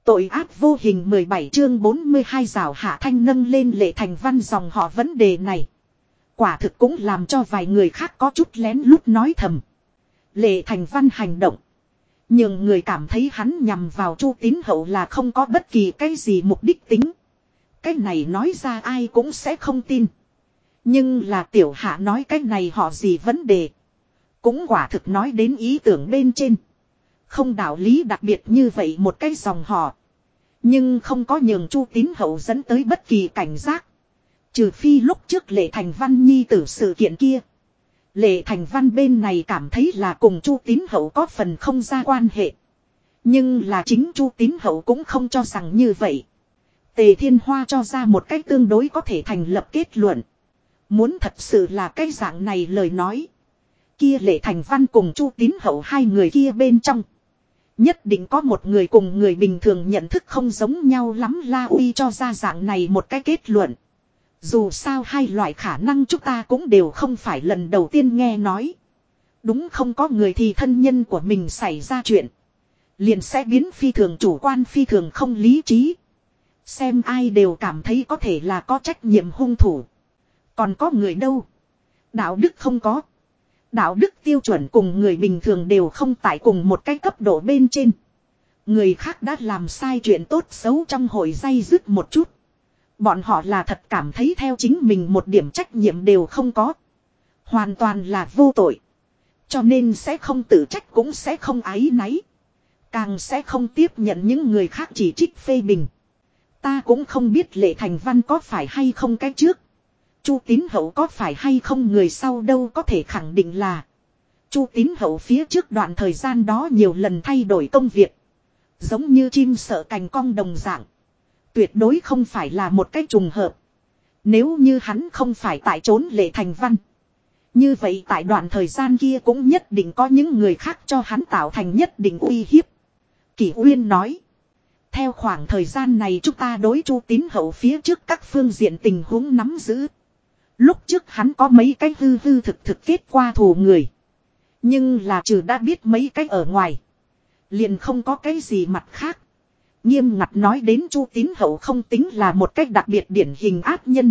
Tội ác vô hình 17 chương 42 rào Hạ Thanh nâng lên Lệ Thành Văn dòng họ vấn đề này. Quả thực cũng làm cho vài người khác có chút lén lút nói thầm. Lệ Thành Văn hành động. Nhưng người cảm thấy hắn nhằm vào Chu Tín Hậu là không có bất kỳ cái gì mục đích tính. Cái này nói ra ai cũng sẽ không tin. Nhưng là Tiểu Hạ nói cái này họ gì vấn đề. Cũng quả thực nói đến ý tưởng bên trên. Không đạo lý đặc biệt như vậy một cái dòng họ. Nhưng không có nhường Chu Tín Hậu dẫn tới bất kỳ cảnh giác. Trừ phi lúc trước Lệ Thành Văn nhi tử sự kiện kia. Lệ Thành Văn bên này cảm thấy là cùng Chu Tín Hậu có phần không ra quan hệ. Nhưng là chính Chu Tín Hậu cũng không cho rằng như vậy. Tề Thiên Hoa cho ra một cách tương đối có thể thành lập kết luận. Muốn thật sự là cái dạng này lời nói. Kia Lệ Thành Văn cùng Chu Tín Hậu hai người kia bên trong. Nhất định có một người cùng người bình thường nhận thức không giống nhau lắm. La Uy cho ra dạng này một cái kết luận. Dù sao hai loại khả năng chúng ta cũng đều không phải lần đầu tiên nghe nói. Đúng không có người thì thân nhân của mình xảy ra chuyện. Liền sẽ biến phi thường chủ quan phi thường không lý trí. Xem ai đều cảm thấy có thể là có trách nhiệm hung thủ. Còn có người đâu. Đạo đức không có. Đạo đức tiêu chuẩn cùng người bình thường đều không tại cùng một cái cấp độ bên trên. Người khác đã làm sai chuyện tốt xấu trong hội day dứt một chút. Bọn họ là thật cảm thấy theo chính mình một điểm trách nhiệm đều không có. Hoàn toàn là vô tội. Cho nên sẽ không tự trách cũng sẽ không áy náy. Càng sẽ không tiếp nhận những người khác chỉ trích phê bình. Ta cũng không biết Lệ Thành Văn có phải hay không cái trước. Chu Tín Hậu có phải hay không người sau đâu có thể khẳng định là. Chu Tín Hậu phía trước đoạn thời gian đó nhiều lần thay đổi công việc. Giống như chim sợ cành cong đồng dạng. Tuyệt đối không phải là một cái trùng hợp. Nếu như hắn không phải tại trốn Lệ Thành Văn. Như vậy tại đoạn thời gian kia cũng nhất định có những người khác cho hắn tạo thành nhất định uy hiếp. Kỷ Uyên nói. Theo khoảng thời gian này chúng ta đối Chu Tín Hậu phía trước các phương diện tình huống nắm giữ. Lúc trước hắn có mấy cái hư hư thực kết qua thù người. Nhưng là trừ đã biết mấy cái ở ngoài. Liền không có cái gì mặt khác. Nghiêm ngặt nói đến Chu Tín Hậu không tính là một cách đặc biệt điển hình ác nhân.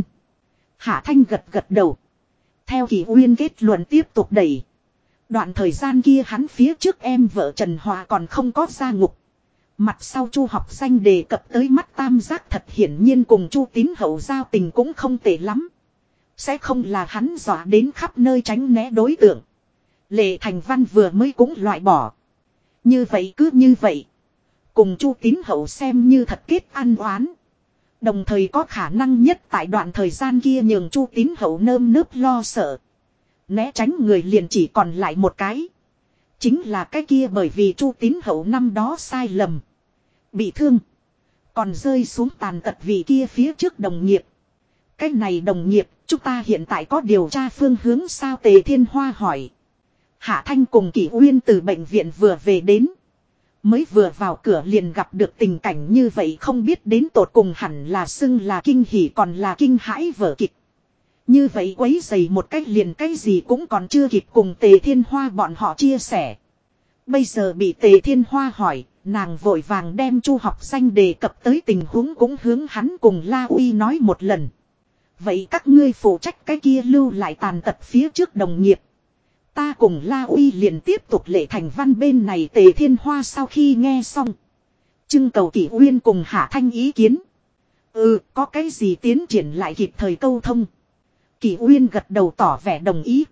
Hạ Thanh gật gật đầu. Theo Kỷ Uyên kết luận tiếp tục đẩy. Đoạn thời gian kia hắn phía trước em vợ Trần Hòa còn không có ra ngục. Mặt sau Chu học danh đề cập tới mắt tam giác thật hiển nhiên cùng Chu Tín Hậu giao tình cũng không tệ lắm. Sẽ không là hắn dọa đến khắp nơi tránh né đối tượng. Lệ Thành Văn vừa mới cũng loại bỏ. Như vậy cứ như vậy. Cùng Chu Tín Hậu xem như thật kết ăn oán. Đồng thời có khả năng nhất tại đoạn thời gian kia nhường Chu Tín Hậu nơm nớp lo sợ. Né tránh người liền chỉ còn lại một cái. Chính là cái kia bởi vì Chu Tín Hậu năm đó sai lầm. Bị thương. Còn rơi xuống tàn tật vì kia phía trước đồng nghiệp. Cái này đồng nghiệp chúng ta hiện tại có điều tra phương hướng sao Tề Thiên Hoa hỏi. Hạ Thanh cùng Kỷ Uyên từ bệnh viện vừa về đến. Mới vừa vào cửa liền gặp được tình cảnh như vậy không biết đến tột cùng hẳn là xưng là kinh hỉ còn là kinh hãi vở kịch. Như vậy quấy dày một cách liền cái gì cũng còn chưa kịp cùng Tề Thiên Hoa bọn họ chia sẻ. Bây giờ bị Tề Thiên Hoa hỏi, nàng vội vàng đem Chu học danh đề cập tới tình huống cũng hướng hắn cùng La Uy nói một lần. Vậy các ngươi phụ trách cái kia lưu lại tàn tật phía trước đồng nghiệp. Ta cùng La Uy liền tiếp tục Lệ Thành Văn bên này Tề Thiên Hoa sau khi nghe xong. Trưng cầu Kỷ Uyên cùng Hạ Thanh ý kiến. Có cái gì tiến triển lại kịp thời câu thông. Kỷ Uyên gật đầu tỏ vẻ đồng ý.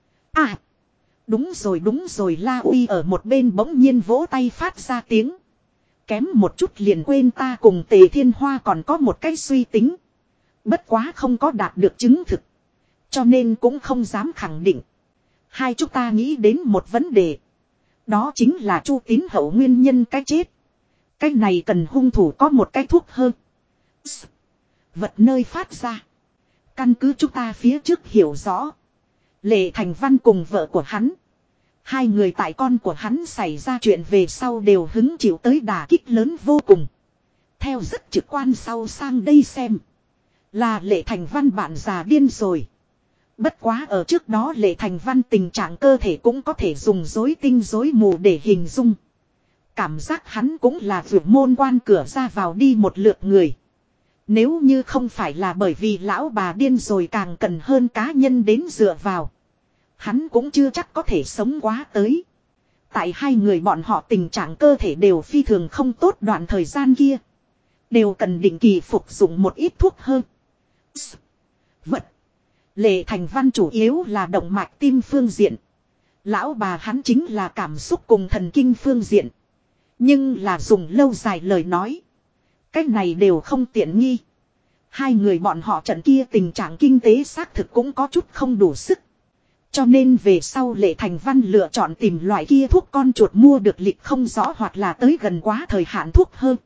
Đúng rồi La Uy ở một bên bỗng nhiên vỗ tay phát ra tiếng. Kém một chút liền quên ta cùng Tề Thiên Hoa còn có một cái suy tính. Bất quá không có đạt được chứng thực. Cho nên cũng không dám khẳng định. Hai chúng ta nghĩ đến một vấn đề. Đó chính là Chu Tín Hậu nguyên nhân cái chết. Cái này cần hung thủ có một cái thuốc hơn. Vật nơi phát ra. Căn cứ chúng ta phía trước hiểu rõ. Lệ Thành Văn cùng vợ của hắn. Hai người tại con của hắn xảy ra chuyện về sau đều hứng chịu tới đả kích lớn vô cùng. Theo rất trực quan sau sang đây xem. Là Lệ Thành Văn bạn già điên rồi. Bất quá ở trước đó Lệ Thành Văn tình trạng cơ thể cũng có thể dùng rối tinh rối mù để hình dung. Cảm giác hắn cũng là vượt môn quan cửa ra vào đi một lượt người. Nếu như không phải là bởi vì lão bà điên rồi càng cần hơn cá nhân đến dựa vào. Hắn cũng chưa chắc có thể sống quá tới. Tại hai người bọn họ tình trạng cơ thể đều phi thường không tốt đoạn thời gian kia. Đều cần định kỳ phục dụng một ít thuốc hơn. Vật. Lệ Thành Văn chủ yếu là động mạch tim phương diện. Lão bà hắn chính là cảm xúc cùng thần kinh phương diện. Nhưng là dùng lâu dài lời nói. Cách này đều không tiện nghi. Hai người bọn họ trận kia tình trạng kinh tế xác thực cũng có chút không đủ sức. Cho nên về sau Lệ Thành Văn lựa chọn tìm loại kia thuốc con chuột mua được lịch không rõ hoặc là tới gần quá thời hạn thuốc hơn.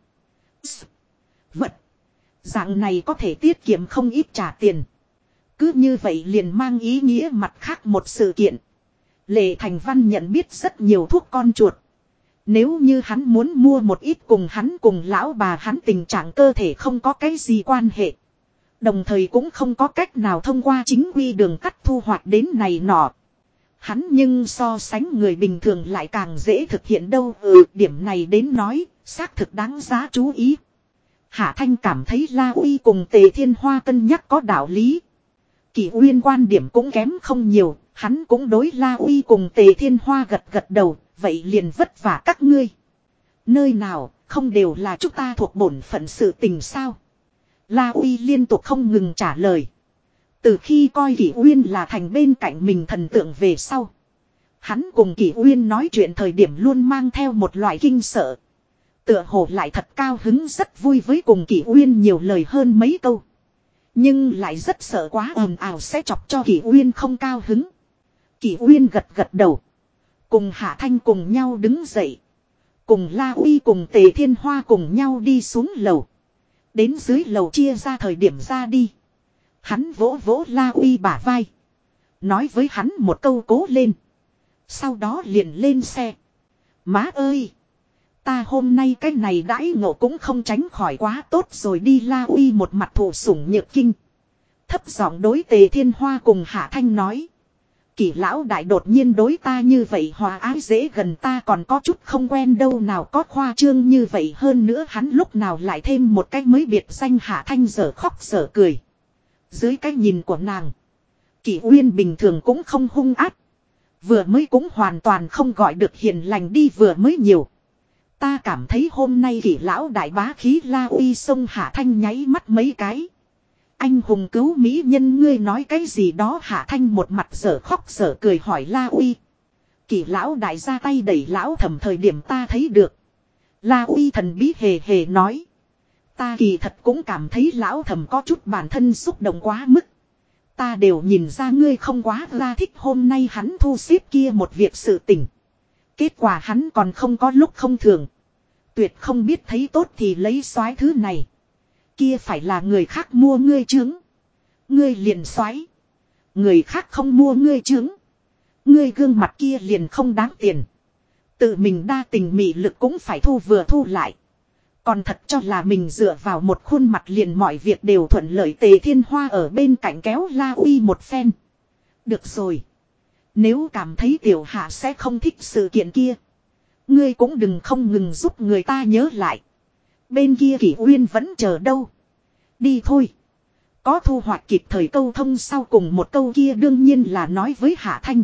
Vật. Dạng này có thể tiết kiệm không ít trả tiền. Cứ như vậy liền mang ý nghĩa mặt khác một sự kiện. Lệ Thành Văn nhận biết rất nhiều thuốc con chuột. Nếu như hắn muốn mua một ít cùng hắn cùng lão bà hắn tình trạng cơ thể không có cái gì quan hệ. Đồng thời cũng không có cách nào thông qua chính quy đường cắt thu hoạch đến này nọ. Hắn nhưng so sánh người bình thường lại càng dễ thực hiện đâu. Điểm này đến nói, xác thực đáng giá chú ý. Hạ Thanh cảm thấy La Uy cùng Tề Thiên Hoa cân nhắc có đạo lý. Kỷ Uyên quan điểm cũng kém không nhiều, hắn cũng đối La Uy cùng Tề Thiên Hoa gật gật đầu, vậy liền vất vả các ngươi. Nơi nào, không đều là chúng ta thuộc bổn phận sự tình sao? La Uy liên tục không ngừng trả lời. Từ khi coi Kỷ Uyên là thành bên cạnh mình thần tượng về sau. Hắn cùng Kỷ Uyên nói chuyện thời điểm luôn mang theo một loại kinh sợ. Tựa hồ lại thật cao hứng rất vui với cùng Kỷ Uyên nhiều lời hơn mấy câu. Nhưng lại rất sợ quá ồn ào sẽ chọc cho Kỷ Uyên không cao hứng. Kỷ Uyên gật gật đầu. Cùng Hạ Thanh cùng nhau đứng dậy. Cùng La Uy cùng Tề Thiên Hoa cùng nhau đi xuống lầu. Đến dưới lầu chia ra thời điểm ra đi. Hắn vỗ vỗ La Uy bả vai. Nói với hắn một câu cố lên. Sau đó liền lên xe. Má ơi! Ta hôm nay cái này đãi ngộ cũng không tránh khỏi quá tốt rồi đi. La Uy một mặt thụ sủng nhược kinh. Thấp giọng đối Tề Thiên Hoa cùng Hạ Thanh nói. Kỷ lão đại đột nhiên đối ta như vậy hòa ái dễ gần ta còn có chút không quen đâu nào có khoa trương như vậy hơn nữa hắn lúc nào lại thêm một cái mới biệt danh Hạ Thanh dở khóc dở cười. Dưới cái nhìn của nàng. Kỷ Uyên bình thường cũng không hung ác. Vừa mới cũng hoàn toàn không gọi được hiền lành đi vừa mới nhiều. Ta cảm thấy hôm nay Kỷ lão đại bá khí La Uy xông Hạ Thanh nháy mắt mấy cái. Anh hùng cứu mỹ nhân ngươi nói cái gì đó. Hạ Thanh một mặt dở khóc dở cười hỏi La Uy. Kỷ lão đại ra tay đẩy lão thẩm thời điểm ta thấy được. La Uy thần bí hề hề nói. Ta kỳ thật cũng cảm thấy lão thẩm có chút bản thân xúc động quá mức. Ta đều nhìn ra ngươi không quá ra thích hôm nay hắn thu xếp kia một việc sự tình. Kết quả hắn còn không có lúc không thường. Tuyệt không biết thấy tốt thì lấy soái thứ này. Kia phải là người khác mua ngươi trướng. Ngươi liền xoáy. Người khác không mua ngươi trướng. Ngươi gương mặt kia liền không đáng tiền. Tự mình đa tình mị lực cũng phải thu vừa thu lại. Còn thật cho là mình dựa vào một khuôn mặt liền mọi việc đều thuận lợi. Tề Thiên Hoa ở bên cạnh kéo La Uy một phen. Được rồi. Nếu cảm thấy tiểu hạ sẽ không thích sự kiện kia. Ngươi cũng đừng không ngừng giúp người ta nhớ lại. Bên kia Kỷ Uyên vẫn chờ đâu. Đi thôi. Có thu hoạch kịp thời câu thông sau cùng một câu kia đương nhiên là nói với Hạ Thanh.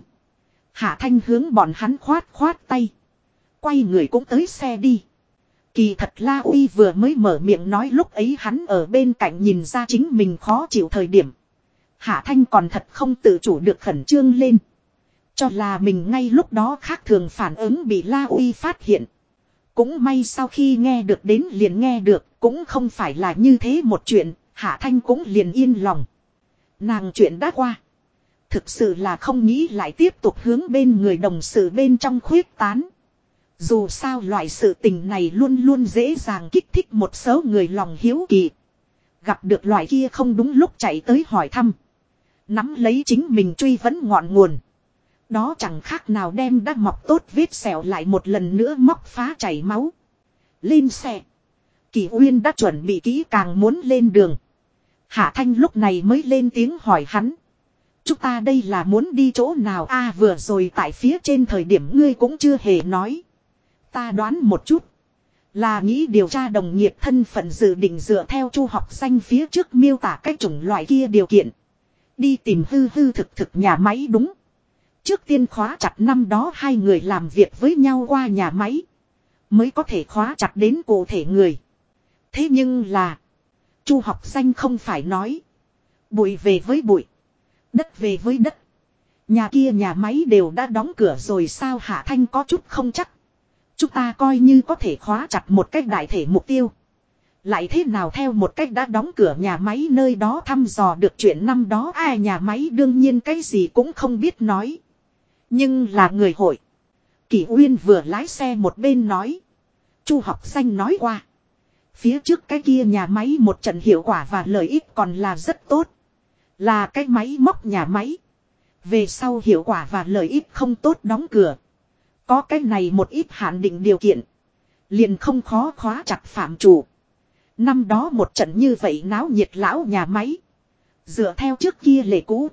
Hạ Thanh hướng bọn hắn khoát khoát tay. Quay người cũng tới xe đi. Kỳ thật La Uy vừa mới mở miệng nói lúc ấy hắn ở bên cạnh nhìn ra chính mình khó chịu thời điểm. Hạ Thanh còn thật không tự chủ được khẩn trương lên. Cho là mình ngay lúc đó khác thường phản ứng bị La Uy phát hiện. Cũng may sau khi nghe được đến liền nghe được, cũng không phải là như thế một chuyện, Hạ Thanh cũng liền yên lòng. Nàng chuyện đã qua. Thực sự là không nghĩ lại tiếp tục hướng bên người đồng sự bên trong khuyết tán. Dù sao loại sự tình này luôn luôn dễ dàng kích thích một số người lòng hiếu kỳ. Gặp được loại kia không đúng lúc chạy tới hỏi thăm. Nắm lấy chính mình truy vấn ngọn nguồn. Đó chẳng khác nào đem đã mọc tốt vết sẹo lại một lần nữa móc phá chảy máu. Lên xe. Kỷ Uyên đã chuẩn bị kỹ càng muốn lên đường. Hạ Thanh lúc này mới lên tiếng hỏi hắn. Chúng ta đây là muốn đi chỗ nào a vừa rồi tại phía trên thời điểm ngươi cũng chưa hề nói. Ta đoán một chút. Là nghĩ điều tra đồng nghiệp thân phận, dự định dựa theo Chu học danh phía trước miêu tả cái chủng loại kia điều kiện. Đi tìm hư hư thực thực nhà máy đúng. Trước tiên khóa chặt năm đó hai người làm việc với nhau qua nhà máy. Mới có thể khóa chặt đến cụ thể người. Thế nhưng là. Chu học danh không phải nói. Bụi về với bụi. Đất về với đất. Nhà kia nhà máy đều đã đóng cửa rồi sao? Hạ Thanh có chút không chắc. Chúng ta coi như có thể khóa chặt một cách đại thể mục tiêu. Lại thế nào theo một cách đã đóng cửa nhà máy nơi đó thăm dò được chuyện năm đó? Ai nhà máy đương nhiên cái gì cũng không biết nói. Nhưng là người hội. Kỷ Uyên vừa lái xe một bên nói. Chu học danh nói qua. Phía trước cái kia nhà máy một trận hiệu quả và lợi ích còn là rất tốt. Là cái máy móc nhà máy. Về sau hiệu quả và lợi ích không tốt đóng cửa. Có cái này một ít hạn định điều kiện. Liền không khó khóa chặt phạm chủ. Năm đó một trận như vậy náo nhiệt lão nhà máy. Dựa theo trước kia lệ cũ.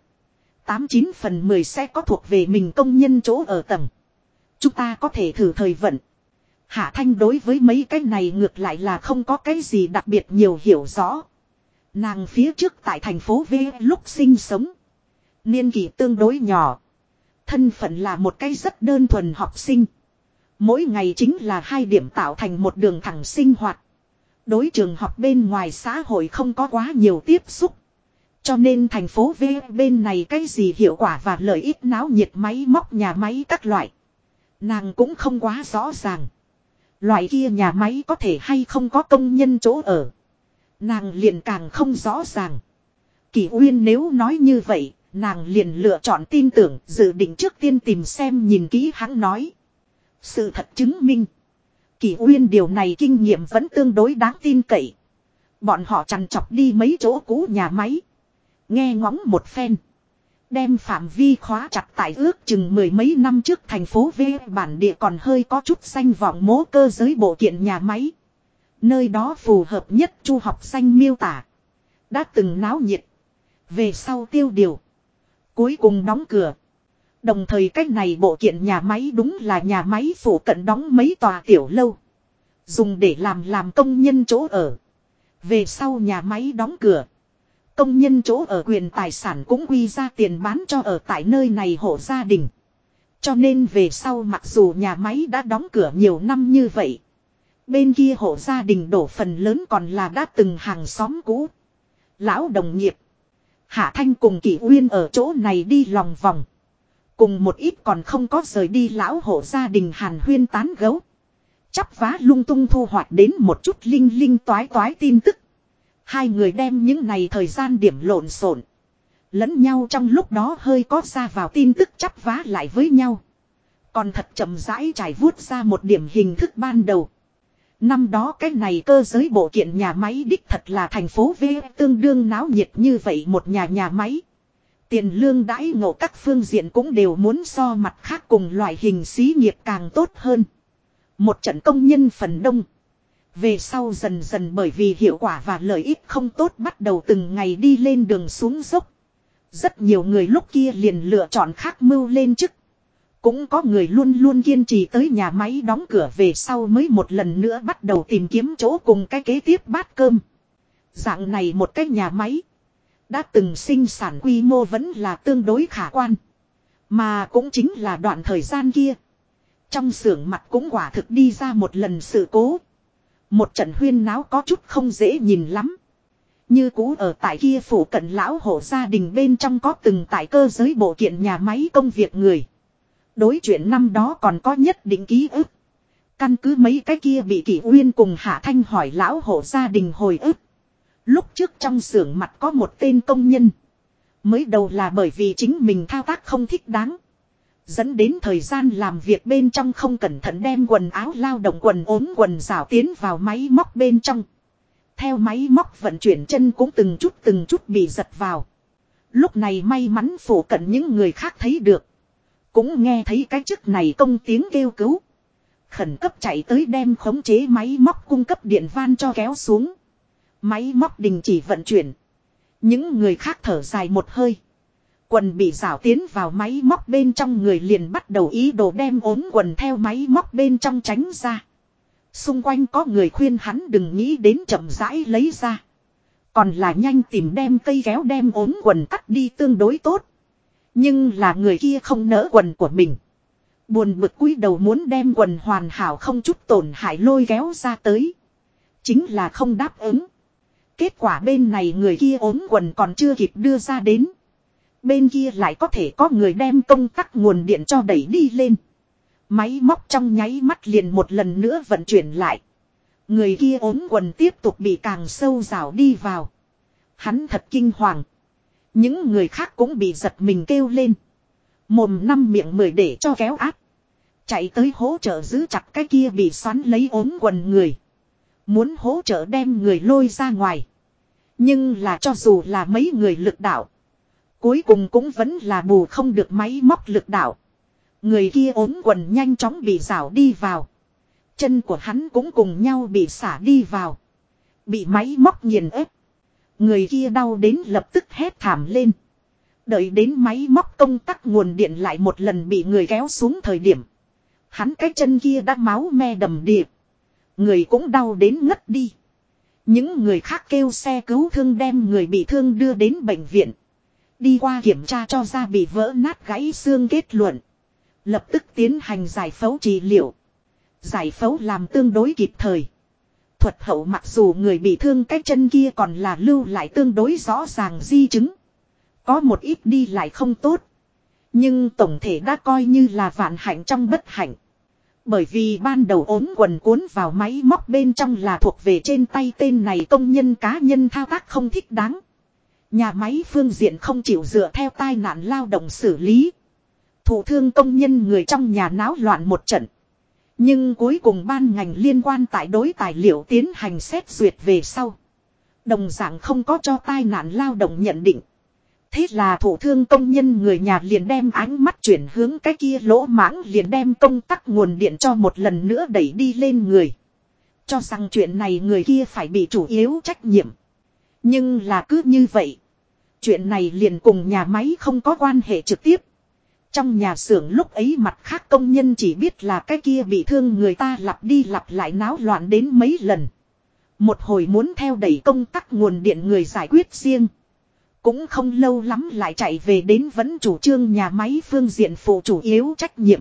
89/10 sẽ có thuộc về mình công nhân chỗ ở tầng. Chúng ta có thể thử thời vận. Hạ Thanh đối với mấy cái này ngược lại là không có cái gì đặc biệt nhiều hiểu rõ. Nàng phía trước tại thành phố V lúc sinh sống. Niên kỷ tương đối nhỏ. Thân phận là một cái rất đơn thuần học sinh. Mỗi ngày chính là 2 điểm tạo thành một đường thẳng sinh hoạt. Đối trường học bên ngoài xã hội không có quá nhiều tiếp xúc. Cho nên thành phố V bên này cái gì hiệu quả và lợi ích náo nhiệt máy móc nhà máy các loại. Nàng cũng không quá rõ ràng. Loại kia nhà máy có thể hay không có công nhân chỗ ở. Nàng liền càng không rõ ràng. Kỷ Uyên nếu nói như vậy, nàng liền lựa chọn tin tưởng, dự định trước tiên tìm xem nhìn kỹ hắn nói. Sự thật chứng minh. Kỷ Uyên điều này kinh nghiệm vẫn tương đối đáng tin cậy. Bọn họ trằn trọc đi mấy chỗ cũ nhà máy. Nghe ngóng một phen. Đem phạm vi khóa chặt tại ước chừng 10 mấy năm trước thành phố V bản địa còn hơi có chút danh vọng mố cơ giới bộ kiện nhà máy. Nơi đó phù hợp nhất Chu học danh miêu tả. Đã từng náo nhiệt. Về sau tiêu điều. Cuối cùng đóng cửa. Đồng thời cách này bộ kiện nhà máy đúng là nhà máy phụ cận đóng mấy tòa tiểu lâu. Dùng để làm công nhân chỗ ở. Về sau nhà máy đóng cửa. Công nhân chỗ ở quyền tài sản cũng quy ra tiền bán cho ở tại nơi này hộ gia đình. Cho nên về sau mặc dù nhà máy đã đóng cửa nhiều năm như vậy. Bên kia hộ gia đình đổ phần lớn còn là đã từng hàng xóm cũ. Lão đồng nghiệp. Hạ Thanh cùng Kỷ Uyên ở chỗ này đi lòng vòng. Cùng một ít còn không có rời đi lão hộ gia đình hàn huyên tán gấu. Chắp vá lung tung thu hoạch đến một chút linh linh toái toái tin tức. Hai người đem những này thời gian điểm lộn xộn. Lẫn nhau trong lúc đó hơi có ra vào tin tức chắp vá lại với nhau. Còn thật chậm rãi trải vuốt ra một điểm hình thức ban đầu. Năm đó cái này cơ giới bộ kiện nhà máy đích thật là thành phố V tương đương náo nhiệt như vậy một nhà máy. Tiền lương đãi ngộ các phương diện cũng đều muốn so mặt khác cùng loại hình xí nghiệp càng tốt hơn. Một trận công nhân phần đông. Về sau dần dần bởi vì hiệu quả và lợi ích không tốt bắt đầu từng ngày đi lên đường xuống dốc. Rất nhiều người lúc kia liền lựa chọn khác mưu lên chức. Cũng có người luôn luôn kiên trì tới nhà máy đóng cửa về sau mới một lần nữa bắt đầu tìm kiếm chỗ cùng cái kế tiếp bát cơm. Dạng này một cái nhà máy. Đã từng sinh sản quy mô vẫn là tương đối khả quan. Mà cũng chính là đoạn thời gian kia. Trong xưởng mặt cũng quả thực đi ra một lần sự cố. Một trận huyên náo có chút không dễ nhìn lắm. Như cũ ở tại kia phủ cận lão hộ gia đình bên trong có từng tại cơ giới bộ kiện nhà máy công việc người. Đối chuyện năm đó còn có nhất định ký ức. Căn cứ mấy cái kia bị Kỷ Uyên cùng Hạ Thanh hỏi lão hộ gia đình hồi ức. Lúc trước trong xưởng mặt có một tên công nhân. Mới đầu là bởi vì chính mình thao tác không thích đáng. Dẫn đến thời gian làm việc bên trong không cẩn thận đem quần áo lao động quần ốm quần rảo tiến vào máy móc bên trong. Theo máy móc vận chuyển chân cũng từng chút bị giật vào. Lúc này may mắn phủ cận những người khác thấy được. Cũng nghe thấy cái chức này công tiếng kêu cứu. Khẩn cấp chạy tới đem khống chế máy móc cung cấp điện van cho kéo xuống. Máy móc đình chỉ vận chuyển. Những người khác thở dài một hơi. quần bị rảo tiến vào máy móc bên trong, người liền bắt đầu ý đồ đem ốm quần theo máy móc bên trong tránh ra. Xung quanh có người khuyên hắn đừng nghĩ đến chậm rãi lấy ra. Còn là nhanh tìm đem cây kéo đem ốm quần cắt đi tương đối tốt. Nhưng là người kia không nỡ quần của mình. Buồn bực cúi đầu muốn đem quần hoàn hảo không chút tổn hại lôi kéo ra tới. Chính là không đáp ứng. Kết quả bên này người kia ốm quần còn chưa kịp đưa ra đến. Bên kia lại có thể có người đem công tắc nguồn điện cho đẩy đi lên. Máy móc trong nháy mắt liền một lần nữa vận chuyển lại. Người kia ốm quần tiếp tục bị càng sâu rào đi vào. Hắn thật kinh hoàng. Những người khác cũng bị giật mình kêu lên. Mồm năm miệng mười để cho kéo áp. Chạy tới hỗ trợ giữ chặt cái kia bị xoắn lấy ốm quần người. Muốn hỗ trợ đem người lôi ra ngoài. Nhưng là cho dù là mấy người lực đạo. Cuối cùng cũng vẫn là bù không được máy móc lực đạo. Người kia ốm quần nhanh chóng bị rảo đi vào. Chân của hắn cũng cùng nhau bị xả đi vào. Bị máy móc nghiền ép. Người kia đau đến lập tức hét thảm lên. Đợi đến máy móc công tắc nguồn điện lại một lần bị người kéo xuống thời điểm. Hắn cái chân kia đã máu me đầm đìa. Người cũng đau đến ngất đi. Những người khác kêu xe cứu thương đem người bị thương đưa đến bệnh viện. Đi qua kiểm tra cho ra bị vỡ nát gãy xương kết luận. Lập tức tiến hành giải phẫu trị liệu. Giải phẫu làm tương đối kịp thời. Thuật hậu mặc dù người bị thương cái chân kia còn là lưu lại tương đối rõ ràng di chứng. Có một ít đi lại không tốt. Nhưng tổng thể đã coi như là vạn hạnh trong bất hạnh. Bởi vì ban đầu ốm quần cuốn vào máy móc bên trong là thuộc về trên tay tên này công nhân cá nhân thao tác không thích đáng. Nhà máy phương diện không chịu dựa theo tai nạn lao động xử lý. Thủ thương công nhân người trong nhà náo loạn một trận. Nhưng cuối cùng ban ngành liên quan tại đối tài liệu tiến hành xét duyệt về sau. Đồng dạng không có cho tai nạn lao động nhận định. Thế là thủ thương công nhân người nhà liền đem ánh mắt chuyển hướng cái kia lỗ mãng, liền đem công tắc nguồn điện cho một lần nữa đẩy đi lên người. Cho rằng chuyện này người kia phải bị chủ yếu trách nhiệm. Nhưng là cứ như vậy. Chuyện này liền cùng nhà máy không có quan hệ trực tiếp. Trong nhà xưởng lúc ấy mặt khác công nhân chỉ biết là cái kia bị thương người ta lặp đi lặp lại náo loạn đến mấy lần. Một hồi muốn theo đẩy công tắc nguồn điện người giải quyết riêng. Cũng không lâu lắm lại chạy về đến vẫn chủ trương nhà máy phương diện phụ chủ yếu trách nhiệm.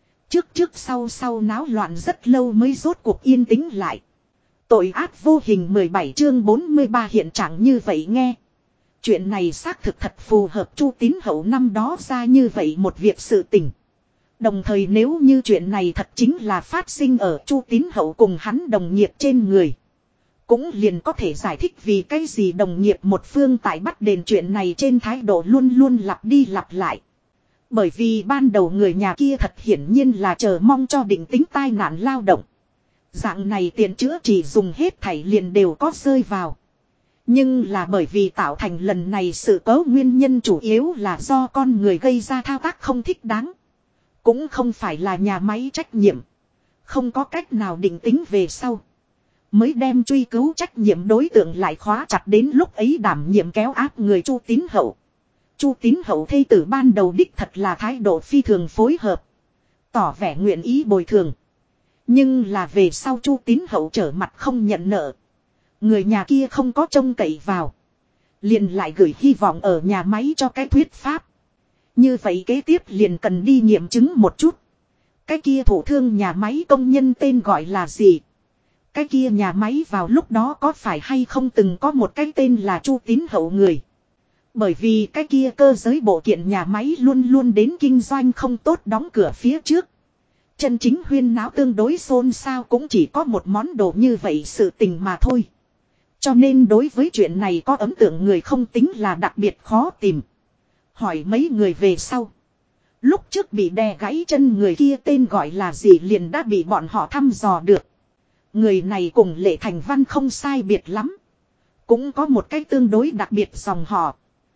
Trước sau náo loạn rất lâu mới rốt cuộc yên tĩnh lại. Tội ác vô hình 17 chương 43 hiện trạng như vậy nghe. Chuyện này xác thực thật phù hợp Chu Tín Hậu năm đó ra như vậy một việc sự tình. Đồng thời nếu như chuyện này thật chính là phát sinh ở Chu Tín Hậu cùng hắn đồng nghiệp trên người. Cũng liền có thể giải thích vì cái gì đồng nghiệp một phương tại bắt đền chuyện này trên thái độ luôn luôn lặp đi lặp lại. Bởi vì ban đầu người nhà kia thật hiển nhiên là chờ mong cho định tính tai nạn lao động. Dạng này tiền chữa chỉ dùng hết thảy liền đều có rơi vào. Nhưng là bởi vì tạo thành lần này sự cố nguyên nhân chủ yếu là do con người gây ra thao tác không thích đáng. Cũng không phải là nhà máy trách nhiệm. Không có cách nào định tính về sau. Mới đem truy cứu trách nhiệm đối tượng lại khóa chặt đến lúc ấy đảm nhiệm kéo áp người Chu Tín Hậu. Chu Tín Hậu thê tử ban đầu đích thật là thái độ phi thường phối hợp. Tỏ vẻ nguyện ý bồi thường. Nhưng là về sau Chu Tín Hậu trở mặt không nhận nợ. Người nhà kia không có trông cậy vào. Liền lại gửi hy vọng ở nhà máy cho cái thuyết pháp. Như vậy kế tiếp liền cần đi nghiệm chứng một chút. Cái kia thủ thương nhà máy công nhân tên gọi là gì? Cái kia nhà máy vào lúc đó có phải hay không từng có một cái tên là Chu Tín Hậu người. Bởi vì cái kia cơ giới bộ kiện nhà máy luôn luôn đến kinh doanh không tốt đóng cửa phía trước. Chân chính huyên náo tương đối xôn xao cũng chỉ có một món đồ như vậy sự tình mà thôi. Cho nên đối với chuyện này có ấn tượng người không tính là đặc biệt khó tìm. Hỏi mấy người về sau. Lúc trước bị đè gãy chân người kia tên gọi là gì liền đã bị bọn họ thăm dò được. Người này cùng Lệ Thành Văn không sai biệt lắm. Cũng có một cái tương đối đặc biệt dòng họ.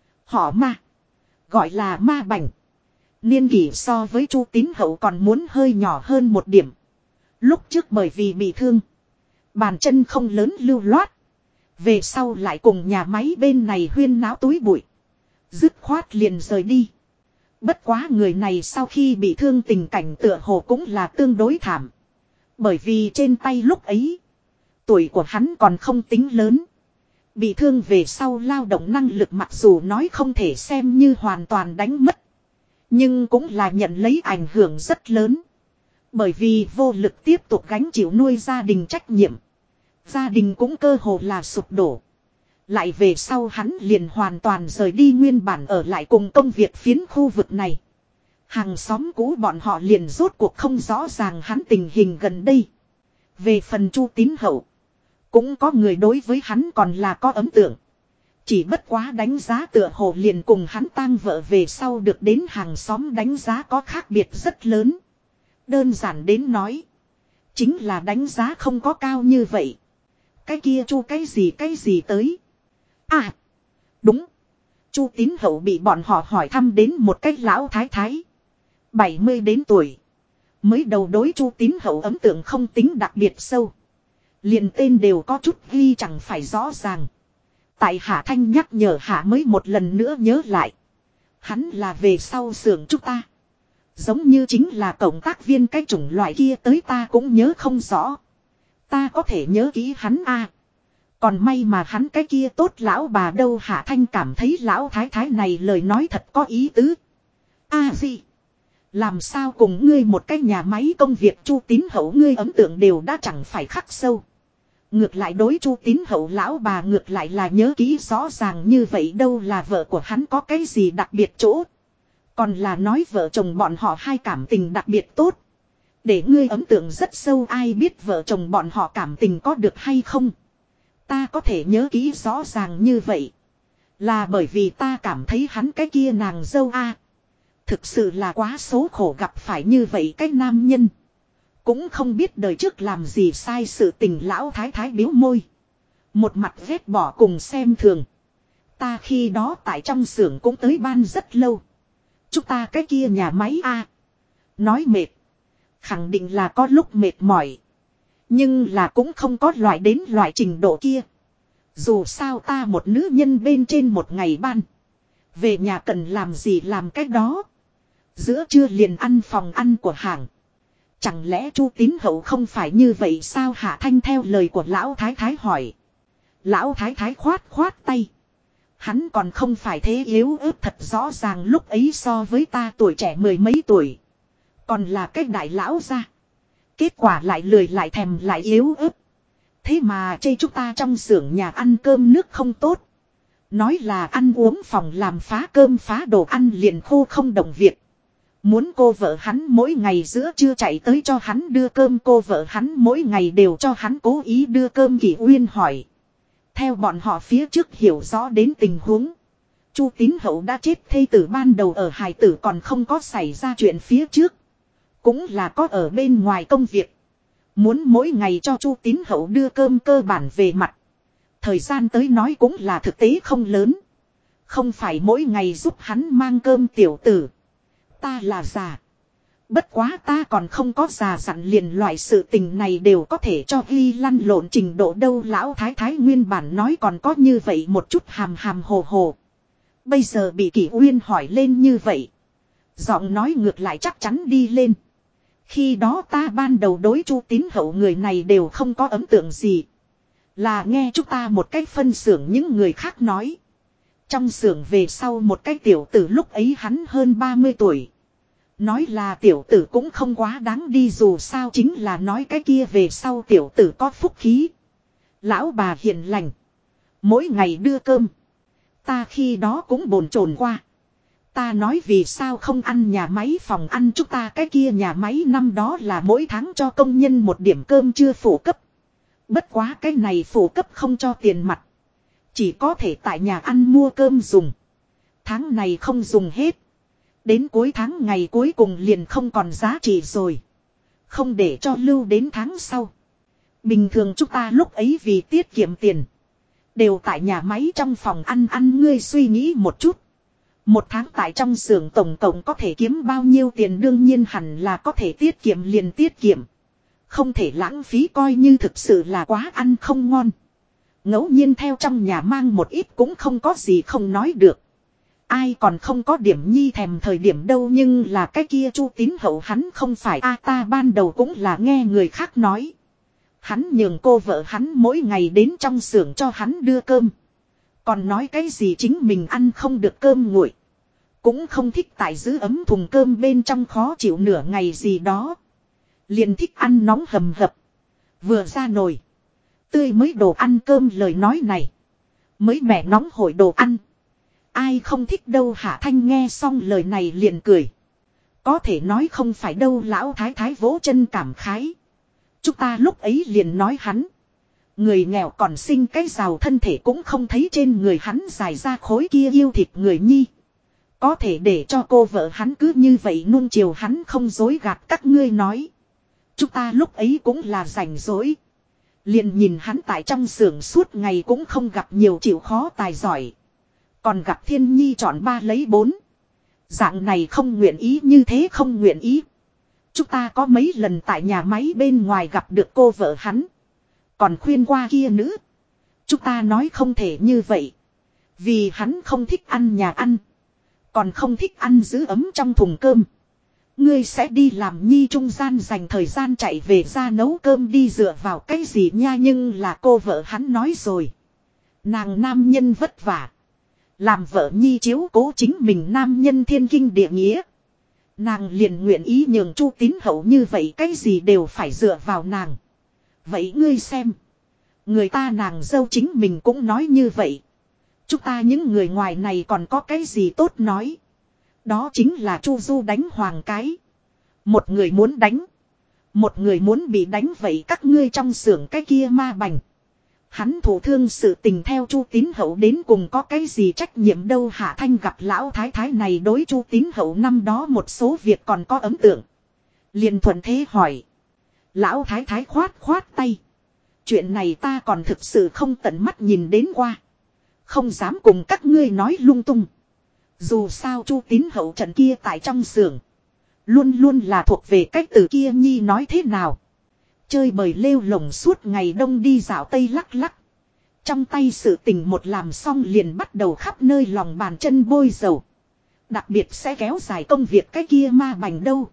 Họ Ma. Gọi là Ma Bảnh. Niên kỷ so với Chu Tín Hậu còn muốn hơi nhỏ hơn một điểm. Lúc trước bởi vì bị thương. Bàn chân không lớn lưu loát. Về sau lại cùng nhà máy bên này huyên náo túi bụi. Dứt khoát liền rời đi. Bất quá người này sau khi bị thương tình cảnh tựa hồ cũng là tương đối thảm. Bởi vì trên tay lúc ấy, tuổi của hắn còn không tính lớn. Bị thương về sau lao động năng lực mặc dù nói không thể xem như hoàn toàn đánh mất. Nhưng cũng là nhận lấy ảnh hưởng rất lớn. Bởi vì vô lực tiếp tục gánh chịu nuôi gia đình trách nhiệm. Gia đình cũng cơ hồ là sụp đổ. Lại về sau hắn liền hoàn toàn rời đi nguyên bản ở lại cùng công việc phiến khu vực này. Hàng xóm cũ bọn họ liền rốt cuộc không rõ ràng hắn tình hình gần đây. Về phần Chu Tín Hậu, cũng có người đối với hắn còn là có ấn tượng. Chỉ bất quá đánh giá tựa hồ liền cùng hắn tang vợ về sau được đến hàng xóm đánh giá có khác biệt rất lớn. Đơn giản đến nói, chính là đánh giá không có cao như vậy. Cái kia Chu cái gì tới. À, đúng. Chu Tín Hậu bị bọn họ hỏi thăm đến một cách lão thái thái. 70 đến tuổi. Mới đầu đối Chu Tín Hậu ấn tượng không tính đặc biệt sâu. Liền tên đều có chút ghi chẳng phải rõ ràng. Tại Hạ Thanh nhắc nhở Hạ mới một lần nữa nhớ lại. Hắn là về sau xưởng chúng ta. Giống như chính là cộng tác viên cái chủng loại kia tới ta cũng nhớ không rõ. Ta có thể nhớ kỹ hắn a. Còn may mà hắn cái kia tốt lão bà đâu. Hạ Thanh cảm thấy lão thái thái này lời nói thật có ý tứ. Gì? Làm sao cùng ngươi một cái nhà máy công việc Chu Tín Hậu ngươi ấn tượng đều đã chẳng phải khắc sâu. Ngược lại đối Chu Tín Hậu lão bà ngược lại là nhớ kỹ rõ ràng như vậy đâu là vợ của hắn có cái gì đặc biệt chỗ. Còn là nói vợ chồng bọn họ hai cảm tình đặc biệt tốt. Để ngươi ấn tượng rất sâu ai biết vợ chồng bọn họ cảm tình có được hay không. Ta có thể nhớ kỹ rõ ràng như vậy. Là bởi vì ta cảm thấy hắn cái kia nàng dâu a. Thực sự là quá số khổ gặp phải như vậy cái nam nhân. Cũng không biết đời trước làm gì sai sự tình lão thái thái biếu môi. Một mặt ghét bỏ cùng xem thường. Ta khi đó tại trong xưởng cũng tới ban rất lâu. Chúng ta cái kia nhà máy a. Nói mệt. Khẳng định là có lúc mệt mỏi. Nhưng là cũng không có loại đến loại trình độ kia. Dù sao ta một nữ nhân bên trên một ngày ban. Về nhà cần làm gì làm cái đó. Giữa trưa liền ăn phòng ăn của hàng. Chẳng lẽ Chu Tín Hậu không phải như vậy sao Hạ Thanh theo lời của lão thái thái hỏi. Lão thái thái khoát khoát tay. Hắn còn không phải thế yếu ớt thật rõ ràng lúc ấy so với ta tuổi trẻ mười mấy tuổi. Còn là cái đại lão ra. Kết quả lại lười lại thèm lại yếu ớt. Thế mà chê chúng ta trong xưởng nhà ăn cơm nước không tốt. Nói là ăn uống phòng làm phá cơm phá đồ ăn liền khô không đồng việc. Muốn cô vợ hắn mỗi ngày giữa trưa chạy tới cho hắn đưa cơm cô vợ hắn mỗi ngày đều cho hắn cố ý đưa cơm Kỷ Uyên hỏi. Theo bọn họ phía trước hiểu rõ đến tình huống. Chu Tín Hậu đã chết thê tử ban đầu ở hài tử còn không có xảy ra chuyện phía trước. Cũng là có ở bên ngoài công việc. Muốn mỗi ngày cho Chu Tín Hậu đưa cơm cơ bản về mặt. Thời gian tới nói cũng là thực tế không lớn. Không phải mỗi ngày giúp hắn mang cơm tiểu tử. Ta là già. Bất quá ta còn không có già dặn liền loại sự tình này đều có thể cho ghi lăn lộn trình độ đâu lão thái thái nguyên bản nói còn có như vậy một chút hàm hàm hồ hồ. Bây giờ bị Kỷ Uyên hỏi lên như vậy. Giọng nói ngược lại chắc chắn đi lên. Khi đó ta ban đầu đối Chu Tín Hậu người này đều không có ấn tượng gì. Là nghe chúng ta một cách phân xưởng những người khác nói. Trong xưởng về sau một cái tiểu tử lúc ấy hắn hơn 30 tuổi. Nói là tiểu tử cũng không quá đáng đi dù sao chính là nói cái kia về sau tiểu tử có phúc khí. Lão bà hiền lành. Mỗi ngày đưa cơm. Ta khi đó cũng bồn chồn qua. Ta nói vì sao không ăn nhà máy phòng ăn chúng ta cái kia nhà máy năm đó là mỗi tháng cho công nhân một điểm cơm chưa phổ cấp. Bất quá cái này phổ cấp không cho tiền mặt. Chỉ có thể tại nhà ăn mua cơm dùng. Tháng này không dùng hết. Đến cuối tháng ngày cuối cùng liền không còn giá trị rồi. Không để cho lưu đến tháng sau. Bình thường chúng ta lúc ấy vì tiết kiệm tiền. Đều tại nhà máy trong phòng ăn ngươi suy nghĩ một chút. Một tháng tại trong xưởng tổng cộng có thể kiếm bao nhiêu tiền đương nhiên hẳn là có thể tiết kiệm liền tiết kiệm. Không thể lãng phí coi như thực sự là quá ăn không ngon. Ngẫu nhiên theo trong nhà mang một ít cũng không có gì không nói được. Ai còn không có điểm nhi thèm thời điểm đâu, nhưng là cái kia Chu Tín Hậu hắn không phải a, ta ban đầu cũng là nghe người khác nói. Hắn nhường cô vợ hắn mỗi ngày đến trong xưởng cho hắn đưa cơm. Còn nói cái gì chính mình ăn không được cơm nguội. Cũng không thích tại giữ ấm thùng cơm bên trong khó chịu nửa ngày gì đó. Liền thích ăn nóng hầm hập. Vừa ra nồi. Tươi mới đồ ăn cơm, lời nói này. Mới mẻ nóng hổi đồ ăn. Ai không thích đâu. Hạ Thanh nghe xong lời này liền cười. Có thể nói không phải đâu. Lão thái thái vỗ chân cảm khái. Chúng ta lúc ấy liền nói hắn. Người nghèo còn sinh cái giàu, thân thể cũng không thấy trên người hắn dài ra khối kia yêu thịt người nhi. Có thể để cho cô vợ hắn cứ như vậy nuông chiều hắn, không dối gạt các ngươi nói. Chúng ta lúc ấy cũng là rảnh rỗi. Liền nhìn hắn tại trong xưởng suốt ngày cũng không gặp nhiều chịu khó tài giỏi. Còn gặp thiên nhi chọn 3 lấy 4. Dạng này không nguyện ý, như thế không nguyện ý. Chúng ta có mấy lần tại nhà máy bên ngoài gặp được cô vợ hắn. Còn khuyên qua kia nữ. Chúng ta nói không thể như vậy. Vì hắn không thích ăn nhà ăn. Còn không thích ăn giữ ấm trong thùng cơm. Ngươi sẽ đi làm nhi trung gian dành thời gian chạy về ra nấu cơm đi dựa vào cái gì nha. Nhưng là cô vợ hắn nói rồi. Nàng nam nhân vất vả. Làm vợ nhi chiếu cố chính mình nam nhân thiên kinh địa nghĩa. Nàng liền nguyện ý nhường Chu Tín Hậu như vậy, cái gì đều phải dựa vào nàng. Vậy ngươi xem. Người ta nàng dâu chính mình cũng nói như vậy. Chúng ta những người ngoài này còn có cái gì tốt nói. Đó chính là Chu Du đánh Hoàng cái. Một người muốn đánh. Một người muốn bị đánh, vậy các ngươi trong xưởng cái kia ma bành. Hắn thụ thương sự tình theo Chu Tín Hậu đến cùng có cái gì trách nhiệm đâu. Hạ Thanh gặp lão thái thái này đối Chu Tín Hậu năm đó một số việc còn có ấn tượng. Liền thuận thế hỏi. Lão thái thái khoát khoát tay. Chuyện này ta còn thực sự không tận mắt nhìn đến qua. Không dám cùng các ngươi nói lung tung. Dù sao Chu Tín Hậu trận kia tại trong xưởng. Luôn luôn là thuộc về cách từ kia nhi nói thế nào. Chơi bời lêu lồng suốt ngày đông đi dạo tây lắc lắc. Trong tay sự tình một làm xong liền bắt đầu khắp nơi lòng bàn chân bôi dầu. Đặc biệt sẽ kéo dài công việc cái kia ma bành đâu.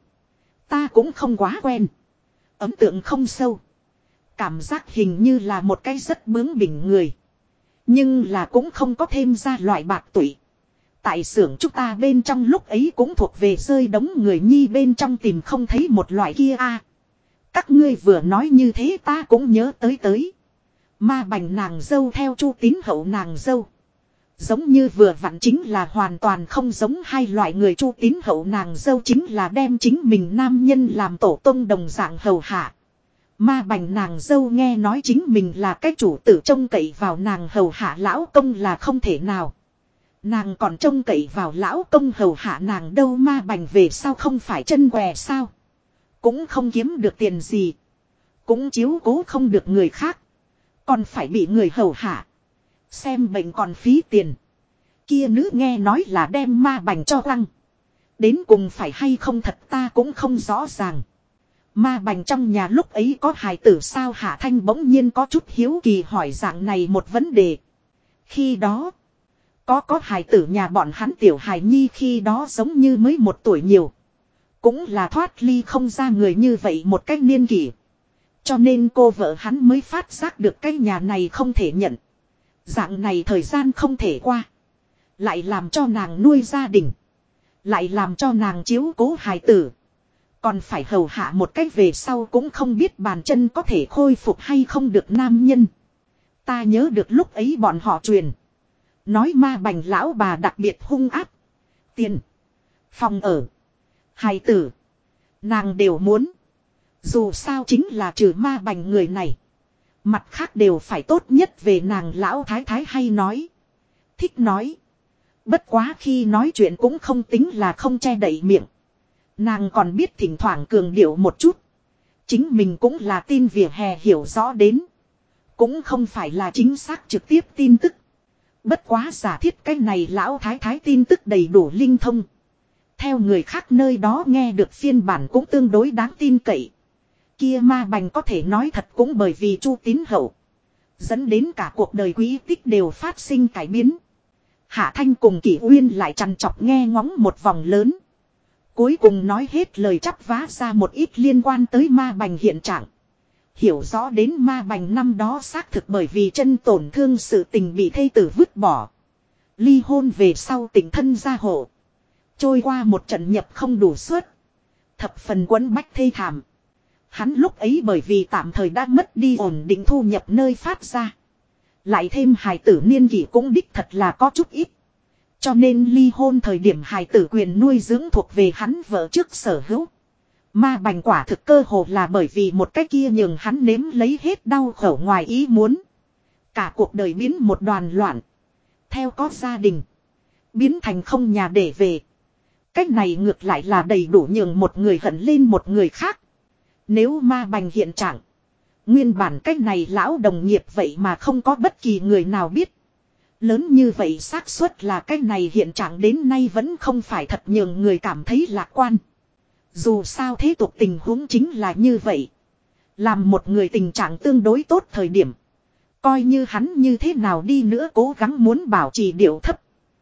Ta cũng không quá quen. Ấn tượng không sâu. Cảm giác hình như là một cái rất bướng bỉnh người. Nhưng là cũng không có thêm ra loại bạc tụy. Tại xưởng chúng ta bên trong lúc ấy cũng thuộc về rơi đống người nhi bên trong tìm không thấy một loại kia a. Các ngươi vừa nói như thế ta cũng nhớ tới. Ma bành nàng dâu theo Chu Tín Hậu nàng dâu. Giống như vừa vặn chính là hoàn toàn không giống hai loại người. Chu Tín Hậu nàng dâu chính là đem chính mình nam nhân làm tổ tông đồng dạng hầu hạ. Ma bành nàng dâu nghe nói chính mình là cái chủ tử trông cậy vào nàng hầu hạ lão công là không thể nào. Nàng còn trông cậy vào lão công hầu hạ nàng đâu. Ma bành về sau không phải chân què sao. Cũng không kiếm được tiền gì. Cũng chiếu cố không được người khác. Còn phải bị người hầu hạ. Xem bệnh còn phí tiền. Kia nữ nghe nói là đem ma bành cho lăng. Đến cùng phải hay không thật ta cũng không rõ ràng. Ma bành trong nhà lúc ấy có hài tử sao? Hạ Thanh bỗng nhiên có chút hiếu kỳ hỏi dạng này một vấn đề. Khi đó có hài tử nhà bọn hắn tiểu hài nhi khi đó giống như mới 1 tuổi nhiều. Cũng là thoát ly không ra người như vậy một cách niên kỷ. Cho nên cô vợ hắn mới phát giác được cái nhà này không thể nhận. Dạng này thời gian không thể qua. Lại làm cho nàng nuôi gia đình. Lại làm cho nàng chiếu cố hài tử. Còn phải hầu hạ một cách về sau cũng không biết bàn chân có thể khôi phục hay không được nam nhân. Ta nhớ được lúc ấy bọn họ truyền. Nói ma bành lão bà đặc biệt hung áp. Tiền. Phòng ở. Hài tử. Nàng đều muốn. Dù sao chính là trừ ma bành người này. Mặt khác đều phải tốt nhất về nàng. Lão thái thái hay nói. Thích nói. Bất quá khi nói chuyện cũng không tính là không che đậy miệng. Nàng còn biết thỉnh thoảng cường điệu một chút. Chính mình cũng là tin vỉa hè hiểu rõ đến. Cũng không phải là chính xác trực tiếp tin tức. Bất quá giả thiết cái này lão thái thái tin tức đầy đủ linh thông. Theo người khác nơi đó nghe được phiên bản cũng tương đối đáng tin cậy. Kia ma bành có thể nói thật cũng bởi vì Chu Tín Hậu. Dẫn đến cả cuộc đời quý tích đều phát sinh cải biến. Hạ Thanh cùng Kỷ Uyên lại trằn trọc nghe ngóng một vòng lớn. Cuối cùng nói hết lời chắp vá ra một ít liên quan tới ma bành hiện trạng. Hiểu rõ đến ma bành năm đó xác thực bởi vì chân tổn thương sự tình bị thê tử vứt bỏ. Ly hôn về sau tình thân gia hộ. Trôi qua một trận nhập không đủ suất. Thập phần quấn bách thê thảm. Hắn lúc ấy bởi vì tạm thời đã mất đi ổn định thu nhập nơi phát ra. Lại thêm hài tử niên kỷ cũng đích thật là có chút ít. Cho nên ly hôn thời điểm hài tử quyền nuôi dưỡng thuộc về hắn vợ trước sở hữu. Ma bành quả thực cơ hồ là bởi vì một cái kia nhường hắn nếm lấy hết đau khổ ngoài ý muốn. Cả cuộc đời biến một đoàn loạn. Theo có gia đình. Biến thành không nhà để về. Cách này ngược lại là đầy đủ nhường một người hận lên một người khác. Nếu ma bành hiện trạng. Nguyên bản cách này lão đồng nghiệp vậy mà không có bất kỳ người nào biết. Lớn như vậy xác suất là cách này hiện trạng đến nay vẫn không phải thật nhường người cảm thấy lạc quan. Dù sao thế tục tình huống chính là như vậy. Làm một người tình trạng tương đối tốt thời điểm. Coi như hắn như thế nào đi nữa cố gắng muốn bảo trì điệu thấp.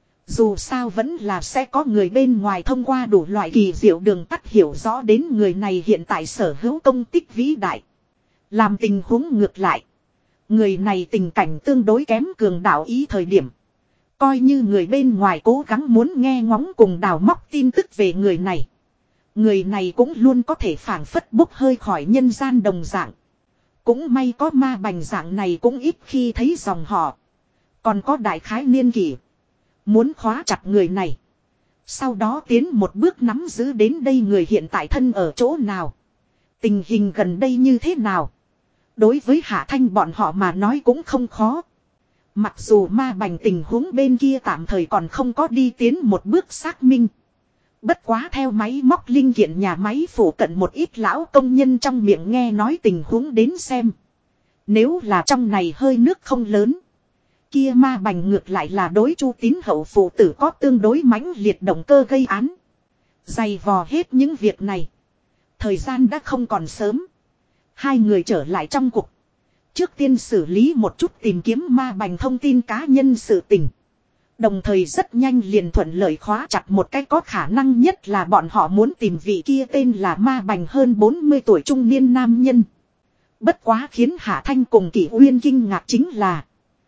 Dù sao vẫn là sẽ có người bên ngoài thông qua đủ loại kỳ diệu đường tắt hiểu rõ đến người này hiện tại sở hữu công tích vĩ đại. Làm tình huống ngược lại. Người này tình cảnh tương đối kém cường đạo ý thời điểm. Coi như người bên ngoài cố gắng muốn nghe ngóng cùng đào móc tin tức về người này. Người này cũng luôn có thể phảng phất bốc hơi khỏi nhân gian đồng dạng. Cũng may có ma bành dạng này cũng ít khi thấy dòng họ. Còn có đại khái niên kỷ. Muốn khóa chặt người này. Sau đó tiến một bước nắm giữ đến đây người hiện tại thân ở chỗ nào. Tình hình gần đây như thế nào. Đối với Hạ Thanh bọn họ mà nói cũng không khó. Mặc dù ma bành tình huống bên kia tạm thời còn không có đi tiến một bước xác minh. Bất quá theo máy móc linh kiện nhà máy phủ cận một ít lão công nhân trong miệng nghe nói tình huống đến xem. Nếu là trong này hơi nước không lớn. Kia ma bành ngược lại là đối Chu Tín Hậu phụ tử có tương đối mãnh liệt động cơ gây án. Dày vò hết những việc này. Thời gian đã không còn sớm. Hai người trở lại trong cục. Trước tiên xử lý một chút tìm kiếm ma bành thông tin cá nhân sự tình. Đồng thời rất nhanh liền thuận lợi khóa chặt một cái có khả năng nhất là bọn họ muốn tìm vị kia tên là ma bành hơn 40 tuổi trung niên nam nhân. Bất quá khiến Hạ Thanh cùng Kỷ Uyên kinh ngạc chính là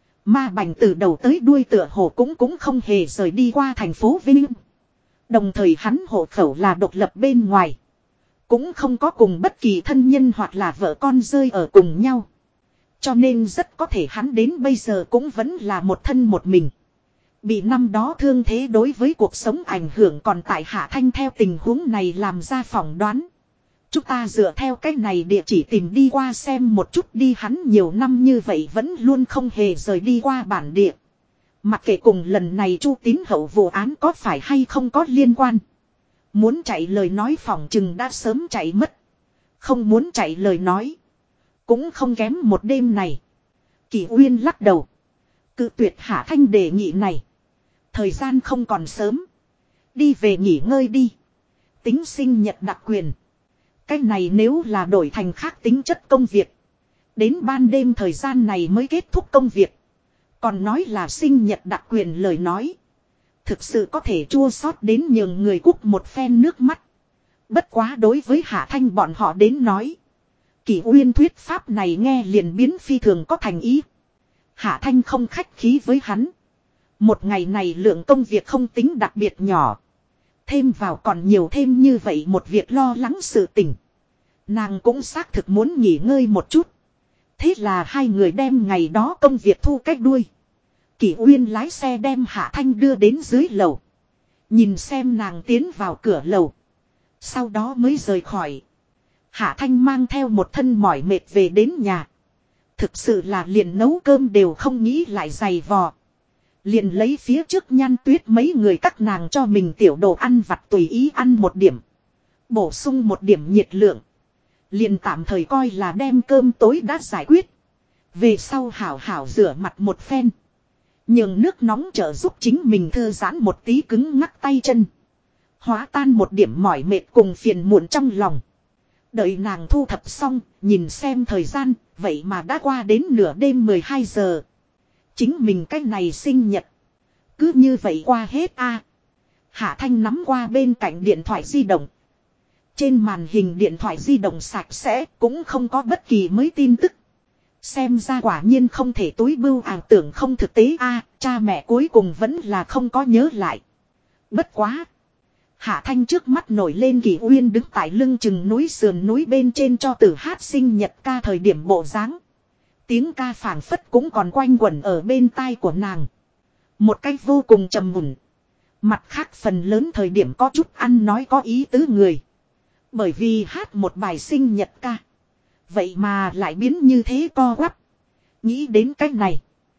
ma bành từ đầu tới đuôi tựa hồ cũng không hề rời đi qua thành phố Vinh. Đồng thời hắn hộ khẩu là độc lập bên ngoài. Cũng không có cùng bất kỳ thân nhân hoặc là vợ con rơi ở cùng nhau. Cho nên rất có thể hắn đến bây giờ cũng vẫn là một thân một mình. Bị năm đó thương thế đối với cuộc sống ảnh hưởng còn tại Hạ Thanh theo tình huống này làm ra phỏng đoán. Chúng ta dựa theo cái này địa chỉ tìm đi qua xem một chút đi hắn nhiều năm như vậy vẫn luôn không hề rời đi qua bản địa. Mặc kệ cùng lần này Chu Tín Hậu vụ án có phải hay không có liên quan. Muốn chạy lời nói phỏng chừng đã sớm chạy mất. Không muốn chạy lời nói. Cũng không kém một đêm này. Kỷ Uyên lắc đầu. Cự tuyệt Hạ Thanh đề nghị này. Thời gian không còn sớm. Đi về nghỉ ngơi đi. Tính sinh nhật đặc quyền. Cái này nếu là đổi thành khác tính chất công việc. Đến ban đêm thời gian này mới kết thúc công việc. Còn nói là sinh nhật đặc quyền lời nói. Thực sự có thể chua xót đến nhường người cúc một phen nước mắt. Bất quá đối với Hạ Thanh bọn họ đến nói. Kỷ Uyên thuyết pháp này nghe liền biến phi thường có thành ý. Hạ Thanh không khách khí với hắn. Một ngày này lượng công việc không tính đặc biệt nhỏ. Thêm vào còn nhiều thêm như vậy một việc lo lắng sự tình. Nàng cũng xác thực muốn nghỉ ngơi một chút. Thế là hai người đem ngày đó công việc thu cách đuôi. Kỷ Uyên lái xe đem Hạ Thanh đưa đến dưới lầu. Nhìn xem nàng tiến vào cửa lầu. Sau đó mới rời khỏi. Hạ Thanh mang theo một thân mỏi mệt về đến nhà. Thực sự là liền nấu cơm đều không nghĩ lại dày vò. Liền lấy phía trước Nhan Tuyết mấy người các nàng cho mình tiểu đồ ăn vặt tùy ý ăn một điểm. Bổ sung một điểm nhiệt lượng. Liền tạm thời coi là đem cơm tối đã giải quyết. Về sau hảo hảo rửa mặt một phen. Nhường nước nóng trợ giúp chính mình thư giãn một tí cứng ngắc tay chân. Hóa tan một điểm mỏi mệt cùng phiền muộn trong lòng. Đợi nàng thu thập xong, nhìn xem thời gian, vậy mà đã qua đến nửa đêm 12 giờ. Chính mình cách này sinh nhật. Cứ như vậy qua hết a. Hạ Thanh nắm qua bên cạnh điện thoại di động. Trên màn hình điện thoại di động sạch sẽ, cũng không có bất kỳ mới tin tức. Xem ra quả nhiên không thể túi bưu ảo tưởng không thực tế a, cha mẹ cuối cùng vẫn là không có nhớ lại. Bất quá. Hạ Thanh trước mắt nổi lên Kỷ Uyên đứng tại lưng chừng núi sườn núi bên trên cho tử hát sinh nhật ca thời điểm bộ dáng. Tiếng ca phảng phất cũng còn quanh quẩn ở bên tai của nàng. Một cách vô cùng trầm mùn. Mặt khác phần lớn thời điểm có chút ăn nói có ý tứ người. Bởi vì hát một bài sinh nhật ca. Vậy mà lại biến như thế co quắp. Nghĩ đến cách này.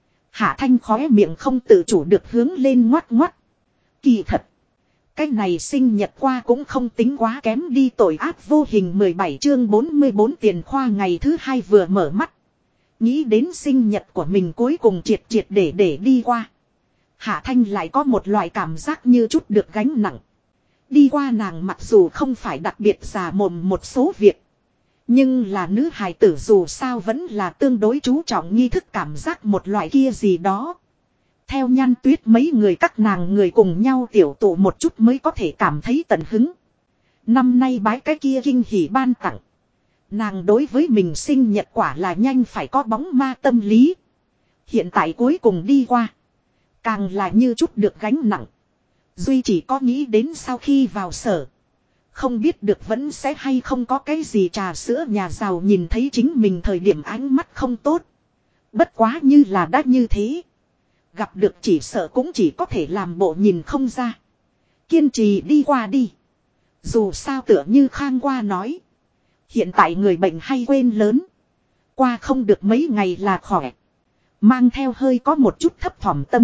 Hạ Thanh khóe miệng không tự chủ được hướng lên ngoắt ngoắt. Kỳ thật. Cách này sinh nhật qua cũng không tính quá kém đi tội ác vô hình 17 chương 44 tiền khoa ngày thứ hai vừa mở mắt. Nghĩ đến sinh nhật của mình cuối cùng triệt triệt để đi qua. Hạ Thanh lại có một loại cảm giác như chút được gánh nặng. Đi qua nàng mặc dù không phải đặc biệt giả mồm một số việc. Nhưng là nữ hài tử dù sao vẫn là tương đối chú trọng nghi thức cảm giác một loại kia gì đó. Theo Nhan Tuyết mấy người các nàng người cùng nhau tiểu tụ một chút mới có thể cảm thấy tận hứng. Năm nay bái cái kia kinh hỉ ban tặng. Nàng đối với mình sinh nhật quả là nhanh phải có bóng ma tâm lý. Hiện tại cuối cùng đi qua. Càng là như chút được gánh nặng. Duy chỉ có nghĩ đến sau khi vào sở. Không biết được vẫn sẽ hay không có cái gì trà sữa nhà giàu nhìn thấy chính mình thời điểm ánh mắt không tốt. Bất quá như là đã như thế. Gặp được chỉ sợ cũng chỉ có thể làm bộ nhìn không ra. Kiên trì đi qua đi. Dù sao tựa như Khang qua nói. Hiện tại người bệnh hay quên lớn. Qua không được mấy ngày là khỏe. Mang theo hơi có một chút thấp thỏm tâm.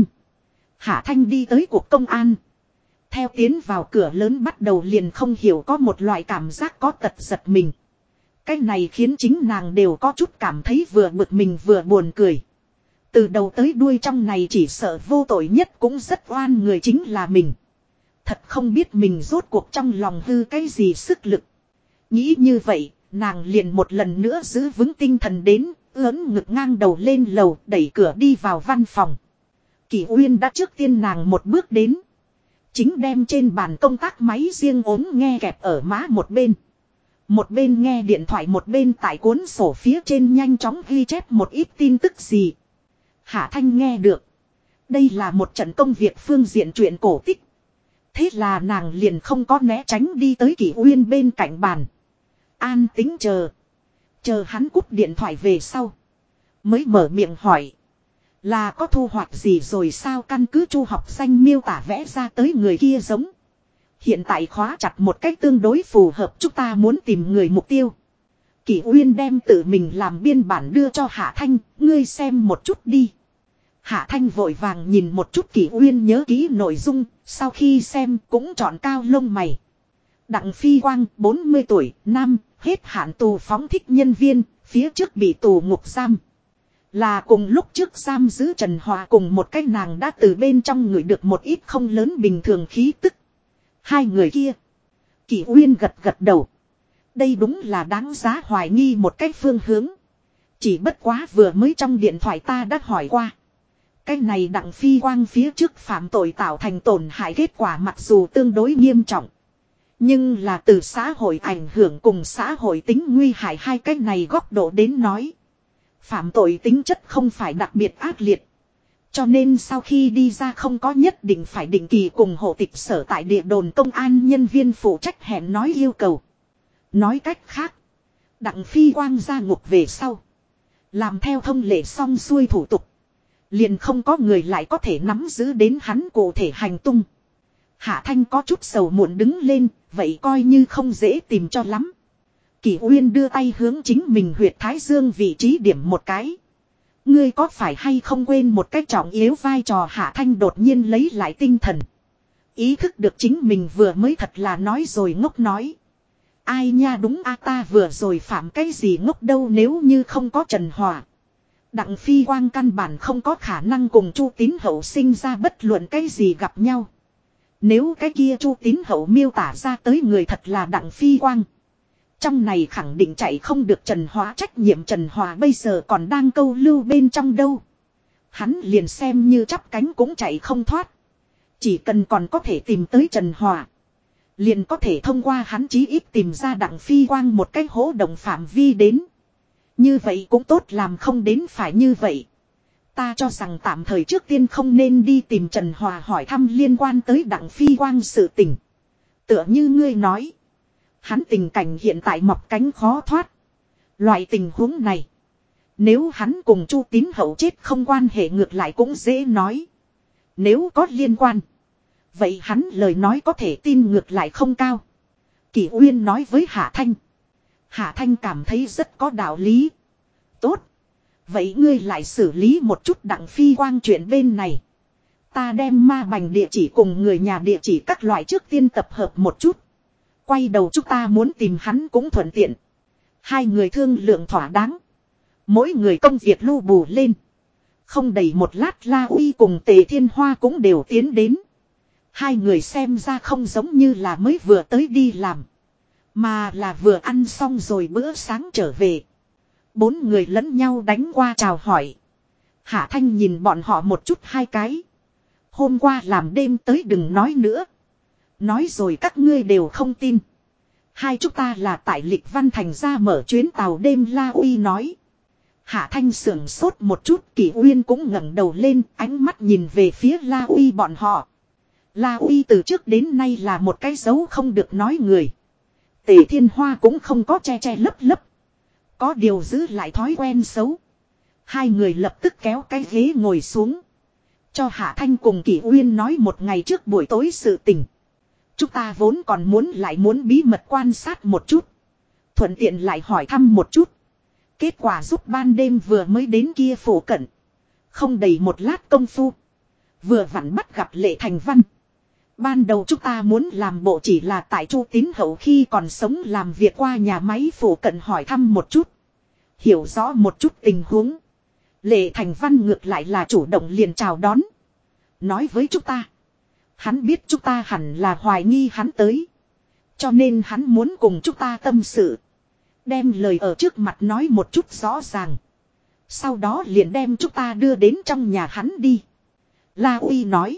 Hạ Thanh đi tới cuộc công an. Theo tiến vào cửa lớn bắt đầu liền không hiểu có một loại cảm giác có tật giật mình. Cái này khiến chính nàng đều có chút cảm thấy vừa bực mình vừa buồn cười. Từ đầu tới đuôi trong này chỉ sợ vô tội nhất cũng rất oan người chính là mình. Thật không biết mình rốt cuộc trong lòng hư cái gì sức lực. Nghĩ như vậy, nàng liền một lần nữa giữ vững tinh thần đến, ớn ngực ngang đầu lên lầu, đẩy cửa đi vào văn phòng. Kỷ Uyên đã trước tiên nàng một bước đến. Chính đem trên bàn công tác máy riêng ốm nghe kẹp ở má một bên. Một bên nghe điện thoại một bên tại cuốn sổ phía trên nhanh chóng ghi chép một ít tin tức gì. Hạ Thanh nghe được. Đây là một trận công việc phương diện truyện cổ tích. Thế là nàng liền không có né tránh đi tới Kỷ Uyên bên cạnh bàn. An tính chờ. Chờ hắn cúp điện thoại về sau. Mới mở miệng hỏi. Là có thu hoạch gì rồi sao căn cứ Chu học danh miêu tả vẽ ra tới người kia giống. Hiện tại khóa chặt một cách tương đối phù hợp chúng ta muốn tìm người mục tiêu. Kỷ Uyên đem tự mình làm biên bản đưa cho Hạ Thanh, ngươi xem một chút đi. Hạ Thanh vội vàng nhìn một chút Kỷ Uyên nhớ kỹ nội dung, sau khi xem cũng chọn cao lông mày. Đặng Phi Quang, 40 tuổi, nam, hết hạn tù phóng thích nhân viên, phía trước bị tù ngục giam. Là cùng lúc trước giam giữ Trần Hòa cùng một cái nàng đã từ bên trong người được một ít không lớn bình thường khí tức. Hai người kia. Kỷ Uyên gật gật đầu. Đây đúng là đáng giá hoài nghi một cái phương hướng. Chỉ bất quá vừa mới trong điện thoại ta đã hỏi qua. Cái này Đặng Phi Quang phía trước phạm tội tạo thành tổn hại kết quả mặc dù tương đối nghiêm trọng. Nhưng là từ xã hội ảnh hưởng cùng xã hội tính nguy hại hai cái này góc độ đến nói. Phạm tội tính chất không phải đặc biệt ác liệt. Cho nên sau khi đi ra không có nhất định phải định kỳ cùng hộ tịch sở tại địa đồn công an nhân viên phụ trách hẹn nói yêu cầu. Nói cách khác. Đặng Phi Quang ra ngục về sau. Làm theo thông lệ xong xuôi thủ tục. Liền không có người lại có thể nắm giữ đến hắn cụ thể hành tung. Hạ Thanh có chút sầu muộn đứng lên. Vậy coi như không dễ tìm cho lắm. Kỷ Uyên đưa tay hướng chính mình huyệt thái dương vị trí điểm một cái. Ngươi có phải hay không quên một cách trọng yếu vai trò Hạ Thanh đột nhiên lấy lại tinh thần. Ý thức được chính mình vừa mới thật là nói rồi ngốc nói. Ai nha đúng a ta vừa rồi phạm cái gì ngốc đâu nếu như không có Trần Hòa. Đặng Phi Quang căn bản không có khả năng cùng Chu Tín Hậu sinh ra bất luận cái gì gặp nhau. Nếu cái kia Chu Tín Hậu miêu tả ra tới người thật là Đặng Phi Quang. Trong này khẳng định chạy không được Trần Hòa trách nhiệm Trần Hòa bây giờ còn đang câu lưu bên trong đâu. Hắn liền xem như chắp cánh cũng chạy không thoát. Chỉ cần còn có thể tìm tới Trần Hòa. Liền có thể thông qua hắn chí ít tìm ra Đặng Phi Quang một cái hố động phạm vi đến. Như vậy cũng tốt, làm không đến phải như vậy. Ta cho rằng tạm thời trước tiên không nên đi tìm Trần Hòa hỏi thăm liên quan tới Đặng Phi Quang sự tình. Tựa như ngươi nói. Hắn tình cảnh hiện tại mọc cánh khó thoát. Loại tình huống này. Nếu hắn cùng Chu Tín Hậu chết không quan hệ ngược lại cũng dễ nói. Nếu có liên quan. Vậy hắn lời nói có thể tin ngược lại không cao. Kỷ Uyên nói với Hạ Thanh. Hạ Thanh cảm thấy rất có đạo lý. Tốt. Vậy ngươi lại xử lý một chút Đặng Phi Quang chuyện bên này. Ta đem ma bành địa chỉ cùng người nhà địa chỉ các loại trước tiên tập hợp một chút. Quay đầu chúng ta muốn tìm hắn cũng thuận tiện. Hai người thương lượng thỏa đáng. Mỗi người công việc lu bù lên. Không đầy một lát La Uy cùng Tề Thiên Hoa cũng đều tiến đến. Hai người xem ra không giống như là mới vừa tới đi làm. Mà là vừa ăn xong rồi bữa sáng trở về. Bốn người lẫn nhau đánh qua chào hỏi. Hạ Thanh nhìn bọn họ một chút hai cái. Hôm qua làm đêm tới đừng nói nữa. Nói rồi các ngươi đều không tin. Hai chúng ta là tại Lịch Văn Thành ra mở chuyến tàu đêm, La Uy nói. Hạ Thanh sưởng sốt một chút, Kỷ Uyên cũng ngẩng đầu lên, ánh mắt nhìn về phía La Uy bọn họ. La Uy từ trước đến nay là một cái dấu không được nói người. Tề Thiên Hoa cũng không có che che lấp lấp. Có điều giữ lại thói quen xấu. Hai người lập tức kéo cái ghế ngồi xuống. Cho Hạ Thanh cùng Kỷ Uyên nói một ngày trước buổi tối sự tình. Chúng ta vốn còn muốn bí mật quan sát một chút. Thuận tiện lại hỏi thăm một chút. Kết quả giúp ban đêm vừa mới đến kia phổ cận. Không đầy một lát công phu. Vừa vặn bắt gặp Lệ Thành Văn. Ban đầu chúng ta muốn làm bộ chỉ là tại Chu Tín Hậu khi còn sống làm việc qua nhà máy phổ cận hỏi thăm một chút. Hiểu rõ một chút tình huống. Lệ Thành Văn ngược lại là chủ động liền chào đón. Nói với chúng ta. Hắn biết chúng ta hẳn là hoài nghi hắn tới. Cho nên hắn muốn cùng chúng ta tâm sự. Đem lời ở trước mặt nói một chút rõ ràng. Sau đó liền đem chúng ta đưa đến trong nhà hắn đi. La Uy nói.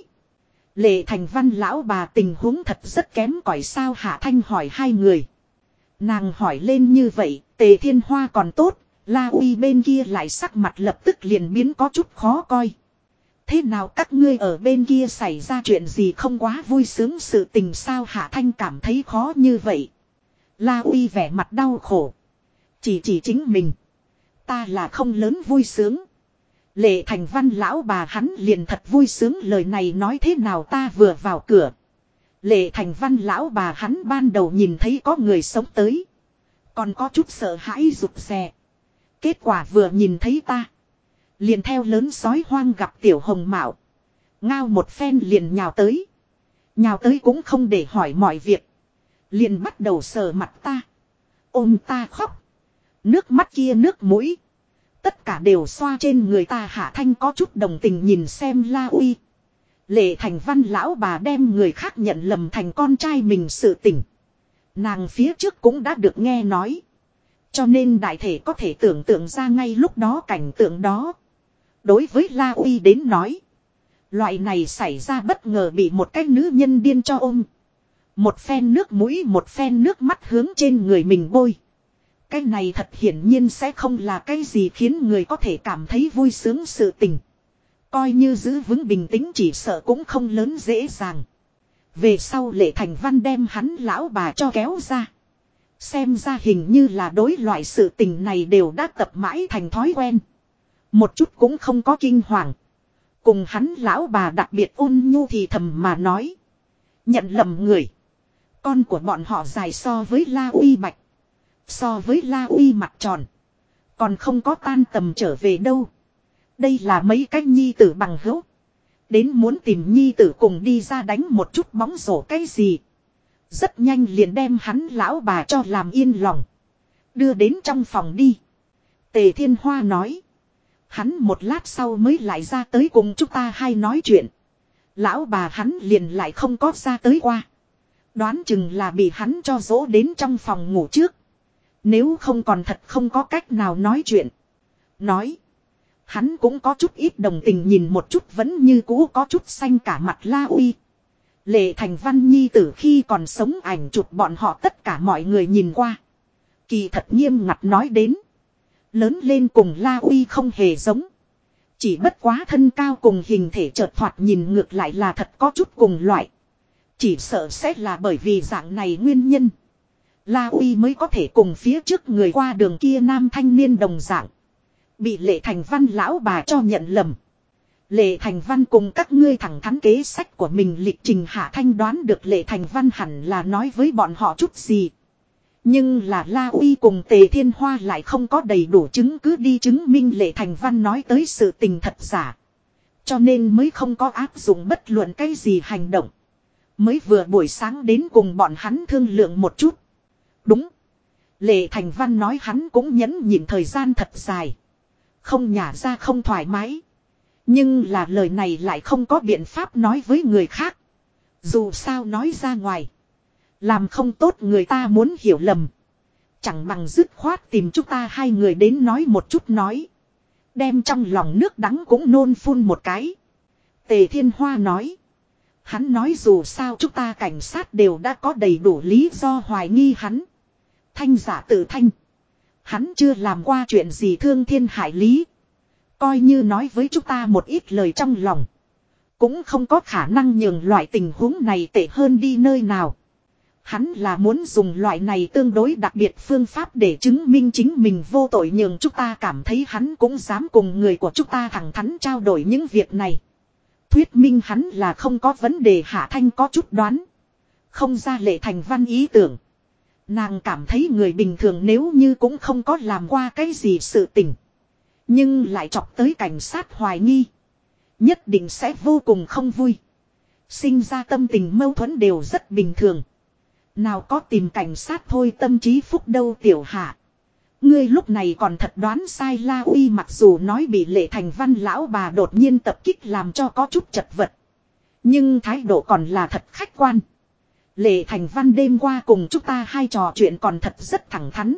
Lệ Thành Văn lão bà tình huống thật rất kém cỏi sao, Hạ Thanh hỏi hai người. Nàng hỏi lên như vậy, Tề Thiên Hoa còn tốt, La Uy bên kia lại sắc mặt lập tức liền biến có chút khó coi. Thế nào các ngươi ở bên kia xảy ra chuyện gì không quá vui sướng sự tình sao, Hạ Thanh cảm thấy khó như vậy. La Uy vẻ mặt đau khổ. Chỉ chính mình. Ta là không lớn vui sướng. Lệ Thành Văn lão bà hắn liền thật vui sướng, lời này nói thế nào ta vừa vào cửa. Lệ Thành Văn lão bà hắn ban đầu nhìn thấy có người sống tới. Còn có chút sợ hãi rụt rè. Kết quả vừa nhìn thấy ta. Liền theo lớn sói hoang gặp tiểu hồng mạo. Ngao một phen liền nhào tới. Nhào tới cũng không để hỏi mọi việc. Liền bắt đầu sờ mặt ta. Ôm ta khóc. Nước mắt kia nước mũi. Tất cả đều xoa trên người ta. Hạ Thanh có chút đồng tình nhìn xem La Uy. Lệ Thành Văn lão bà đem người khác nhận lầm thành con trai mình sự tình. Nàng phía trước cũng đã được nghe nói. Cho nên đại thể có thể tưởng tượng ra ngay lúc đó cảnh tượng đó. Đối với La Uy đến nói. Loại này xảy ra bất ngờ bị một cái nữ nhân điên cho ôm. Một phen nước mũi một phen nước mắt hướng trên người mình bôi. Cái này thật hiển nhiên sẽ không là cái gì khiến người có thể cảm thấy vui sướng sự tình. Coi như giữ vững bình tĩnh chỉ sợ cũng không lớn dễ dàng. Về sau Lệ Thành Văn đem hắn lão bà cho kéo ra. Xem ra hình như là đối loại sự tình này đều đã tập mãi thành thói quen. Một chút cũng không có kinh hoàng. Cùng hắn lão bà đặc biệt ôn nhu thì thầm mà nói. Nhận lầm người. Con của bọn họ dài so với La Uy bạch. So với La Uy mặt tròn. Còn không có tan tầm trở về đâu. Đây là mấy cái nhi tử bằng hữu. Đến muốn tìm nhi tử cùng đi ra đánh một chút bóng rổ cái gì. Rất nhanh liền đem hắn lão bà cho làm yên lòng. Đưa đến trong phòng đi. Tề Thiên Hoa nói. Hắn một lát sau mới lại ra tới cùng chúng ta hay nói chuyện. Lão bà hắn liền lại không có ra tới qua. Đoán chừng là bị hắn cho dỗ đến trong phòng ngủ trước. Nếu không còn thật không có cách nào nói chuyện. Nói. Hắn cũng có chút ít đồng tình nhìn một chút vẫn như cũ có chút xanh cả mặt La Uy. Lệ Thành Văn nhi tử khi còn sống ảnh chụp bọn họ tất cả mọi người nhìn qua. Kỳ thật nghiêm ngặt nói đến. Lớn lên cùng La Uy không hề giống. Chỉ bất quá thân cao cùng hình thể chợt thoạt nhìn ngược lại là thật có chút cùng loại. Chỉ sợ sẽ là bởi vì dạng này nguyên nhân. La Uy mới có thể cùng phía trước người qua đường kia nam thanh niên đồng dạng. Bị Lệ Thành Văn lão bà cho nhận lầm. Lệ Thành Văn cùng các ngươi thẳng thắn kế sách của mình lịch trình Hạ Thanh đoán được Lệ Thành Văn hẳn là nói với bọn họ chút gì. Nhưng là La Uy cùng Tề Thiên Hoa lại không có đầy đủ chứng cứ đi chứng minh Lệ Thành Văn nói tới sự tình thật giả. Cho nên mới không có áp dụng bất luận cái gì hành động. Mới vừa buổi sáng đến cùng bọn hắn thương lượng một chút. Đúng. Lệ Thành Văn nói hắn cũng nhẫn nhịn thời gian thật dài. Không nhả ra không thoải mái. Nhưng là lời này lại không có biện pháp nói với người khác. Dù sao nói ra ngoài. Làm không tốt người ta muốn hiểu lầm. Chẳng bằng dứt khoát tìm chúng ta hai người đến nói một chút nói. Đem trong lòng nước đắng cũng nôn phun một cái. Tề Thiên Hoa nói. Hắn nói dù sao chúng ta cảnh sát đều đã có đầy đủ lý do hoài nghi hắn. Thanh giả tự thanh. Hắn chưa làm qua chuyện gì thương thiên hại lý. Coi như nói với chúng ta một ít lời trong lòng. Cũng không có khả năng nhường loại tình huống này tệ hơn đi nơi nào. Hắn là muốn dùng loại này tương đối đặc biệt phương pháp để chứng minh chính mình vô tội nhường chúng ta cảm thấy hắn cũng dám cùng người của chúng ta thẳng thắn trao đổi những việc này. Thuyết minh hắn là không có vấn đề. Hạ Thanh có chút đoán. Không ra Lệ Thành Văn ý tưởng. Nàng cảm thấy người bình thường nếu như cũng không có làm qua cái gì sự tình. Nhưng lại chọc tới cảnh sát hoài nghi. Nhất định sẽ vô cùng không vui. Sinh ra tâm tình mâu thuẫn đều rất bình thường. Nào có tìm cảnh sát thôi tâm trí phúc đâu tiểu hạ. Ngươi lúc này còn thật đoán sai. La Uy mặc dù nói bị Lệ Thành Văn lão bà đột nhiên tập kích làm cho có chút chật vật. Nhưng thái độ còn là thật khách quan. Lệ Thành Văn đêm qua cùng chúng ta hai trò chuyện còn thật rất thẳng thắn.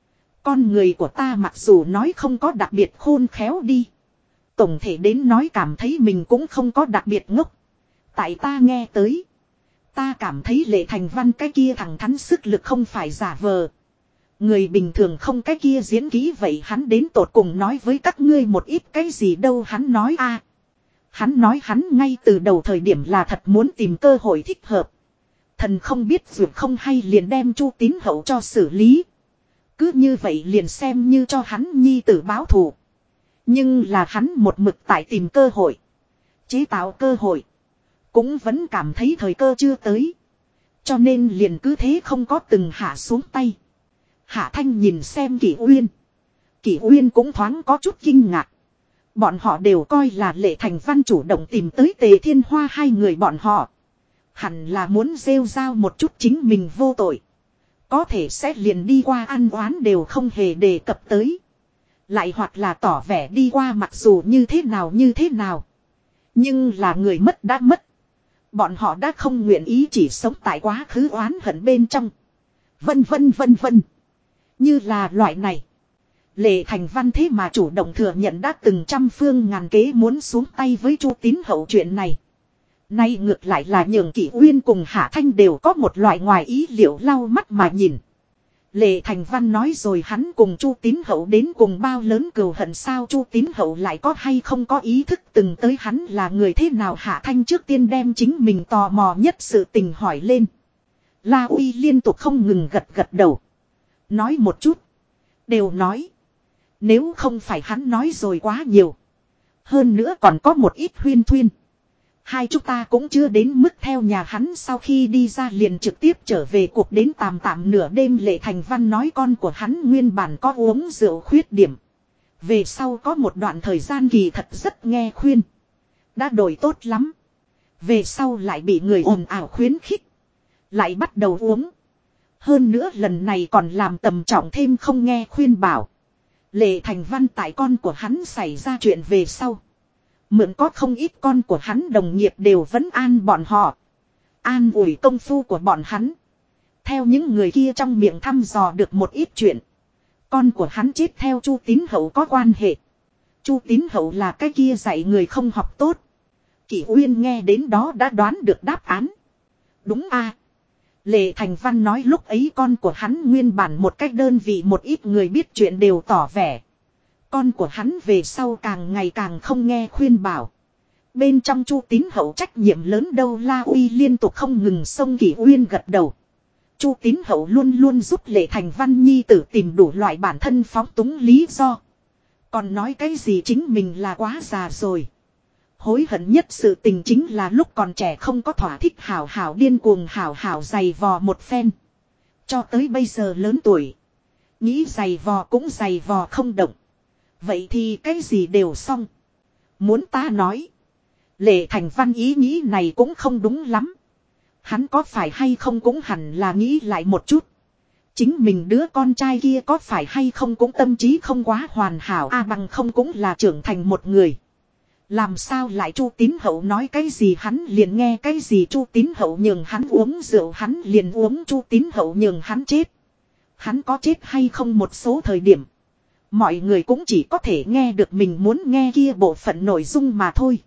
Con người của ta mặc dù nói không có đặc biệt khôn khéo đi. Tổng thể đến nói cảm thấy mình cũng không có đặc biệt ngốc. Tại ta nghe tới. Ta cảm thấy Lệ Thành Văn cái kia thẳng thắn sức lực không phải giả vờ. Người bình thường không cái kia diễn kỹ vậy hắn đến tột cùng nói với các ngươi một ít cái gì đâu hắn nói a. Hắn nói hắn ngay từ đầu thời điểm là thật muốn tìm cơ hội thích hợp. Thần không biết dù không hay liền đem Chu Tín Hậu cho xử lý. Cứ như vậy liền xem như cho hắn nhi tử báo thù. Nhưng là hắn một mực tại tìm cơ hội. Chế tạo cơ hội. Cũng vẫn cảm thấy thời cơ chưa tới. Cho nên liền cứ thế không có từng hạ xuống tay. Hạ Thanh nhìn xem Kỷ Uyên. Kỷ Uyên cũng thoáng có chút kinh ngạc. Bọn họ đều coi là Lệ Thành Văn chủ động tìm tới Tề Thiên Hoa hai người bọn họ. Hẳn là muốn rêu rao một chút chính mình vô tội. Có thể sẽ liền đi qua ăn oán đều không hề đề cập tới. Lại hoặc là tỏ vẻ đi qua mặc dù như thế nào. Nhưng là người mất đã mất. Bọn họ đã không nguyện ý chỉ sống tại quá khứ oán hận bên trong. Vân vân. Như là loại này. Lệ Thành Văn thế mà chủ động thừa nhận đã từng trăm phương ngàn kế muốn xuống tay với Chu Tín Hậu chuyện này. Nay ngược lại là nhường Kỷ Uyên cùng Hạ Thanh đều có một loại ngoài ý liệu lau mắt mà nhìn. Lệ Thành Văn nói rồi hắn cùng Chu Tín Hậu đến cùng bao lớn cừu hận sao Chu Tín Hậu lại có hay không có ý thức từng tới hắn là người thế nào. Hạ Thanh trước tiên đem chính mình tò mò nhất sự tình hỏi lên. La Uy liên tục không ngừng gật đầu. Nói một chút. Đều nói. Nếu không phải hắn nói rồi quá nhiều. Hơn nữa còn có một ít huyên thuyên. Hai chúng ta cũng chưa đến mức theo nhà hắn sau khi đi ra liền trực tiếp trở về cuộc đến tạm nửa đêm. Lệ Thành Văn nói con của hắn nguyên bản có uống rượu khuyết điểm. Về sau có một đoạn thời gian kỳ thật rất nghe khuyên. Đã đổi tốt lắm. Về sau lại bị người ồn ào khuyến khích. Lại bắt đầu uống. Hơn nữa lần này còn làm tầm trọng thêm không nghe khuyên bảo. Lệ Thành Văn tại con của hắn xảy ra chuyện về sau. Mượn có không ít con của hắn đồng nghiệp đều vẫn an bọn họ. An ủi công phu của bọn hắn. Theo những người kia trong miệng thăm dò được một ít chuyện. Con của hắn chết theo Chu Tín Hậu có quan hệ. Chu Tín Hậu là cái kia dạy người không học tốt. Kỷ Uyên nghe đến đó đã đoán được đáp án. Đúng a. Lệ Thành Văn nói lúc ấy con của hắn nguyên bản một cách đơn vị một ít người biết chuyện đều tỏ vẻ. Con của hắn về sau càng ngày càng không nghe khuyên bảo. Bên trong Chu Tín Hậu trách nhiệm lớn đâu. La Uy liên tục không ngừng xông Kỷ Uyên gật đầu. Chu Tín Hậu luôn luôn giúp Lệ Thành Văn nhi tử tìm đủ loại bản thân phóng túng lý do. Còn nói cái gì chính mình là quá già rồi. Hối hận nhất sự tình chính là lúc còn trẻ không có thỏa thích hảo hảo điên cuồng hảo hảo giày vò một phen. Cho tới bây giờ lớn tuổi. Nghĩ giày vò cũng giày vò không động. Vậy thì cái gì đều xong. Muốn ta nói. Lệ Thành Văn ý nghĩ này cũng không đúng lắm. Hắn có phải hay không cũng hẳn là nghĩ lại một chút. Chính mình đứa con trai kia có phải hay không cũng tâm trí không quá hoàn hảo bằng không cũng là trưởng thành một người. Làm sao lại Chu Tín Hậu nói cái gì hắn liền nghe cái gì. Chu Tín Hậu nhường hắn uống rượu hắn liền uống. Chu Tín Hậu nhường hắn chết. Hắn có chết hay không một số thời điểm. Mọi người cũng chỉ có thể nghe được mình muốn nghe kia bộ phận nội dung mà thôi.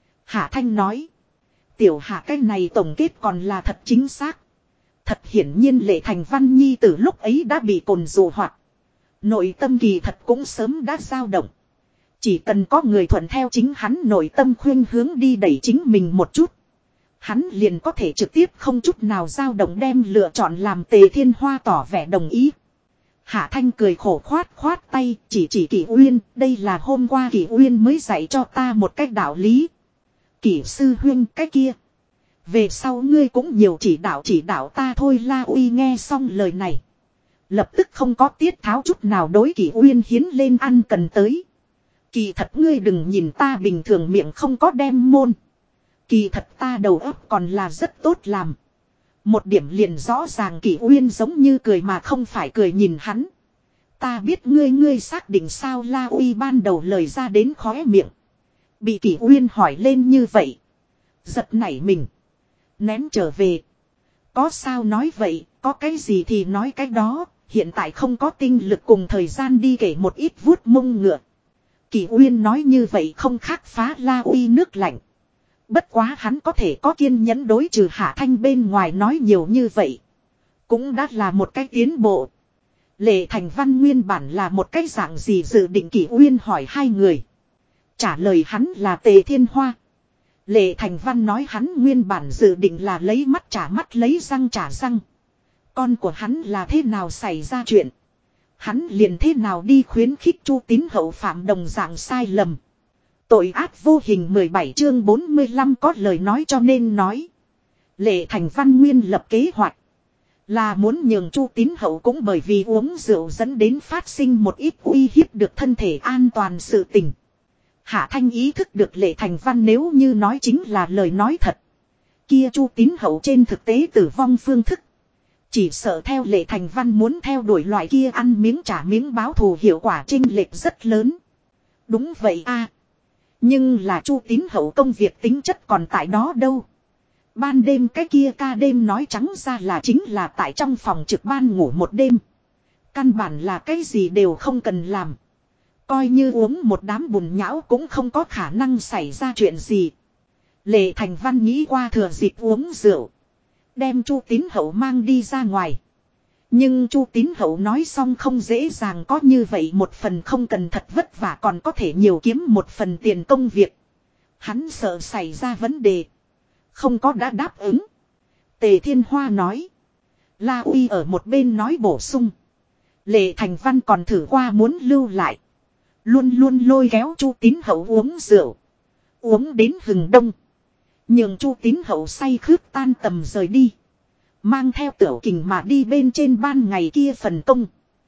Hạ Thanh nói. Tiểu Hạ cái này tổng kết còn là thật chính xác. Thật hiển nhiên Lệ Thành Văn nhi từ lúc ấy đã bị cồn dụ hoặc. Nội tâm kỳ thật cũng sớm đã dao động. Chỉ cần có người thuận theo chính hắn nội tâm khuyên hướng đi đẩy chính mình một chút. Hắn liền có thể trực tiếp không chút nào dao động đem lựa chọn làm Tề Thiên Hoa tỏ vẻ đồng ý. Hạ Thanh cười khổ khoát khoát tay chỉ Kỷ Uyên. Đây là hôm qua Kỷ Uyên mới dạy cho ta một cách đạo lý. Kỷ sư huynh cái kia. Về sau ngươi cũng nhiều chỉ đạo ta thôi. La Uy nghe xong lời này. Lập tức không có tiết tháo chút nào đối Kỷ Uyên hiến lên ăn cần tới. Kỳ thật ngươi đừng nhìn ta bình thường miệng không có đem môn. Kỳ thật ta đầu óc còn là rất tốt làm. Một điểm liền rõ ràng Kỷ Uyên giống như cười mà không phải cười nhìn hắn. Ta biết ngươi xác định sao. La Uy ban đầu lời ra đến khóe miệng. Bị Kỷ Uyên hỏi lên như vậy. Giật nảy mình. Nén trở về. Có sao nói vậy, có cái gì thì nói cái đó. Hiện tại không có tinh lực cùng thời gian đi kể một ít vuốt mông ngựa. Kỷ Uyên nói như vậy không khác phá La Uy nước lạnh. Bất quá hắn có thể có kiên nhẫn đối trừ Hạ Thanh bên ngoài nói nhiều như vậy. Cũng đã là một cái tiến bộ. Lệ Thành Văn nguyên bản là một cái dạng gì dự định. Kỷ Uyên hỏi hai người. Trả lời hắn là Tề Thiên Hoa. Lệ Thành Văn nói hắn nguyên bản dự định là lấy mắt trả mắt lấy răng trả răng. Con của hắn là thế nào xảy ra chuyện. Hắn liền thế nào đi khuyến khích Chu Tín Hậu phạm đồng dạng sai lầm. Tội ác vô hình 17 chương 45 có lời nói cho nên nói. Lệ Thành Văn nguyên lập kế hoạch. Là muốn nhường Chu Tín Hậu cũng bởi vì uống rượu dẫn đến phát sinh một ít uy hiếp được thân thể an toàn sự tình. Hạ Thanh ý thức được Lệ Thành Văn nếu như nói chính là lời nói thật. Kia Chu Tín Hậu trên thực tế tử vong phương thức. Chỉ sợ theo Lệ Thành Văn muốn theo đuổi loại kia ăn miếng trả miếng báo thù hiệu quả chênh lệch rất lớn. Đúng vậy a. Nhưng là Chu Tín Hậu công việc tính chất còn tại đó đâu. Ban đêm cái kia ca đêm nói trắng ra là chính là tại trong phòng trực ban ngủ một đêm. Căn bản là cái gì đều không cần làm. Coi như uống một đám bùn nhão cũng không có khả năng xảy ra chuyện gì. Lệ Thành Văn nghĩ qua thừa dịp uống rượu. Đem Chu Tín Hậu mang đi ra ngoài. Nhưng Chu Tín Hậu nói xong không dễ dàng có như vậy một phần không cần thật vất vả còn có thể nhiều kiếm một phần tiền công việc. Hắn sợ xảy ra vấn đề. Không có đã đáp ứng. Tề Thiên Hoa nói. La Uy ở một bên nói bổ sung. Lệ Thành Văn còn thử qua muốn lưu lại. Luôn luôn lôi kéo Chu Tín Hậu uống rượu. Uống đến hừng đông. Nhưng Chu Tín Hậu say khướt tan tầm rời đi. Mang theo Tiểu Kình mà đi bên trên ban ngày kia phần công.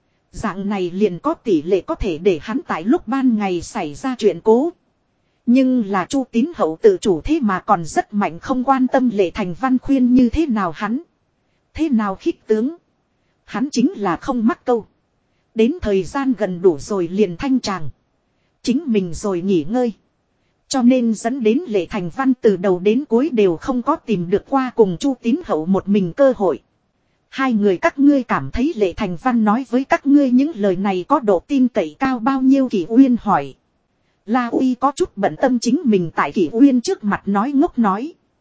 Dạng này liền có tỷ lệ có thể để hắn tại lúc ban ngày xảy ra chuyện cố. Nhưng là Chu Tín Hậu tự chủ thế mà còn rất mạnh không quan tâm Lệ Thành Văn khuyên như thế nào hắn. Thế nào khích tướng. Hắn chính là không mắc câu. Đến thời gian gần đủ rồi liền thanh tràng. Chính mình rồi nghỉ ngơi. Cho nên dẫn đến Lệ Thành Văn từ đầu đến cuối đều không có tìm được qua cùng Chu Tín Hậu một mình cơ hội. Hai người các ngươi cảm thấy Lệ Thành Văn nói với các ngươi những lời này có độ tin cậy cao bao nhiêu? Kỷ Uyên hỏi. La Uy có chút bận tâm chính mình tại Kỷ Uyên trước mặt nói ngốc nói.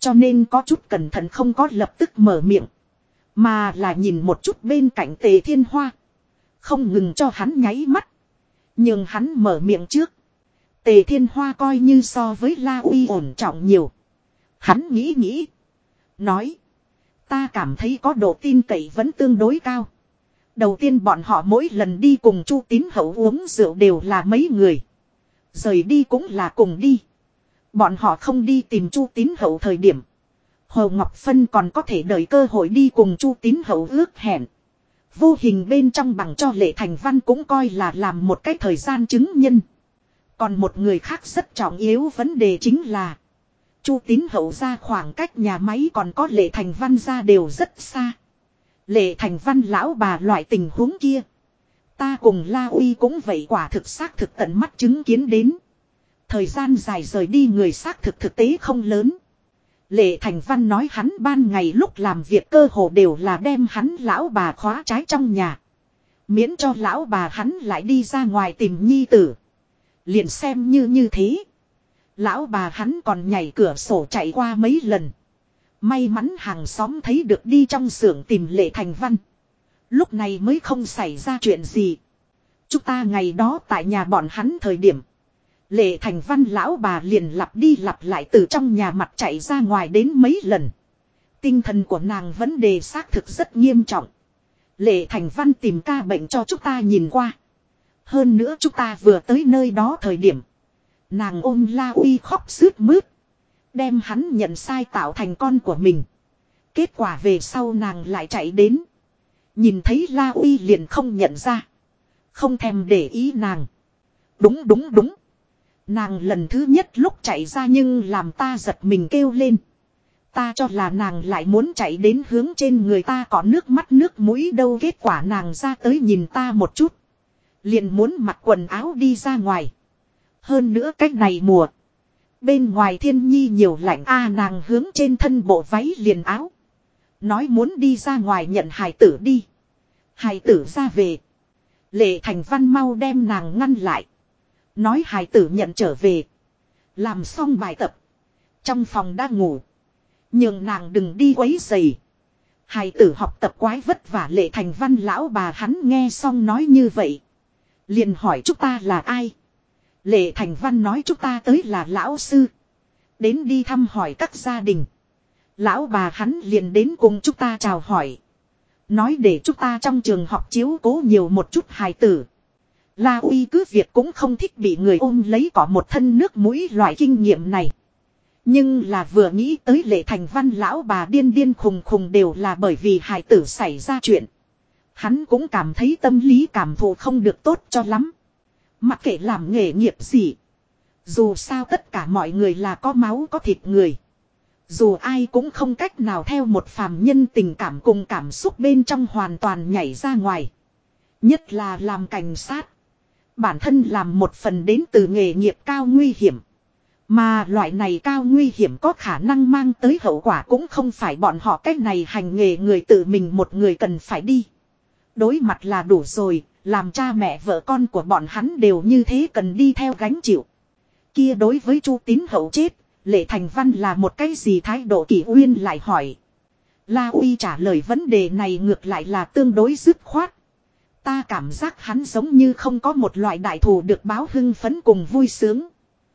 Cho nên có chút cẩn thận không có lập tức mở miệng. Mà là nhìn một chút bên cạnh Tề Thiên Hoa. Không ngừng cho hắn nháy mắt. Nhưng hắn mở miệng trước. Tề Thiên Hoa coi như so với La Uy ổn trọng nhiều. Hắn nghĩ nghĩ. Nói. Ta cảm thấy có độ tin cậy vẫn tương đối cao. Đầu tiên bọn họ mỗi lần đi cùng Chu Tín Hậu uống rượu đều là mấy người. Rời đi cũng là cùng đi. Bọn họ không đi tìm Chu Tín Hậu thời điểm. Hồ Ngọc Phân còn có thể đợi cơ hội đi cùng Chu Tín Hậu ước hẹn. Vô hình bên trong bằng cho Lệ Thành Văn cũng coi là làm một cái thời gian chứng nhân. Còn một người khác rất trọng yếu vấn đề chính là Chu Tín Hậu ra khoảng cách nhà máy còn có Lệ Thành Văn ra đều rất xa. Lệ Thành Văn lão bà loại tình huống kia. Ta cùng La Uy cũng vậy quả thực xác thực tận mắt chứng kiến đến. Thời gian dài rời đi người xác thực thực tế không lớn. Lệ Thành Văn nói hắn ban ngày lúc làm việc cơ hồ đều là đem hắn lão bà khóa trái trong nhà. Miễn cho lão bà hắn lại đi ra ngoài tìm nhi tử. Liền xem như thế. Lão bà hắn còn nhảy cửa sổ chạy qua mấy lần. May mắn hàng xóm thấy được đi trong xưởng tìm Lệ Thành Văn. Lúc này mới không xảy ra chuyện gì. Chúng ta ngày đó tại nhà bọn hắn thời điểm. Lệ Thành Văn lão bà liền lặp đi lặp lại từ trong nhà mặt chạy ra ngoài đến mấy lần. Tinh thần của nàng vấn đề xác thực rất nghiêm trọng. Lệ Thành Văn tìm ca bệnh cho chúng ta nhìn qua. Hơn nữa chúng ta vừa tới nơi đó thời điểm. Nàng ôm La Uy khóc sướt mướt. Đem hắn nhận sai tạo thành con của mình. Kết quả về sau nàng lại chạy đến. Nhìn thấy La Uy liền không nhận ra. Không thèm để ý nàng. Đúng. Nàng lần thứ nhất lúc chạy ra nhưng làm ta giật mình kêu lên. Ta cho là nàng lại muốn chạy đến hướng trên người ta có nước mắt nước mũi đâu. Kết quả nàng ra tới nhìn ta một chút. Liền muốn mặc quần áo đi ra ngoài. Hơn nữa cách này mùa. Bên ngoài thiên nhi nhiều lạnh nàng hướng trên thân bộ váy liền áo. Nói muốn đi ra ngoài nhận hài tử đi. Hài tử ra về. Lệ Thành Văn mau đem nàng ngăn lại. Nói hài tử nhận trở về. Làm xong bài tập. Trong phòng đã ngủ. Nhưng nàng đừng đi quấy rầy. Hài tử học tập quái vất vả. Lệ Thành Văn lão bà hắn nghe xong nói như vậy. Liền hỏi chúng ta là ai. Lệ Thành Văn nói chúng ta tới là lão sư. Đến đi thăm hỏi các gia đình. Lão bà hắn liền đến cùng chúng ta chào hỏi. Nói để chúng ta trong trường học chiếu cố nhiều một chút hài tử. La Uy cứ việc cũng không thích bị người ôm lấy cỏ một thân nước mũi loại kinh nghiệm này. Nhưng là vừa nghĩ tới Lệ Thành Văn lão bà điên khùng đều là bởi vì hài tử xảy ra chuyện. Hắn cũng cảm thấy tâm lý cảm thụ không được tốt cho lắm. Mặc kệ làm nghề nghiệp gì. Dù sao tất cả mọi người là có máu có thịt người. Dù ai cũng không cách nào theo một phàm nhân tình cảm cùng cảm xúc bên trong hoàn toàn nhảy ra ngoài. Nhất là làm cảnh sát. Bản thân làm một phần đến từ nghề nghiệp cao nguy hiểm. Mà loại này cao nguy hiểm có khả năng mang tới hậu quả cũng không phải bọn họ cách này hành nghề người tự mình một người cần phải đi. Đối mặt là đủ rồi, làm cha mẹ vợ con của bọn hắn đều như thế cần đi theo gánh chịu. Kia đối với Chu Tín Hậu chết, Lệ Thành Văn là một cái gì thái độ Kỷ Uyên lại hỏi. La Uy trả lời vấn đề này ngược lại là tương đối dứt khoát. Ta cảm giác hắn giống như không có một loại đại thù được báo hưng phấn cùng vui sướng.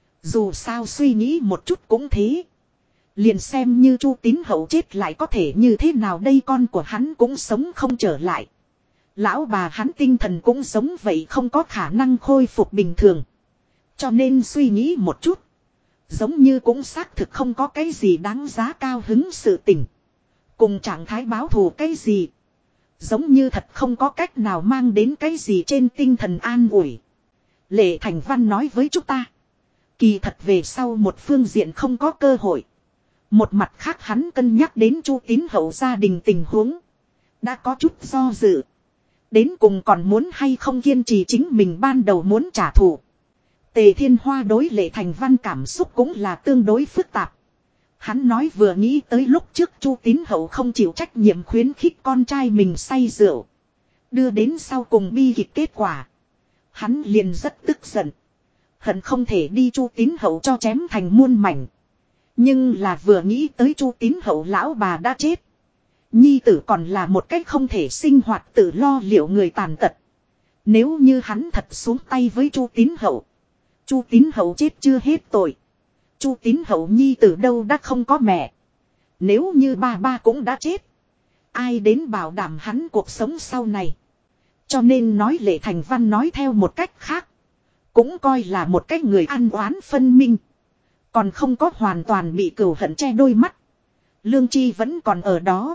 Dù sao suy nghĩ một chút cũng thế. Liền xem như Chu Tín Hậu chết lại có thể như thế nào đây, con của hắn cũng sống không trở lại. Lão bà hắn tinh thần cũng giống vậy, không có khả năng khôi phục bình thường. Cho nên suy nghĩ một chút. Giống như cũng xác thực không có cái gì đáng giá cao hứng sự tình. Cùng trạng thái báo thù cái gì. Giống như thật không có cách nào mang đến cái gì trên tinh thần an ủi. Lệ Thành Văn nói với chúng ta. Kỳ thật về sau một phương diện không có cơ hội. Một mặt khác hắn cân nhắc đến Chu Tín Hậu gia đình tình huống. Đã có chút do dự. Đến cùng còn muốn hay không kiên trì chính mình ban đầu muốn trả thù. Tề Thiên Hoa đối Lệ Thành Văn cảm xúc cũng là tương đối phức tạp. Hắn nói vừa nghĩ tới lúc trước Chu Tín Hậu không chịu trách nhiệm khuyến khích con trai mình say rượu. Đưa đến sau cùng bi kịch kết quả. Hắn liền rất tức giận. Hận không thể đi Chu Tín Hậu cho chém thành muôn mảnh. Nhưng là vừa nghĩ tới Chu Tín Hậu lão bà đã chết. Nhi tử còn là một cách không thể sinh hoạt tự lo liệu người tàn tật. Nếu như hắn thật xuống tay với Chu Tín Hậu. Chu Tín Hậu chết chưa hết tội. Chu Tín Hậu nhi tử đâu đã không có mẹ. Nếu như ba cũng đã chết. Ai đến bảo đảm hắn cuộc sống sau này. Cho nên nói Lệ Thành Văn nói theo một cách khác. Cũng coi là một cách người ăn oán phân minh. Còn không có hoàn toàn bị cừu hận che đôi mắt. Lương tri vẫn còn ở đó.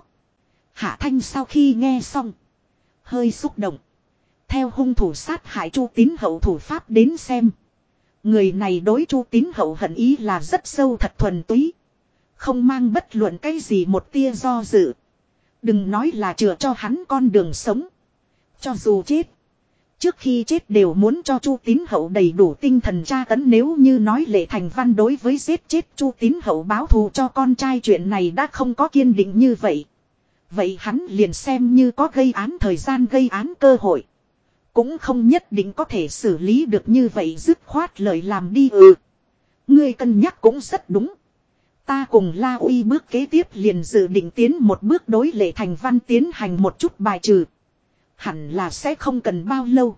Hạ Thanh sau khi nghe xong. Hơi xúc động. Theo hung thủ sát hại Chu Tín Hậu thủ pháp đến xem. Người này đối Chu Tín Hậu hận ý là rất sâu thật thuần túy. Không mang bất luận cái gì một tia do dự. Đừng nói là chừa cho hắn con đường sống. Cho dù chết. Trước khi chết đều muốn cho Chu Tín Hậu đầy đủ tinh thần tra tấn, nếu như nói Lệ Thành Văn đối với giết chết Chu Tín Hậu báo thù cho con trai chuyện này đã không có kiên định như vậy. Vậy hắn liền xem như có gây án thời gian gây án cơ hội. Cũng không nhất định có thể xử lý được như vậy, dứt khoát lời làm đi. Ngươi cân nhắc cũng rất đúng. Ta cùng La Uy bước kế tiếp liền dự định tiến một bước đối Lệ Thành Văn tiến hành một chút bài trừ. Hẳn là sẽ không cần bao lâu.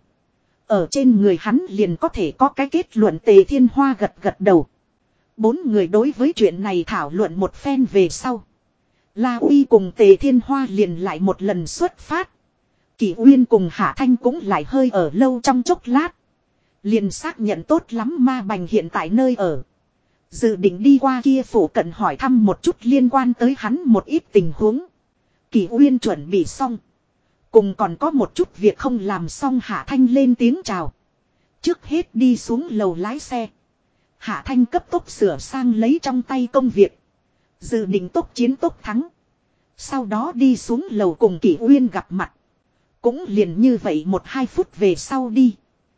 Ở trên người hắn liền có thể có cái kết luận. Tề Thiên Hoa gật gật đầu. Bốn người đối với chuyện này thảo luận một phen về sau. La Uy cùng Tề Thiên Hoa liền lại một lần xuất phát. Kỷ Uyên cùng Hạ Thanh cũng lại hơi ở lâu trong chốc lát. Liền xác nhận tốt lắm Ma Bành hiện tại nơi ở. Dự định đi qua kia phủ cận hỏi thăm một chút liên quan tới hắn một ít tình huống. Kỷ Uyên chuẩn bị xong. Cùng còn có một chút việc không làm xong. Hạ Thanh lên tiếng chào. Trước hết đi xuống lầu lái xe. Hạ Thanh cấp tốc sửa sang lấy trong tay công việc. Dự định tốc chiến tốc thắng. Sau đó đi xuống lầu cùng Kỷ Uyên gặp mặt. Cũng liền như vậy 1-2 phút về sau đi.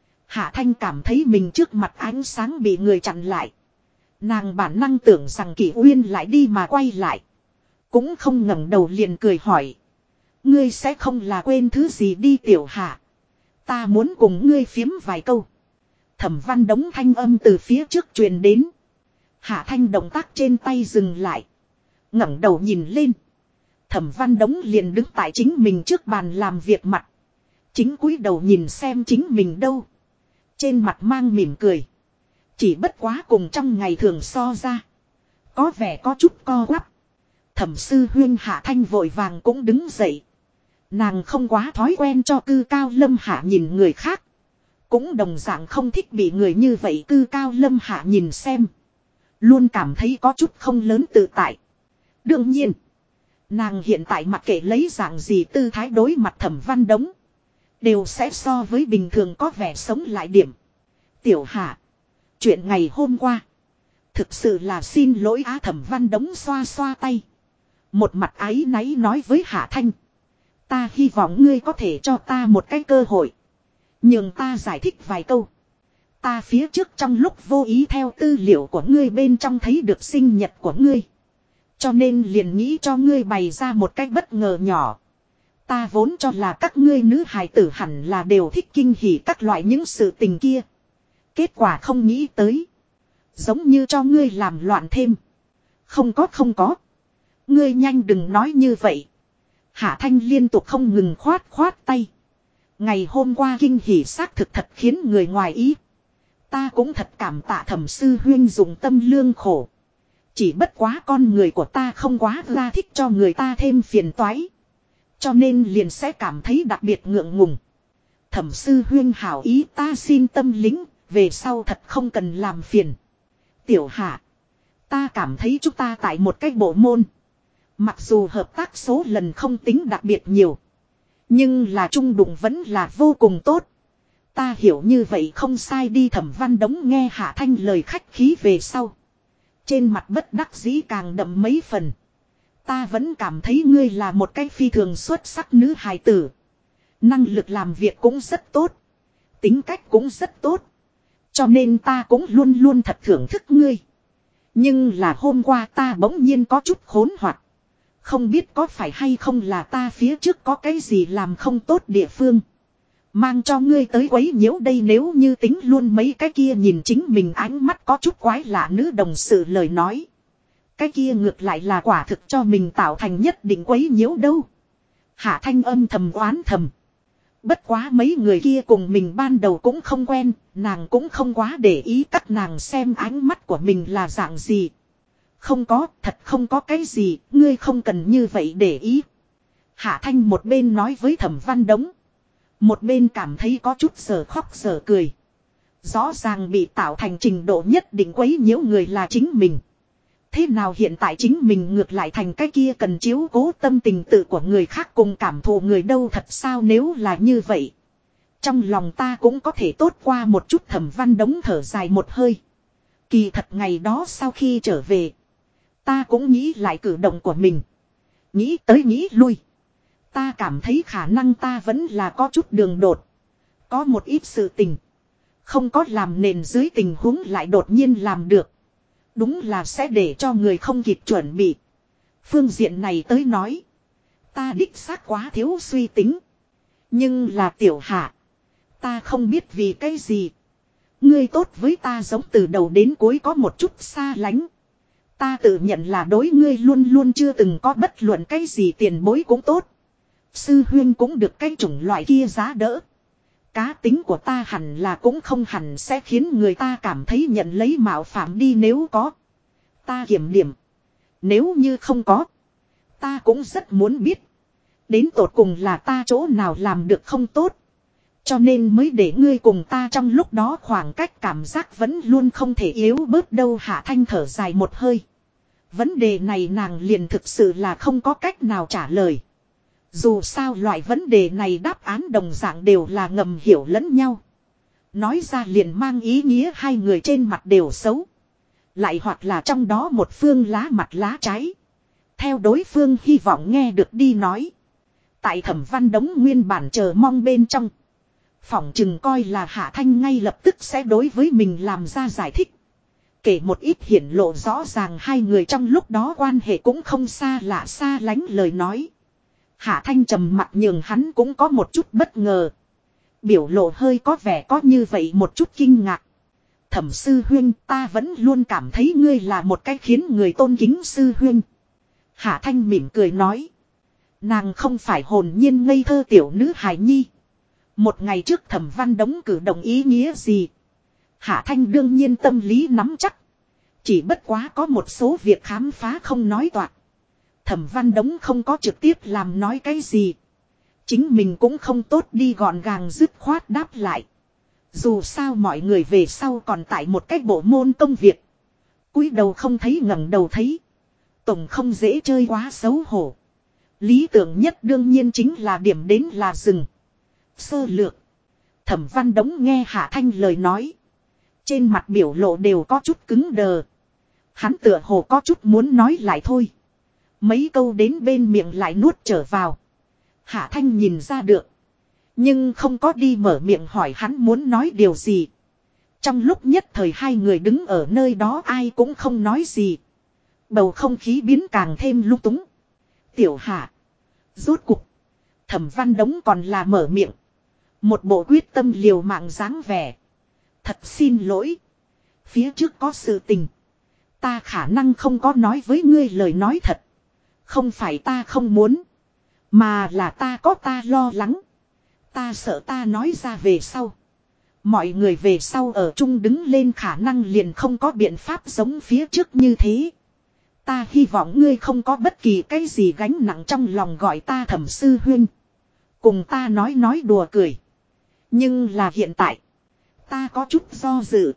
Hạ Thanh cảm thấy mình trước mặt ánh sáng bị người chặn lại. Nàng bản năng tưởng rằng Kỷ Uyên lại đi mà quay lại. Cũng không ngẩng đầu liền cười hỏi. Ngươi sẽ không là quên thứ gì đi Tiểu Hạ. Ta muốn cùng ngươi phiếm vài câu. Thẩm Văn Đống thanh âm từ phía trước truyền đến. Hạ Thanh động tác trên tay dừng lại. Ngẩng đầu nhìn lên. Thẩm Văn Đống liền đứng tại chính mình trước bàn làm việc mặt. Chính cúi đầu nhìn xem chính mình đâu. Trên mặt mang mỉm cười. Chỉ bất quá cùng trong ngày thường so ra. Có vẻ có chút co quắp. Thẩm sư huyên Hạ Thanh vội vàng cũng đứng dậy. Nàng không quá thói quen cho cư cao lâm hạ nhìn người khác. Cũng đồng dạng không thích bị người như vậy cư cao lâm hạ nhìn xem. Luôn cảm thấy có chút không lớn tự tại. Đương nhiên. Nàng hiện tại mặc kệ lấy dạng gì tư thái đối mặt Thẩm Văn Đống. Đều sẽ so với bình thường có vẻ sống lại điểm. Tiểu Hạ. Chuyện ngày hôm qua. Thực sự là xin lỗi á. Thẩm Văn Đống xoa xoa tay. Một mặt áy náy nói với Hạ Thanh. Ta hy vọng ngươi có thể cho ta một cái cơ hội. Nhưng ta giải thích vài câu. Ta phía trước trong lúc vô ý theo tư liệu của ngươi bên trong thấy được sinh nhật của ngươi. Cho nên liền nghĩ cho ngươi bày ra một cách bất ngờ nhỏ. Ta vốn cho là các ngươi nữ hài tử hẳn là đều thích kinh hỉ các loại những sự tình kia. Kết quả không nghĩ tới. Giống như cho ngươi làm loạn thêm. Không có. Ngươi nhanh đừng nói như vậy. Hạ Thanh liên tục không ngừng khoát tay. Ngày hôm qua kinh hỉ xác thực thật khiến người ngoài ý. Ta cũng thật cảm tạ Thẩm sư huyên dùng tâm lương khổ. Chỉ bất quá con người của ta không quá ra thích cho người ta thêm phiền toái. Cho nên liền sẽ cảm thấy đặc biệt ngượng ngùng. Thẩm sư huyên hảo ý ta xin tâm lính. Về sau thật không cần làm phiền. Tiểu Hạ. Ta cảm thấy chúng ta tại một cái bộ môn. Mặc dù hợp tác số lần không tính đặc biệt nhiều. Nhưng là trung đụng vẫn là vô cùng tốt. Ta hiểu như vậy không sai đi. Thẩm Văn Đống nghe Hạ Thanh lời khách khí về sau. Trên mặt bất đắc dĩ càng đậm mấy phần. Ta vẫn cảm thấy ngươi là một cái phi thường xuất sắc nữ hài tử. Năng lực làm việc cũng rất tốt. Tính cách cũng rất tốt. Cho nên ta cũng luôn luôn thật thưởng thức ngươi. Nhưng là hôm qua ta bỗng nhiên có chút khốn hoặc. Không biết có phải hay không là ta phía trước có cái gì làm không tốt địa phương. Mang cho ngươi tới quấy nhiễu đây, nếu như tính luôn mấy cái kia nhìn chính mình ánh mắt có chút quái lạ nữ đồng sự lời nói. Cái kia ngược lại là quả thực cho mình tạo thành nhất định quấy nhiễu đâu. Hạ Thanh âm thầm oán thầm. Bất quá mấy người kia cùng mình ban đầu cũng không quen, nàng cũng không quá để ý các nàng xem ánh mắt của mình là dạng gì. Không có, thật không có cái gì, ngươi không cần như vậy để ý. Hạ Thanh một bên nói với Thẩm Văn Đống. Một bên cảm thấy có chút giờ khóc giờ cười. Rõ ràng bị tạo thành trình độ nhất định quấy nhiễu người là chính mình. Thế nào hiện tại chính mình ngược lại thành cái kia cần chiếu cố tâm tình tự của người khác cùng cảm thụ người đâu thật sao nếu là như vậy. Trong lòng ta cũng có thể tốt qua một chút. Thẩm Văn Đống thở dài một hơi. Kỳ thật ngày đó sau khi trở về. Ta cũng nghĩ lại cử động của mình. Nghĩ tới nghĩ lui. Ta cảm thấy khả năng ta vẫn là có chút đường đột. Có một ít sự tình. Không có làm nền dưới tình huống lại đột nhiên làm được. Đúng là sẽ để cho người không kịp chuẩn bị. Phương diện này tới nói. Ta đích xác quá thiếu suy tính. Nhưng là Tiểu Hạ. Ta không biết vì cái gì. Ngươi tốt với ta giống từ đầu đến cuối có một chút xa lánh. Ta tự nhận là đối ngươi luôn luôn chưa từng có bất luận cái gì tiền bối cũng tốt. Sư huyên cũng được cái chủng loại kia giá đỡ. Cá tính của ta hẳn là cũng không hẳn sẽ khiến người ta cảm thấy nhận lấy mạo phạm đi nếu có. Ta kiểm điểm. Nếu như không có. Ta cũng rất muốn biết. Đến tột cùng là ta chỗ nào làm được không tốt. Cho nên mới để ngươi cùng ta trong lúc đó khoảng cách cảm giác vẫn luôn không thể yếu bớt đâu. Hạ Thanh thở dài một hơi. Vấn đề này nàng liền thực sự là không có cách nào trả lời. Dù sao loại vấn đề này đáp án đồng dạng đều là ngầm hiểu lẫn nhau. Nói ra liền mang ý nghĩa hai người trên mặt đều xấu. Lại hoặc là trong đó một phương lá mặt lá trái. Theo đối phương hy vọng nghe được đi nói. Tại Thẩm Văn Đống nguyên bản chờ mong bên trong. Phỏng chừng coi là Hạ Thanh ngay lập tức sẽ đối với mình làm ra giải thích. Kể một ít hiển lộ rõ ràng hai người trong lúc đó quan hệ cũng không xa lạ xa lánh lời nói. Hạ Thanh trầm mặt nhường hắn cũng có một chút bất ngờ. Biểu lộ hơi có vẻ có như vậy một chút kinh ngạc. Thẩm sư huynh, ta vẫn luôn cảm thấy ngươi là một cái khiến người tôn kính sư huynh. Hạ Thanh mỉm cười nói. Nàng không phải hồn nhiên ngây thơ tiểu nữ hài nhi. Một ngày trước Thẩm Văn Đống cử động ý nghĩa gì. Hạ Thanh đương nhiên tâm lý nắm chắc. Chỉ bất quá có một số việc khám phá không nói toạc. Thẩm Văn Đống không có trực tiếp làm nói cái gì. Chính mình cũng không tốt đi gọn gàng dứt khoát đáp lại. Dù sao mọi người về sau còn tại một cách bộ môn công việc. Cúi đầu không thấy ngẩng đầu thấy. Tổng không dễ chơi quá xấu hổ. Lý tưởng nhất đương nhiên chính là điểm đến là rừng. Sơ lược. Thẩm Văn Đống nghe Hạ Thanh lời nói. Trên mặt biểu lộ đều có chút cứng đờ. Hắn tựa hồ có chút muốn nói lại thôi. Mấy câu đến bên miệng lại nuốt trở vào. Hạ Thanh nhìn ra được. Nhưng không có đi mở miệng hỏi hắn muốn nói điều gì. Trong lúc nhất thời hai người đứng ở nơi đó ai cũng không nói gì. Bầu không khí biến càng thêm lung túng. Tiểu Hạ. Rốt cục. Thẩm Văn Đống còn là mở miệng. Một bộ quyết tâm liều mạng dáng vẻ. Thật xin lỗi. Phía trước có sự tình. Ta khả năng không có nói với ngươi lời nói thật. Không phải ta không muốn. Mà là ta có ta lo lắng. Ta sợ ta nói ra về sau. Mọi người về sau ở chung đứng lên khả năng liền không có biện pháp giống phía trước như thế. Ta hy vọng ngươi không có bất kỳ cái gì gánh nặng trong lòng gọi ta Thẩm sư huynh. Cùng ta nói đùa cười. Nhưng là hiện tại. Ta có chút do dự.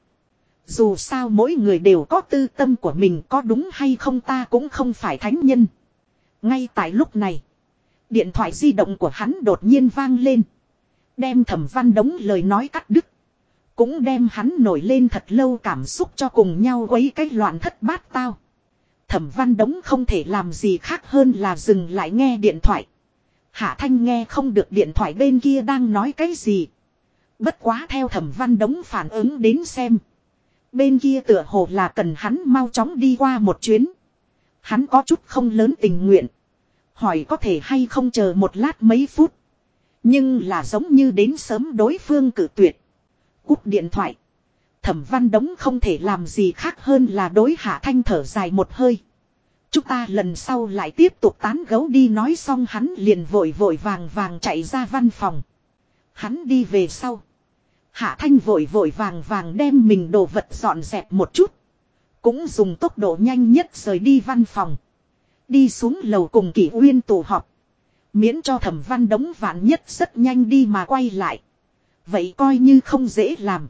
Dù sao mỗi người đều có tư tâm của mình có đúng hay không ta cũng không phải thánh nhân. Ngay tại lúc này. Điện thoại di động của hắn đột nhiên vang lên. Đem Thẩm Văn Đống lời nói cắt đứt. Cũng đem hắn nổi lên thật lâu cảm xúc cho cùng nhau quấy cái loạn thất bát tao. Thẩm Văn Đống không thể làm gì khác hơn là dừng lại nghe điện thoại. Hạ Thanh nghe không được điện thoại bên kia đang nói cái gì. Bất quá theo Thẩm Văn Đống phản ứng đến xem. Bên kia tựa hồ là cần hắn mau chóng đi qua một chuyến. Hắn có chút không lớn tình nguyện. Hỏi có thể hay không chờ một lát mấy phút. Nhưng là giống như đến sớm đối phương cự tuyệt. Cúp điện thoại. Thẩm Văn Đống không thể làm gì khác hơn là đối Hạ Thanh thở dài một hơi. Chúng ta lần sau lại tiếp tục tán gẫu đi, nói xong hắn liền vội vội vàng vàng chạy ra văn phòng. Hắn đi về sau. Hạ Thanh vội vội vàng vàng đem mình đồ vật dọn dẹp một chút. Cũng dùng tốc độ nhanh nhất rời đi văn phòng. Đi xuống lầu cùng Kỷ Uyên tụ họp. Miễn cho Thẩm Văn Đống vạn nhất rất nhanh đi mà quay lại. Vậy coi như không dễ làm.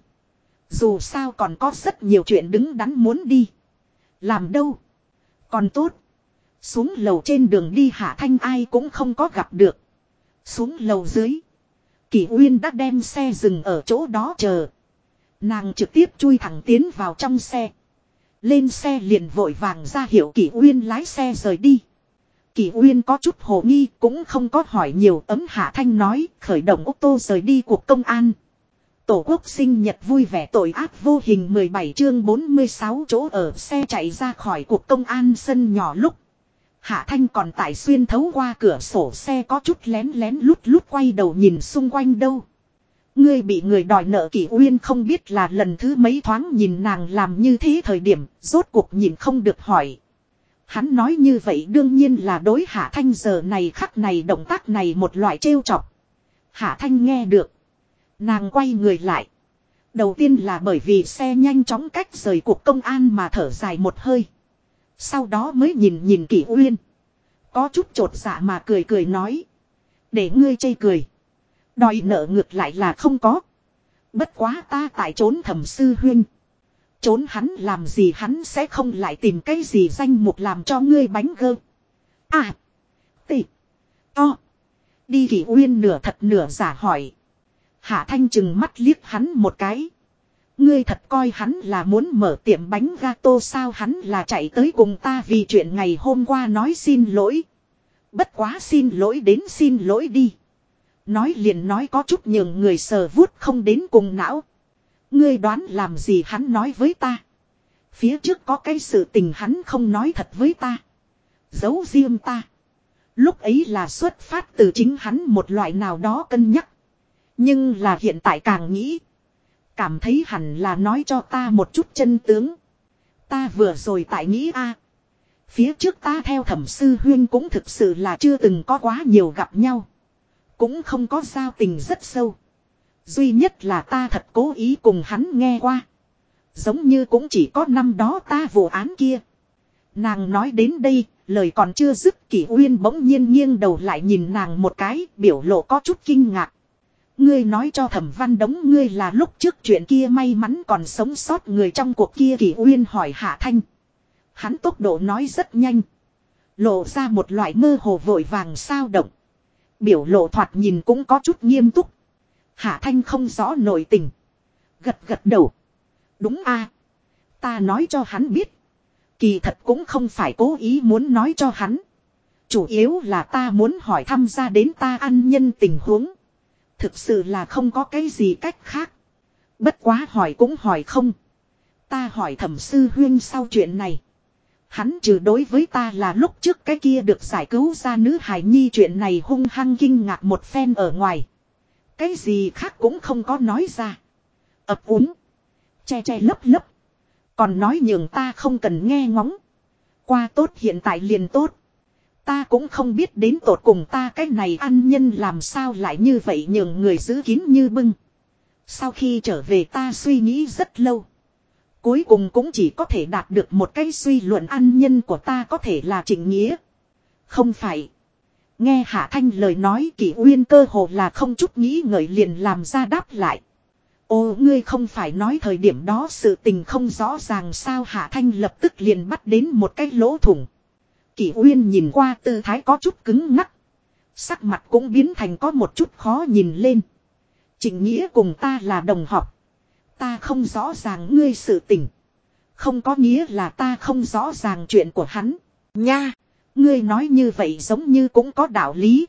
Dù sao còn có rất nhiều chuyện đứng đắn muốn đi. Làm đâu. Còn tốt. Xuống lầu trên đường đi Hạ Thanh ai cũng không có gặp được. Xuống lầu dưới. Kỷ Uyên đã đem xe dừng ở chỗ đó chờ. Nàng trực tiếp chui thẳng tiến vào trong xe. Lên xe liền vội vàng ra hiệu Kỷ Uyên lái xe rời đi. Kỷ Uyên có chút hồ nghi cũng không có hỏi nhiều, ấm Hạ Thanh nói khởi động ô tô rời đi cuộc công an. Tổ quốc sinh nhật vui vẻ tội ác vô hình 17 chương 46 chỗ ở xe chạy ra khỏi cuộc công an sân nhỏ lúc. Hạ Thanh còn tại xuyên thấu qua cửa sổ xe có chút lén lén lút lút quay đầu nhìn xung quanh đâu. Ngươi bị người đòi nợ Kỷ Uyên không biết là lần thứ mấy thoáng nhìn nàng làm như thế thời điểm, rốt cuộc nhìn không được hỏi. Hắn nói như vậy đương nhiên là đối Hạ Thanh giờ này khắc này động tác này một loại trêu chọc. Hạ Thanh nghe được. Nàng quay người lại. Đầu tiên là bởi vì xe nhanh chóng cách rời cuộc công an mà thở dài một hơi. Sau đó mới nhìn Kỷ Uyên. Có chút chột dạ mà cười cười nói. Để ngươi chê cười. Đòi nợ ngược lại là không có. Bất quá ta tại trốn Thẩm sư huynh. Trốn hắn làm gì, hắn sẽ không lại tìm cái gì danh mục làm cho ngươi bánh gơ. À. Tị. To. Đi. Kỷ Uyên nửa thật nửa giả hỏi. Hạ Thanh chừng mắt liếc hắn một cái. Ngươi thật coi hắn là muốn mở tiệm bánh gato sao, hắn là chạy tới cùng ta vì chuyện ngày hôm qua nói xin lỗi. Bất quá xin lỗi đến xin lỗi đi. Nói liền nói có chút nhường người sờ vuốt không đến cùng não. Ngươi đoán làm gì hắn nói với ta. Phía trước có cái sự tình hắn không nói thật với ta. Giấu riêng ta. Lúc ấy là xuất phát từ chính hắn một loại nào đó cân nhắc. Nhưng là hiện tại càng nghĩ. Cảm thấy hẳn là nói cho ta một chút chân tướng. Ta vừa rồi tại nghĩ phía trước ta theo Thẩm sư huyên cũng thực sự là chưa từng có quá nhiều gặp nhau. Cũng không có giao tình rất sâu. Duy nhất là ta thật cố ý cùng hắn nghe qua. Giống như cũng chỉ có năm đó ta vụ án kia. Nàng nói đến đây, lời còn chưa dứt Kỷ Uyên bỗng nhiên nghiêng đầu lại nhìn nàng một cái, biểu lộ có chút kinh ngạc. Ngươi nói cho Thẩm Văn Đống ngươi là lúc trước chuyện kia may mắn còn sống sót người trong cuộc kia. Kỷ Uyên hỏi Hạ Thanh. Hắn tốc độ nói rất nhanh. Lộ ra một loại mơ hồ vội vàng sao động. Biểu lộ thoạt nhìn cũng có chút nghiêm túc. Hạ Thanh không rõ nội tình. Gật gật đầu. Đúng ta nói cho hắn biết. Kỳ thật cũng không phải cố ý muốn nói cho hắn. Chủ yếu là ta muốn hỏi thăm ra đến ta ăn nhân tình huống. Thực sự là không có cái gì cách khác. Bất quá hỏi cũng hỏi không. Ta hỏi Thẩm sư huyên sau chuyện này. Hắn trừ đối với ta là lúc trước cái kia được giải cứu ra nữ hài nhi chuyện này hung hăng kinh ngạc một phen ở ngoài. Cái gì khác cũng không có nói ra. Ấp úng. Che che lấp lấp. Còn nói nhường ta không cần nghe ngóng. Qua tốt hiện tại liền tốt. Ta cũng không biết đến tột cùng ta cái này ăn nhân làm sao lại như vậy nhường người giữ kín như bưng. Sau khi trở về ta suy nghĩ rất lâu. Cuối cùng cũng chỉ có thể đạt được một cái suy luận ăn nhân của ta có thể là Trịnh Nghĩa. Không phải. Nghe Hạ Thanh lời nói Kỷ Uyên cơ hồ là không chút nghĩ ngợi liền làm ra đáp lại. Ô ngươi không phải nói thời điểm đó sự tình không rõ ràng sao. Hạ Thanh lập tức liền bắt đến một cái lỗ thủng. Kỷ Uyên nhìn qua tư thái có chút cứng ngắc. Sắc mặt cũng biến thành có một chút khó nhìn lên. Trịnh Nghĩa cùng ta là đồng học. Ta không rõ ràng ngươi sự tình. Không có nghĩa là ta không rõ ràng chuyện của hắn. Nha, ngươi nói như vậy giống như cũng có đạo lý.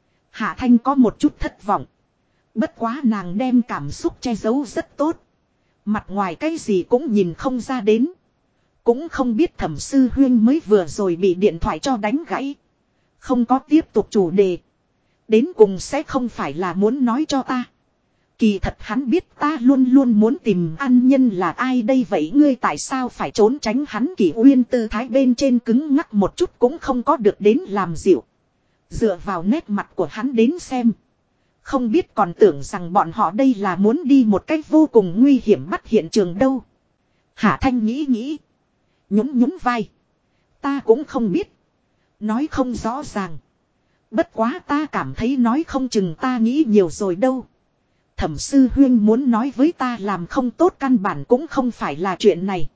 Hạ Thanh có một chút thất vọng. Bất quá nàng đem cảm xúc che giấu rất tốt. Mặt ngoài cái gì cũng nhìn không ra đến. Cũng không biết Thẩm sư huyên mới vừa rồi bị điện thoại cho đánh gãy. Không có tiếp tục chủ đề. Đến cùng sẽ không phải là muốn nói cho ta. Kỳ thật hắn biết ta luôn luôn muốn tìm ăn nhân là ai đây, vậy ngươi tại sao phải trốn tránh hắn? Kỷ Uyên tư thái bên trên cứng ngắc một chút cũng không có được đến làm dịu. Dựa vào nét mặt của hắn đến xem. Không biết còn tưởng rằng bọn họ đây là muốn đi một cách vô cùng nguy hiểm bắt hiện trường đâu. Hạ Thanh nghĩ nghĩ. Nhún nhún vai. Ta cũng không biết. Nói không rõ ràng. Bất quá ta cảm thấy nói không chừng ta nghĩ nhiều rồi đâu. Thẩm sư huyên muốn nói với ta làm không tốt căn bản cũng không phải là chuyện này.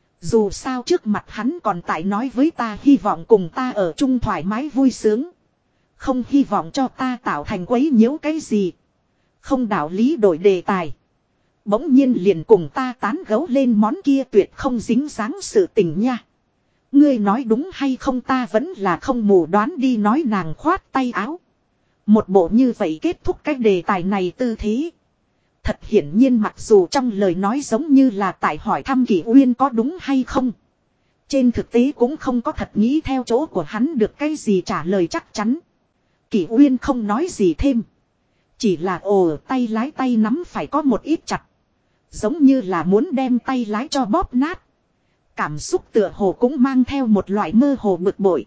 Dù sao trước mặt hắn còn tại nói với ta hy vọng cùng ta ở chung thoải mái vui sướng. Không hy vọng cho ta tạo thành quấy nhiễu cái gì. Không đạo lý đổi đề tài. Bỗng nhiên liền cùng ta tán gẫu lên món kia tuyệt không dính dáng sự tình nha. Ngươi nói đúng hay không, ta vẫn là không mù đoán đi, nói nàng khoát tay áo. Một bộ như vậy kết thúc cái đề tài này tư thế. Thật hiển nhiên mặc dù trong lời nói giống như là tại hỏi thăm Kỷ Uyên có đúng hay không. Trên thực tế cũng không có thật nghĩ theo chỗ của hắn được cái gì trả lời chắc chắn. Kỷ Uyên không nói gì thêm. Chỉ là tay lái tay nắm phải có một ít chặt. Giống như là muốn đem tay lái cho bóp nát. Cảm xúc tựa hồ cũng mang theo một loại mơ hồ bực bội.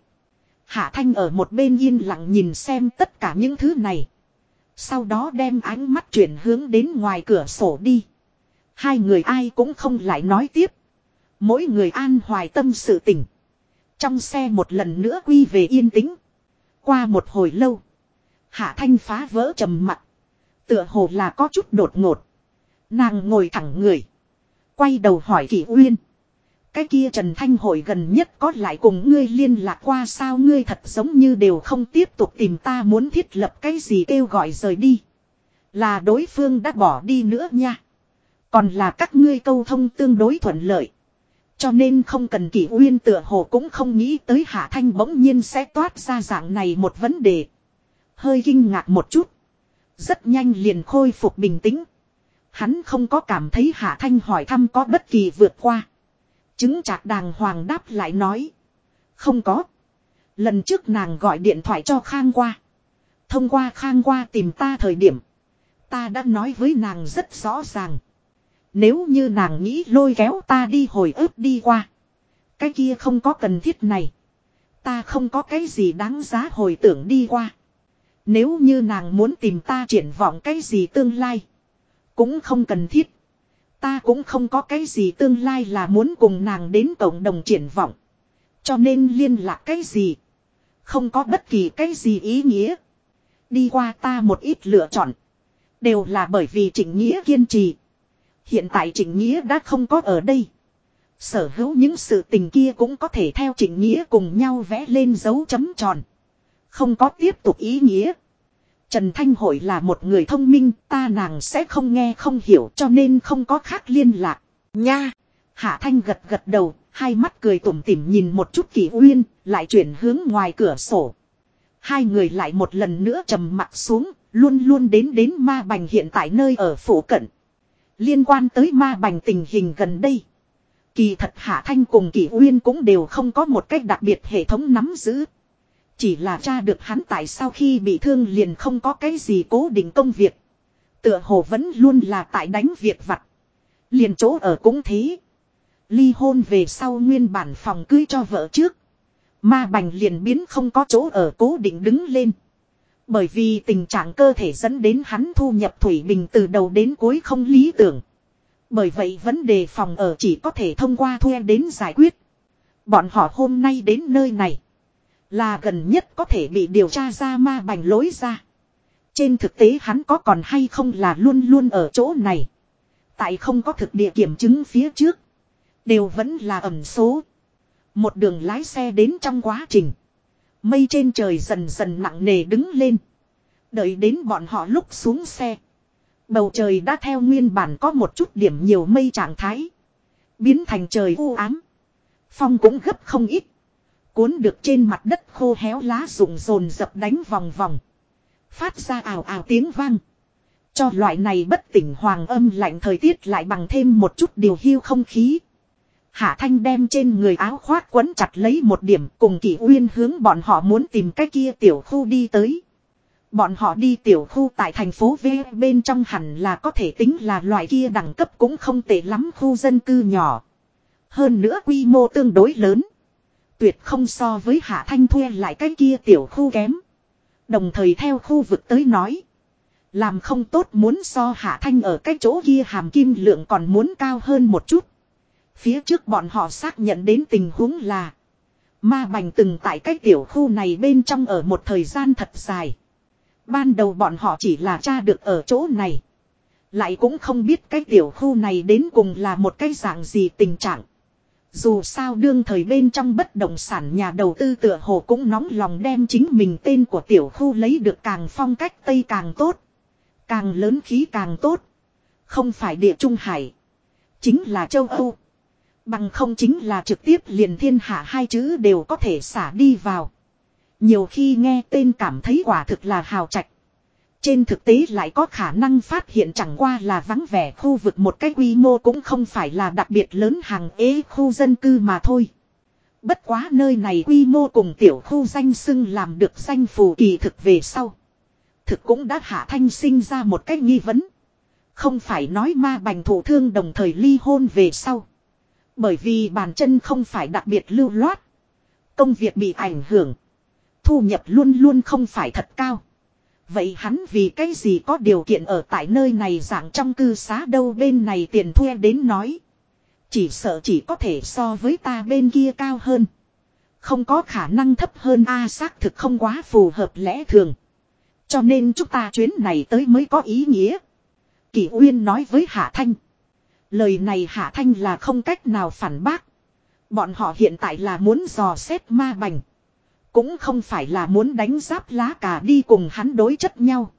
Hạ Thanh ở một bên yên lặng nhìn xem tất cả những thứ này. Sau đó đem ánh mắt chuyển hướng đến ngoài cửa sổ đi. Hai người ai cũng không lại nói tiếp. Mỗi người an hoài tâm sự tình. Trong xe một lần nữa quy về yên tĩnh. Qua một hồi lâu. Hạ Thanh phá vỡ trầm mặc. Tựa hồ là có chút đột ngột. Nàng ngồi thẳng người. Quay đầu hỏi Kỷ Uyên. Cái kia Trần Thanh Hội gần nhất có lại cùng ngươi liên lạc qua sao? Ngươi thật giống như đều không tiếp tục tìm ta, muốn thiết lập cái gì kêu gọi rời đi. Là đối phương đã bỏ đi nữa nha. Còn là các ngươi câu thông tương đối thuận lợi. Cho nên không cần. Kỷ Uyên tựa hồ cũng không nghĩ tới Hạ Thanh bỗng nhiên sẽ toát ra dạng này một vấn đề. Hơi kinh ngạc một chút. Rất nhanh liền khôi phục bình tĩnh. Hắn không có cảm thấy Hạ Thanh hỏi thăm có bất kỳ vượt qua. Chứng chạc đàng hoàng đáp lại nói. Không có. Lần trước nàng gọi điện thoại cho Khang Qua. Thông qua Khang Qua tìm ta thời điểm. Ta đã nói với nàng rất rõ ràng. Nếu như nàng nghĩ lôi kéo ta đi hồi ức đi qua. Cái kia không có cần thiết này. Ta không có cái gì đáng giá hồi tưởng đi qua. Nếu như nàng muốn tìm ta triển vọng cái gì tương lai. Cũng không cần thiết. Ta cũng không có cái gì tương lai là muốn cùng nàng đến cộng đồng triển vọng. Cho nên liên lạc cái gì. Không có bất kỳ cái gì ý nghĩa. Đi qua ta một ít lựa chọn. Đều là bởi vì Trịnh Nghĩa kiên trì. Hiện tại Trịnh Nghĩa đã không có ở đây. Sở hữu những sự tình kia cũng có thể theo Trịnh Nghĩa cùng nhau vẽ lên dấu chấm tròn. Không có tiếp tục ý nghĩa. Trần Thanh Hội là một người thông minh, ta nàng sẽ không nghe không hiểu, cho nên không có khác liên lạc. Nha! Hạ Thanh gật gật đầu, hai mắt cười tủm tỉm nhìn một chút Kỷ Uyên, lại chuyển hướng ngoài cửa sổ. Hai người lại một lần nữa trầm mặc xuống, luôn luôn đến Ma Bành hiện tại nơi ở phủ cận. Liên quan tới Ma Bành tình hình gần đây. Kỳ thật Hạ Thanh cùng Kỷ Uyên cũng đều không có một cách đặc biệt hệ thống nắm giữ. Chỉ là tra được hắn tại sau khi bị thương liền không có cái gì cố định công việc. Tựa hồ vẫn luôn là tại đánh việc vặt. Liền chỗ ở cũng thế. Ly hôn về sau nguyên bản phòng cưới cho vợ trước. Ma Bành liền biến không có chỗ ở cố định đứng lên. Bởi vì tình trạng cơ thể dẫn đến hắn thu nhập thủy bình từ đầu đến cuối không lý tưởng. Bởi vậy vấn đề phòng ở chỉ có thể thông qua thuê đến giải quyết. Bọn họ hôm nay đến nơi này. Là gần nhất có thể bị điều tra ra Ma Bành lối ra. Trên thực tế hắn có còn hay không là luôn luôn ở chỗ này. Tại không có thực địa kiểm chứng phía trước. Đều vẫn là ẩn số. Một đường lái xe đến trong quá trình. Mây trên trời dần dần nặng nề đứng lên. Đợi đến bọn họ lúc xuống xe. Bầu trời đã theo nguyên bản có một chút điểm nhiều mây trạng thái. Biến thành trời u ám. Phong cũng gấp không ít. Cuốn được trên mặt đất khô héo lá rụng rồn dập đánh vòng vòng. Phát ra ào ào tiếng vang. Cho loại này bất tỉnh hoàng âm lạnh thời tiết lại bằng thêm một chút điều hiu không khí. Hạ Thanh đem trên người áo khoác quấn chặt lấy một điểm cùng Kỷ Uyên hướng bọn họ muốn tìm cái kia tiểu khu đi tới. Bọn họ đi tiểu khu tại thành phố V bên trong hẳn là có thể tính là loại kia đẳng cấp cũng không tệ lắm khu dân cư nhỏ. Hơn nữa quy mô tương đối lớn. Tuyệt không so với Hạ Thanh thuê lại cái kia tiểu khu kém. Đồng thời theo khu vực tới nói. Làm không tốt muốn so Hạ Thanh ở cái chỗ kia hàm kim lượng còn muốn cao hơn một chút. Phía trước bọn họ xác nhận đến tình huống là Ma Bành từng tại cái tiểu khu này bên trong ở một thời gian thật dài. Ban đầu bọn họ chỉ là tra được ở chỗ này. Lại cũng không biết cái tiểu khu này đến cùng là một cái dạng gì tình trạng. Dù sao đương thời bên trong bất động sản nhà đầu tư tựa hồ cũng nóng lòng đem chính mình tên của tiểu khu lấy được càng phong cách Tây càng tốt. Càng lớn khí càng tốt. Không phải địa Trung Hải. Chính là châu Âu. Bằng không chính là trực tiếp liền thiên hạ hai chữ đều có thể xả đi vào. Nhiều khi nghe tên cảm thấy quả thực là hào trạch. Trên thực tế lại có khả năng phát hiện chẳng qua là vắng vẻ khu vực một cái quy mô cũng không phải là đặc biệt lớn hàng ế khu dân cư mà thôi. Bất quá nơi này quy mô cùng tiểu khu danh xưng làm được danh phù kỳ thực về sau. Thực cũng đã Hạ Thanh sinh ra một cái nghi vấn. Không phải nói Ma Bành thụ thương đồng thời ly hôn về sau. Bởi vì bàn chân không phải đặc biệt lưu loát. Công việc bị ảnh hưởng. Thu nhập luôn luôn không phải thật cao. Vậy hắn vì cái gì có điều kiện ở tại nơi này dạng trong cư xá đâu bên này tiền thuê đến nói. Chỉ sợ chỉ có thể so với ta bên kia cao hơn. Không có khả năng thấp hơn xác thực không quá phù hợp lẽ thường. Cho nên chúng ta chuyến này tới mới có ý nghĩa. Kỷ Uyên nói với Hạ Thanh. Lời này Hạ Thanh là không cách nào phản bác. Bọn họ hiện tại là muốn dò xét Ma Bành. Cũng không phải là muốn đánh giáp lá cà đi cùng hắn đối chất nhau.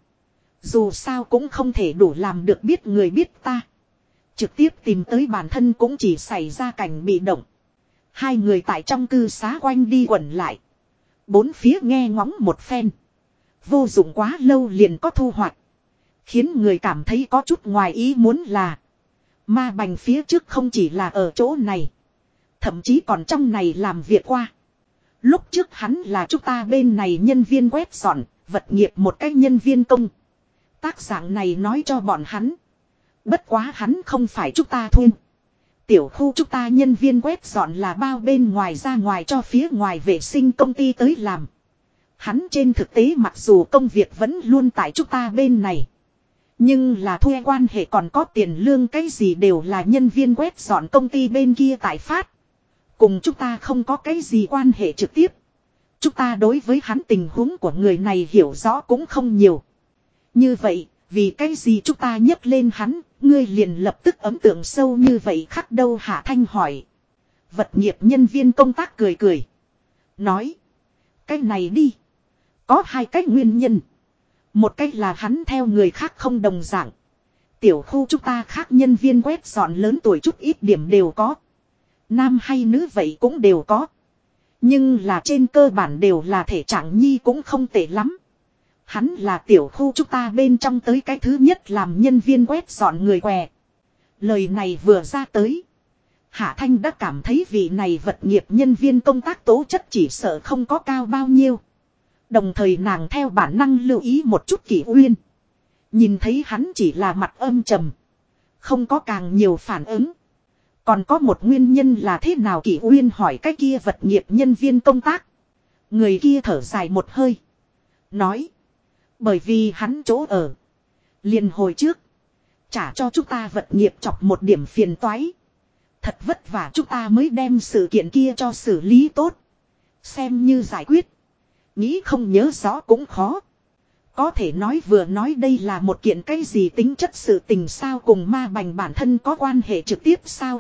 Dù sao cũng không thể đủ làm được biết người biết ta. Trực tiếp tìm tới bản thân cũng chỉ xảy ra cảnh bị động. Hai người tại trong cư xá quanh đi quẩn lại. Bốn phía nghe ngóng một phen. Vô dụng quá lâu liền có thu hoạch. Khiến người cảm thấy có chút ngoài ý muốn là. Ma Bành phía trước không chỉ là ở chỗ này. Thậm chí còn trong này làm việc qua. Lúc trước hắn là chúng ta bên này nhân viên quét dọn, vật nghiệp một cách nhân viên công. Tác dạng này nói cho bọn hắn. Bất quá hắn không phải chúng ta thuê. Tiểu khu chúng ta nhân viên quét dọn là bao bên ngoài ra ngoài cho phía ngoài vệ sinh công ty tới làm. Hắn trên thực tế mặc dù công việc vẫn luôn tại chúng ta bên này. Nhưng là thuê quan hệ còn có tiền lương cái gì đều là nhân viên quét dọn công ty bên kia tại phát. Cùng chúng ta không có cái gì quan hệ trực tiếp. Chúng ta đối với hắn tình huống của người này hiểu rõ cũng không nhiều. Như vậy, vì cái gì chúng ta nhấc lên hắn, ngươi liền lập tức ấn tượng sâu như vậy khắc đâu Hạ Thanh hỏi. Vật nghiệp nhân viên công tác cười cười. Nói, cái này đi. Có hai cách nguyên nhân. Một cách là hắn theo người khác không đồng dạng. Tiểu khu chúng ta khác nhân viên quét dọn lớn tuổi chút ít điểm đều có. Nam hay nữ vậy cũng đều có. Nhưng là trên cơ bản đều là thể trạng nhi cũng không tệ lắm. Hắn là tiểu khu chúng ta bên trong tới cái thứ nhất làm nhân viên quét dọn người què. Lời này vừa ra tới. Hạ Thanh đã cảm thấy vị này vật nghiệp nhân viên công tác tố chất chỉ sợ không có cao bao nhiêu. Đồng thời nàng theo bản năng lưu ý một chút Kỷ Uyên. Nhìn thấy hắn chỉ là mặt âm trầm. Không có càng nhiều phản ứng. Còn có một nguyên nhân là thế nào Kỷ Uyên hỏi cái kia vật nghiệp nhân viên công tác. Người kia thở dài một hơi. Nói. Bởi vì hắn chỗ ở. Liền hồi trước. Trả cho chúng ta vật nghiệp chọc một điểm phiền toái. Thật vất vả chúng ta mới đem sự kiện kia cho xử lý tốt. Xem như giải quyết. Nghĩ không nhớ rõ cũng khó. Có thể nói vừa nói đây là một kiện cái gì tính chất sự tình sao cùng Ma Bành bản thân có quan hệ trực tiếp sao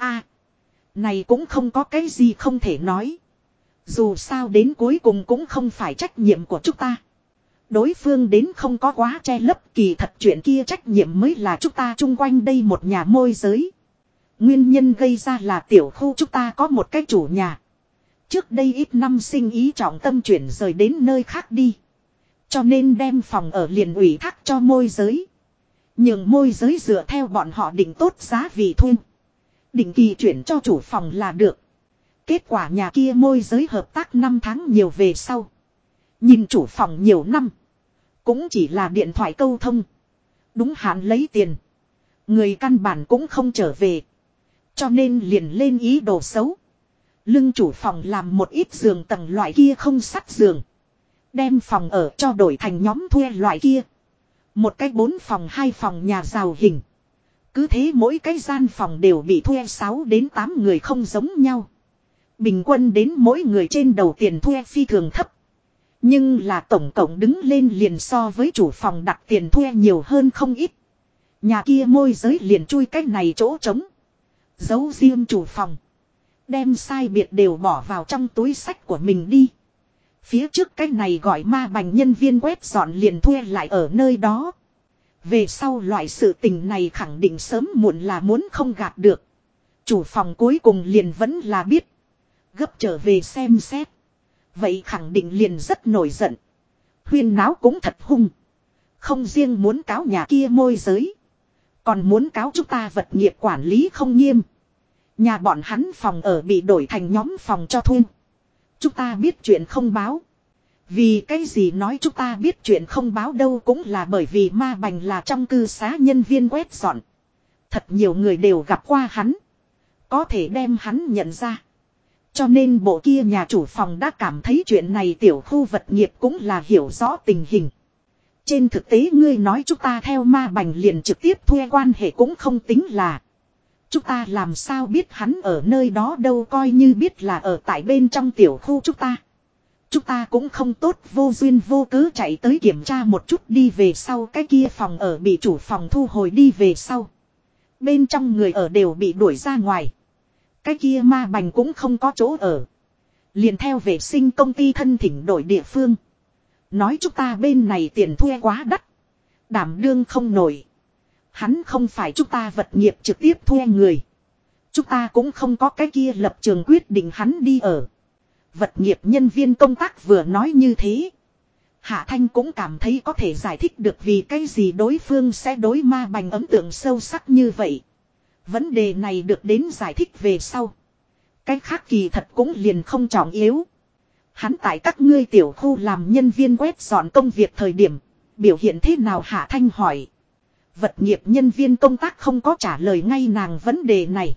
này cũng không có cái gì không thể nói. Dù sao đến cuối cùng cũng không phải trách nhiệm của chúng ta. Đối phương đến không có quá che lấp kỳ thật chuyện kia trách nhiệm mới là chúng ta chung quanh đây một nhà môi giới. Nguyên nhân gây ra là tiểu khu chúng ta có một cái chủ nhà. Trước đây ít năm sinh ý trọng tâm chuyển rời đến nơi khác đi. Cho nên đem phòng ở liền ủy thác cho môi giới. Nhưng môi giới dựa theo bọn họ định tốt giá vị thuê. Định kỳ chuyển cho chủ phòng là được. Kết quả nhà kia môi giới hợp tác 5 tháng nhiều về sau. Nhìn chủ phòng nhiều năm. Cũng chỉ là điện thoại câu thông. Đúng hạn lấy tiền. Người căn bản cũng không trở về. Cho nên liền lên ý đồ xấu. Lưng chủ phòng làm một ít giường tầng loại kia không sắt giường. Đem phòng ở cho đổi thành nhóm thuê loại kia. Một cái 4 phòng 2 phòng nhà giàu hình. Cứ thế mỗi cái gian phòng đều bị thuê 6 đến 8 người không giống nhau. Bình quân đến mỗi người trên đầu tiền thuê phi thường thấp. Nhưng là tổng cộng đứng lên liền so với chủ phòng đặt tiền thuê nhiều hơn không ít. Nhà kia môi giới liền chui cách này chỗ trống. Giấu riêng chủ phòng. Đem sai biệt đều bỏ vào trong túi sách của mình đi. Phía trước cái này gọi ma bành nhân viên quét dọn liền thuê lại ở nơi đó. Về sau loại sự tình này khẳng định sớm muộn là muốn không gạt được. Chủ phòng cuối cùng liền vẫn là biết. Gấp trở về xem xét. Vậy khẳng định liền rất nổi giận. Huyên náo cũng thật hung. Không riêng muốn cáo nhà kia môi giới. Còn muốn cáo chúng ta vật nghiệp quản lý không nghiêm. Nhà bọn hắn phòng ở bị đổi thành nhóm phòng cho thuê. Chúng ta biết chuyện không báo. Vì cái gì nói chúng ta biết chuyện không báo đâu cũng là bởi vì ma bành là trong cư xá nhân viên quét dọn. Thật nhiều người đều gặp qua hắn. Có thể đem hắn nhận ra. Cho nên bộ kia nhà chủ phòng đã cảm thấy chuyện này tiểu khu vật nghiệp cũng là hiểu rõ tình hình. Trên thực tế ngươi nói chúng ta theo ma bành liền trực tiếp thuê quan hệ cũng không tính là. Chúng ta làm sao biết hắn ở nơi đó đâu coi như biết là ở tại bên trong tiểu khu chúng ta. Chúng ta cũng không tốt vô duyên vô cớ chạy tới kiểm tra một chút đi về sau cái kia phòng ở bị chủ phòng thu hồi đi về sau. Bên trong người ở đều bị đuổi ra ngoài. Cái kia ma bành cũng không có chỗ ở. Liền theo vệ sinh công ty thân thỉnh đổi địa phương. Nói chúng ta bên này tiền thuê quá đắt. Đảm đương không nổi. Hắn không phải chúng ta vật nghiệp trực tiếp thuê người. Chúng ta cũng không có cái kia lập trường quyết định hắn đi ở. Vật nghiệp nhân viên công tác vừa nói như thế. Hạ Thanh cũng cảm thấy có thể giải thích được vì cái gì đối phương sẽ đối ma bành ấn tượng sâu sắc như vậy. Vấn đề này được đến giải thích về sau. Cái khác kỳ thật cũng liền không trọng yếu. Hắn tại các ngươi tiểu khu làm nhân viên quét dọn công việc thời điểm. Biểu hiện thế nào Hạ Thanh hỏi. Vật nghiệp nhân viên công tác không có trả lời ngay nàng vấn đề này.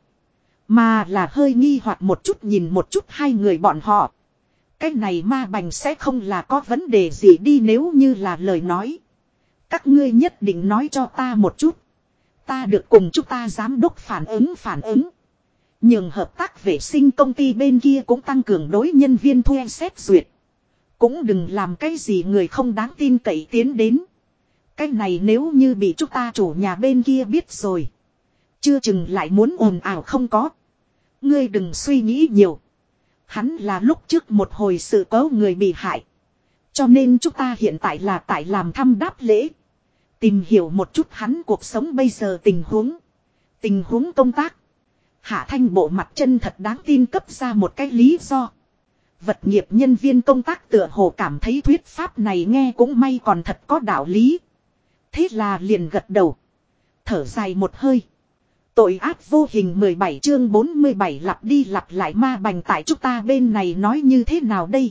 Mà là hơi nghi hoặc một chút nhìn một chút hai người bọn họ. Cái này ma bành sẽ không là có vấn đề gì đi nếu như là lời nói. Các ngươi nhất định nói cho ta một chút. Ta được cùng chúng ta giám đốc phản ứng. Nhưng hợp tác vệ sinh công ty bên kia cũng tăng cường đối nhân viên thuê xét duyệt. Cũng đừng làm cái gì người không đáng tin cậy tiến đến. Cái này nếu như bị chúng ta chủ nhà bên kia biết rồi. Chưa chừng lại muốn ồn ào không có. Ngươi đừng suy nghĩ nhiều. Hắn là lúc trước một hồi sự có người bị hại. Cho nên chúng ta hiện tại là tại làm thăm đáp lễ. Tìm hiểu một chút hắn cuộc sống bây giờ tình huống. Tình huống công tác. Hạ Thanh bộ mặt chân thật đáng tin cấp ra một cái lý do. Vật nghiệp nhân viên công tác tựa hồ cảm thấy thuyết pháp này nghe cũng may còn thật có đạo lý. Thế là liền gật đầu. Thở dài một hơi. Tội ác vô hình 17 chương 47 lặp đi lặp lại ma bành tại chúng ta bên này nói như thế nào đây?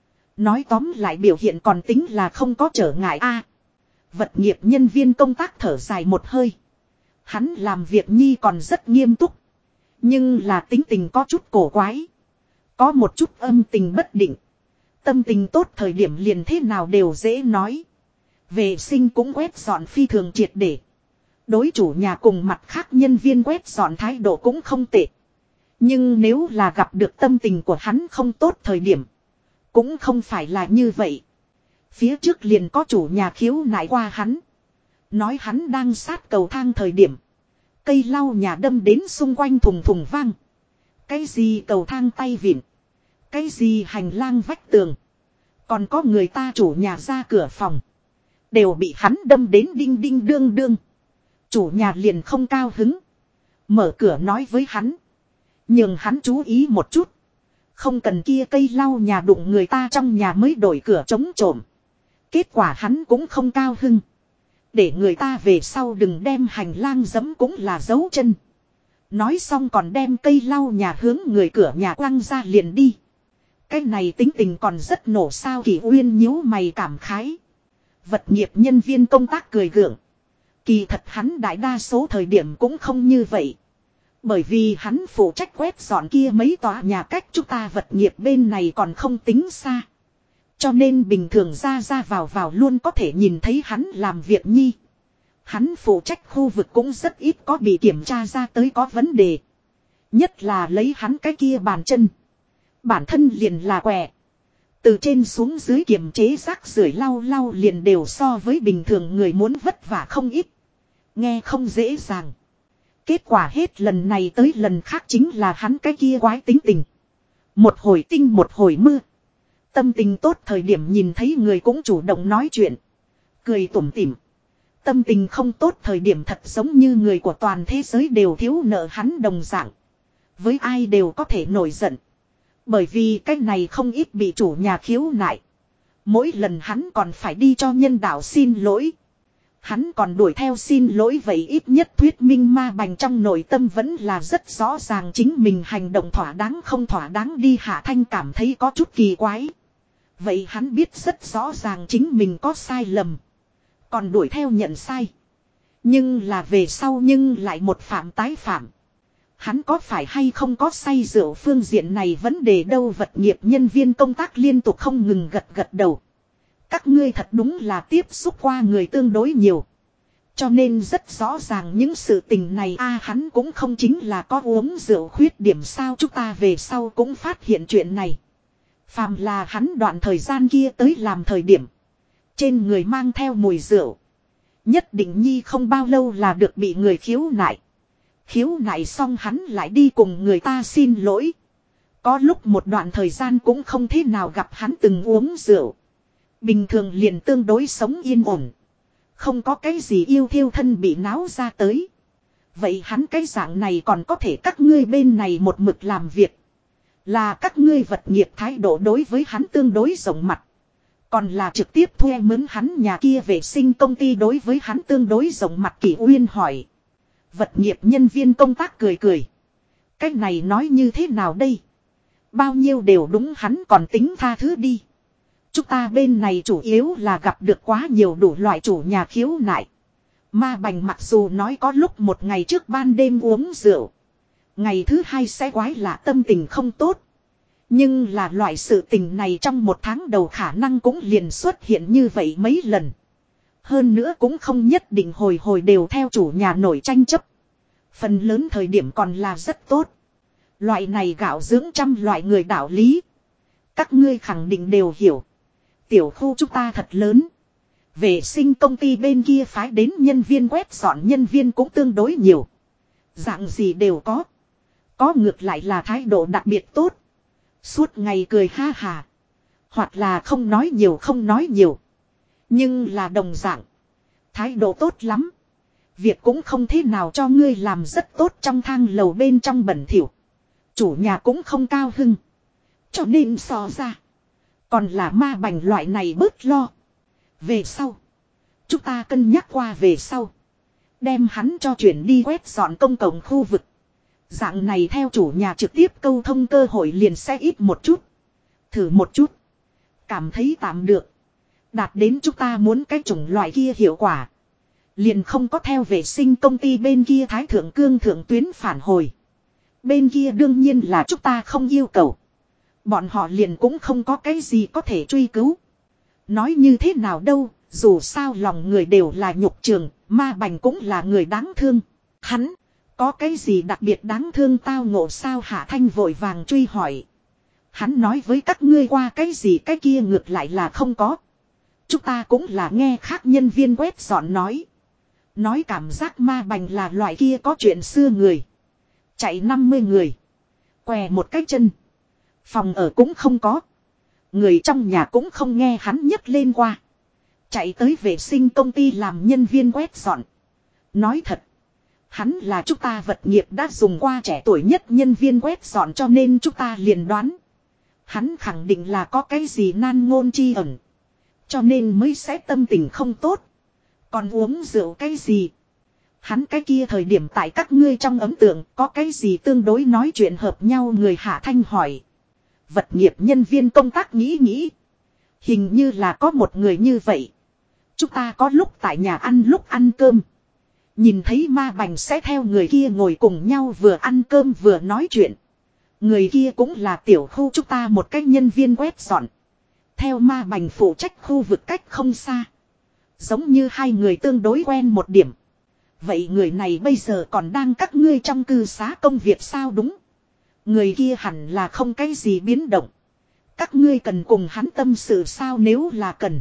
Nói tóm lại biểu hiện còn tính là không có trở ngại a. Vật nghiệp nhân viên công tác thở dài một hơi. Hắn làm việc nhi còn rất nghiêm túc. Nhưng là tính tình có chút cổ quái. Có một chút âm tình bất định. Tâm tình tốt thời điểm liền thế nào đều dễ nói. Vệ sinh cũng quét dọn phi thường triệt để. Đối chủ nhà cùng mặt khác nhân viên quét dọn thái độ cũng không tệ. Nhưng nếu là gặp được tâm tình của hắn không tốt thời điểm. Cũng không phải là như vậy. Phía trước liền có chủ nhà khiếu nại qua hắn. Nói hắn đang sát cầu thang thời điểm. Cây lau nhà đâm đến xung quanh thùng thùng vang. Cái gì cầu thang tay vịn. Cái gì hành lang vách tường. Còn có người ta chủ nhà ra cửa phòng. Đều bị hắn đâm đến đinh đinh đương đương. Chủ nhà liền không cao hứng. Mở cửa nói với hắn. Nhưng hắn chú ý một chút. Không cần kia cây lau nhà đụng người ta trong nhà mới đổi cửa chống trộm. Kết quả hắn cũng không cao hứng. Để người ta về sau đừng đem hành lang giẫm cũng là dấu chân. Nói xong còn đem cây lau nhà hướng người cửa nhà quăng ra liền đi. Cái này tính tình còn rất nổ sao Kỳ Uyên nhíu mày cảm khái. Vật nghiệp nhân viên công tác cười gượng. Kỳ thật hắn đại đa số thời điểm cũng không như vậy. Bởi vì hắn phụ trách quét dọn kia mấy tòa nhà cách chúng ta vật nghiệp bên này còn không tính xa. Cho nên bình thường ra ra vào luôn có thể nhìn thấy hắn làm việc nhi. Hắn phụ trách khu vực cũng rất ít có bị kiểm tra ra tới có vấn đề. Nhất là lấy hắn cái kia bàn chân. Bản thân liền là quẹ. Từ trên xuống dưới kiềm chế rác rưởi lau liền đều so với bình thường người muốn vất vả không ít. Nghe không dễ dàng. Kết quả hết lần này tới lần khác chính là hắn cái kia quái tính tình. Một hồi tinh một hồi mưa. Tâm tình tốt thời điểm nhìn thấy người cũng chủ động nói chuyện. Cười tủm tỉm. Tâm tình không tốt thời điểm thật giống như người của toàn thế giới đều thiếu nợ hắn đồng dạng. Với ai đều có thể nổi giận. Bởi vì cái này không ít bị chủ nhà khiếu nại. Mỗi lần hắn còn phải đi cho nhân đạo xin lỗi. Hắn còn đuổi theo xin lỗi vậy ít nhất thuyết minh ma bành trong nội tâm vẫn là rất rõ ràng chính mình hành động thỏa đáng không thỏa đáng đi Hạ Thanh cảm thấy có chút kỳ quái. Vậy hắn biết rất rõ ràng chính mình có sai lầm. Còn đuổi theo nhận sai. Nhưng là về sau nhưng lại một phạm tái phạm. Hắn có phải hay không có say rượu phương diện này vấn đề đâu vật nghiệp nhân viên công tác liên tục không ngừng gật đầu. Các ngươi thật đúng là tiếp xúc qua người tương đối nhiều. Cho nên rất rõ ràng những sự tình này hắn cũng không chính là có uống rượu khuyết điểm sao chúng ta về sau cũng phát hiện chuyện này. Phàm là hắn đoạn thời gian kia tới làm thời điểm. Trên người mang theo mùi rượu. Nhất định nhi không bao lâu là được bị người khiếu nại. Khiếu nại xong hắn lại đi cùng người ta xin lỗi. Có lúc một đoạn thời gian cũng không thế nào gặp hắn từng uống rượu. Bình thường liền tương đối sống yên ổn. Không có cái gì yêu thiêu thân bị náo ra tới. Vậy hắn cái dạng này còn có thể các ngươi bên này một mực làm việc. Là các ngươi vật nghiệp thái độ đối với hắn tương đối rộng mặt. Còn là trực tiếp thuê mướn hắn nhà kia vệ sinh công ty đối với hắn tương đối rộng mặt Kỷ Uyên hỏi. Vật nghiệp nhân viên công tác cười cười. Cái này nói như thế nào đây? Bao nhiêu đều đúng hắn còn tính tha thứ đi. Chúng ta bên này chủ yếu là gặp được quá nhiều đủ loại chủ nhà khiếu nại. Ma bành mặc dù nói có lúc một ngày trước ban đêm uống rượu. Ngày thứ hai sẽ quái lạ tâm tình không tốt. Nhưng là loại sự tình này trong một tháng đầu khả năng cũng liền xuất hiện như vậy mấy lần. Hơn nữa cũng không nhất định hồi hồi đều theo chủ nhà nổi tranh chấp. Phần lớn thời điểm còn là rất tốt. Loại này gạo dưỡng trăm loại người đạo lý. Các ngươi khẳng định đều hiểu. Tiểu khu chúng ta thật lớn. Vệ sinh công ty bên kia phái đến nhân viên quét dọn nhân viên cũng tương đối nhiều. Dạng gì đều có. Có ngược lại là thái độ đặc biệt tốt. Suốt ngày cười ha hà. Hoặc là không nói nhiều. Nhưng là đồng dạng. Thái độ tốt lắm. Việc cũng không thế nào cho ngươi làm rất tốt trong thang lầu bên trong bẩn thỉu. Chủ nhà cũng không cao hưng. Cho nên so ra. Còn là ma bành loại này bớt lo. Về sau. Chúng ta cân nhắc qua về sau. Đem hắn cho chuyển đi quét dọn công cộng khu vực. Dạng này theo chủ nhà trực tiếp câu thông cơ hội liền sẽ ít một chút. Thử một chút. Cảm thấy tạm được. Đạt đến chúng ta muốn cái chủng loại kia hiệu quả. Liền không có theo vệ sinh công ty bên kia thái thượng cương thượng tuyến phản hồi. Bên kia đương nhiên là chúng ta không yêu cầu. Bọn họ liền cũng không có cái gì có thể truy cứu. Nói như thế nào đâu, dù sao lòng người đều là nhục trường, ma bành cũng là người đáng thương. Hắn, có cái gì đặc biệt đáng thương tao ngộ sao Hạ Thanh vội vàng truy hỏi. Hắn nói với các ngươi qua cái gì cái kia ngược lại là không có. Chúng ta cũng là nghe khác nhân viên quét dọn nói. Nói cảm giác ma bành là loại kia có chuyện xưa người. Chạy 50 người. Què một cái chân. Phòng ở cũng không có. Người trong nhà cũng không nghe hắn nhấc lên qua. Chạy tới vệ sinh công ty làm nhân viên quét dọn. Nói thật. Hắn là chúng ta vật nghiệp đã dùng qua trẻ tuổi nhất nhân viên quét dọn cho nên chúng ta liền đoán. Hắn khẳng định là có cái gì nan ngôn chi ẩn. Cho nên mới sẽ tâm tình không tốt. Còn uống rượu cái gì. Hắn cái kia thời điểm tại các ngươi trong ấn tượng có cái gì tương đối nói chuyện hợp nhau người Hạ Thanh hỏi. Vật nghiệp nhân viên công tác nghĩ. Hình như là có một người như vậy. Chúng ta có lúc tại nhà ăn lúc ăn cơm. Nhìn thấy ma bành sẽ theo người kia ngồi cùng nhau vừa ăn cơm vừa nói chuyện. Người kia cũng là tiểu khu chúng ta một cách nhân viên quét dọn. Theo ma bành phụ trách khu vực cách không xa. Giống như hai người tương đối quen một điểm. Vậy người này bây giờ còn đang các ngươi trong cư xá công việc sao đúng? Người kia hẳn là không cái gì biến động. Các ngươi cần cùng hắn tâm sự sao nếu là cần.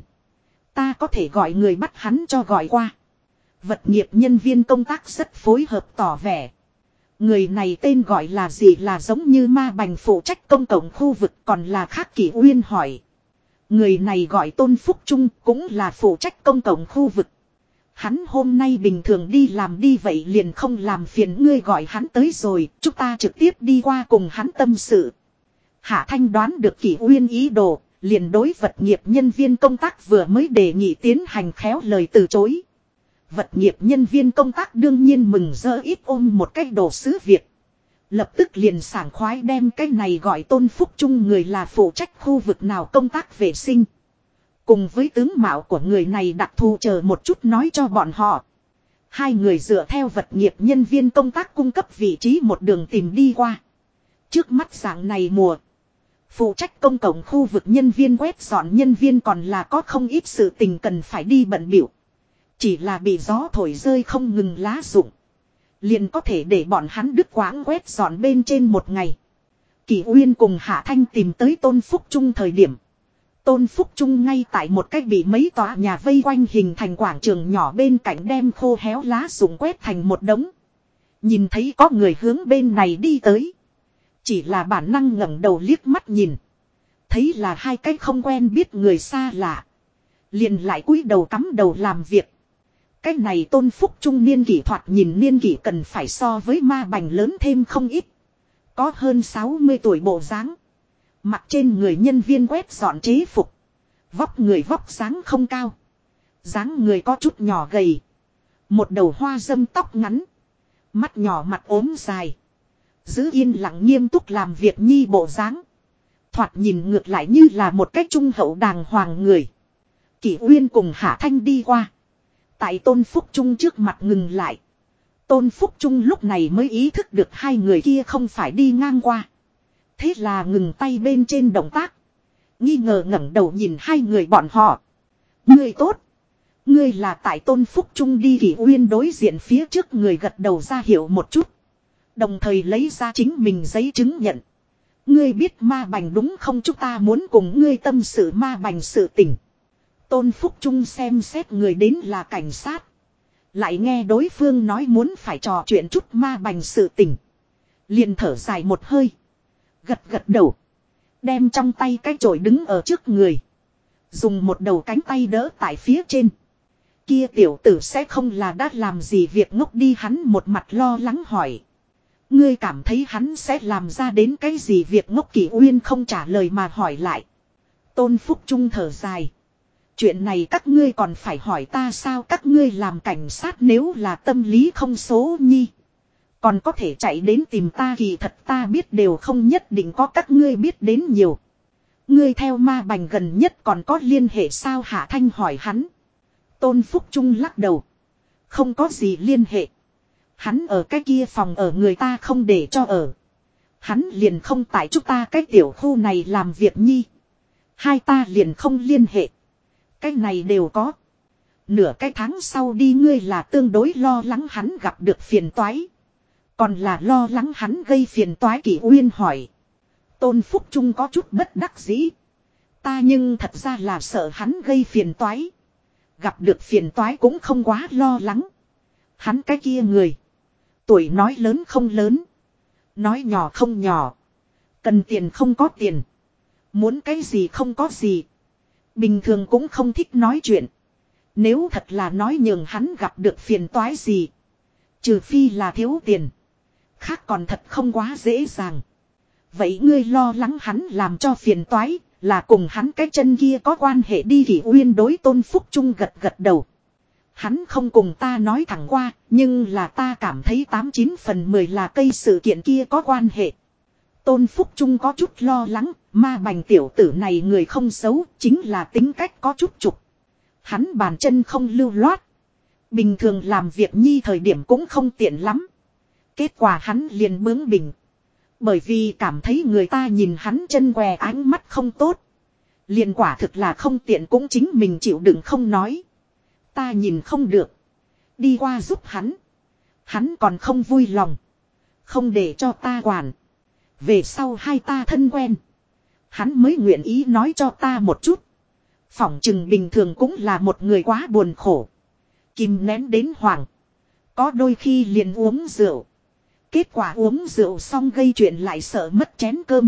Ta có thể gọi người bắt hắn cho gọi qua. Vật nghiệp nhân viên công tác rất phối hợp tỏ vẻ. Người này tên gọi là gì là giống như ma bành phụ trách công cộng khu vực còn là khác Kỷ Uyên hỏi. Người này gọi Tôn Phúc Trung cũng là phụ trách công cộng khu vực. Hắn hôm nay bình thường đi làm đi vậy liền không làm phiền ngươi gọi hắn tới rồi, chúng ta trực tiếp đi qua cùng hắn tâm sự. Hạ Thanh đoán được Kỷ Uyên ý đồ, liền đối vật nghiệp nhân viên công tác vừa mới đề nghị tiến hành khéo lời từ chối. Vật nghiệp nhân viên công tác đương nhiên mừng rỡ ít ôm một cái đồ sứ việc. Lập tức liền sảng khoái đem cái này gọi Tôn Phúc Trung người là phụ trách khu vực nào công tác vệ sinh. Cùng với tướng mạo của người này đặc thù chờ một chút nói cho bọn họ. Hai người dựa theo vật nghiệp nhân viên công tác cung cấp vị trí một đường tìm đi qua. Trước mắt dạng này mùa. Phụ trách công cộng khu vực nhân viên quét dọn nhân viên còn là có không ít sự tình cần phải đi bận biểu. Chỉ là bị gió thổi rơi không ngừng lá rụng. Liền có thể để bọn hắn đứt quãng quét dọn bên trên một ngày. Kỷ Uyên cùng Hạ Thanh tìm tới Tôn Phúc Trung thời điểm. Tôn Phúc Trung ngay tại một cách bị mấy tòa nhà vây quanh hình thành quảng trường nhỏ bên cạnh đem khô héo lá rụng quét thành một đống. Nhìn thấy có người hướng bên này đi tới. Chỉ là bản năng ngẩng đầu liếc mắt nhìn. Thấy là hai cái không quen biết người xa lạ. Liền lại cúi đầu cắm đầu làm việc. Cái này Tôn Phúc Trung niên kỷ thoạt nhìn niên kỷ cần phải so với ma bành lớn thêm không ít. Có hơn 60 tuổi bộ dáng. Mặc trên người nhân viên quét dọn chế phục. Vóc người vóc dáng không cao. Dáng người có chút nhỏ gầy. Một đầu hoa dâm tóc ngắn. Mắt nhỏ mặt ốm dài. Giữ yên lặng nghiêm túc làm việc nhi bộ dáng. Thoạt nhìn ngược lại như là một cách trung hậu đàng hoàng người. Kỷ Uyên cùng Hạ Thanh đi qua. Tại Tôn Phúc Trung trước mặt ngừng lại. Tôn Phúc Trung lúc này mới ý thức được hai người kia không phải đi ngang qua. Thế là ngừng tay bên trên động tác. Nghi ngờ ngẩng đầu nhìn hai người bọn họ. Ngươi tốt. Ngươi là tại Tôn Phúc Trung đi Kỷ Uyên đối diện phía trước người gật đầu ra hiệu một chút. Đồng thời lấy ra chính mình giấy chứng nhận. Ngươi biết ma bành đúng không chúng ta muốn cùng ngươi tâm sự ma bành sự tình. Tôn Phúc Trung xem xét người đến là cảnh sát. Lại nghe đối phương nói muốn phải trò chuyện chút ma bành sự tình. Liền thở dài một hơi. Gật gật đầu. Đem trong tay cái chổi đứng ở trước người. Dùng một đầu cánh tay đỡ tại phía trên. Kia tiểu tử sẽ không là đã làm gì việc ngốc đi hắn một mặt lo lắng hỏi. Ngươi cảm thấy hắn sẽ làm ra đến cái gì việc ngốc Kỷ Uyên không trả lời mà hỏi lại. Tôn Phúc Trung thở dài. Chuyện này các ngươi còn phải hỏi ta sao các ngươi làm cảnh sát nếu là tâm lý không số nhi. Còn có thể chạy đến tìm ta kỳ thật ta biết đều không nhất định có các ngươi biết đến nhiều. Ngươi theo ma bành gần nhất còn có liên hệ sao Hạ Thanh hỏi hắn. Tôn Phúc Trung lắc đầu. Không có gì liên hệ. Hắn ở cái kia phòng ở người ta không để cho ở. Hắn liền không tại chúng ta cái tiểu khu này làm việc nhi. Hai ta liền không liên hệ. Cái này đều có. Nửa cái tháng sau đi ngươi là tương đối lo lắng hắn gặp được phiền toái. Còn là lo lắng hắn gây phiền toái Kỷ Uyên hỏi. Tôn Phúc Trung có chút bất đắc dĩ. Ta nhưng thật ra là sợ hắn gây phiền toái. Gặp được phiền toái cũng không quá lo lắng. Hắn cái kia người. Tuổi nói lớn không lớn. Nói nhỏ không nhỏ. Cần tiền không có tiền. Muốn cái gì không có gì. Bình thường cũng không thích nói chuyện. Nếu thật là nói nhường hắn gặp được phiền toái gì. Trừ phi là thiếu tiền. Khác còn thật không quá dễ dàng. Vậy ngươi lo lắng hắn làm cho phiền toái. Là cùng hắn cái chân kia có quan hệ đi Kỷ Uyên đối Tôn Phúc Trung gật gật đầu. Hắn không cùng ta nói thẳng qua. Nhưng là ta cảm thấy 89 phần 10 là cây sự kiện kia có quan hệ. Tôn Phúc Trung có chút lo lắng. Ma bành tiểu tử này người không xấu. Chính là tính cách có chút trục. Hắn bàn chân không lưu loát. Bình thường làm việc nhi thời điểm cũng không tiện lắm. Kết quả hắn liền bướng bỉnh. Bởi vì cảm thấy người ta nhìn hắn chân què ánh mắt không tốt. Liền quả thực là không tiện cũng chính mình chịu đựng không nói. Ta nhìn không được. Đi qua giúp hắn. Hắn còn không vui lòng. Không để cho ta quản. Về sau hai ta thân quen. Hắn mới nguyện ý nói cho ta một chút. Phỏng chừng bình thường cũng là một người quá buồn khổ. Kìm nén đến hoảng. Có đôi khi liền uống rượu. Kết quả uống rượu xong gây chuyện lại sợ mất chén cơm.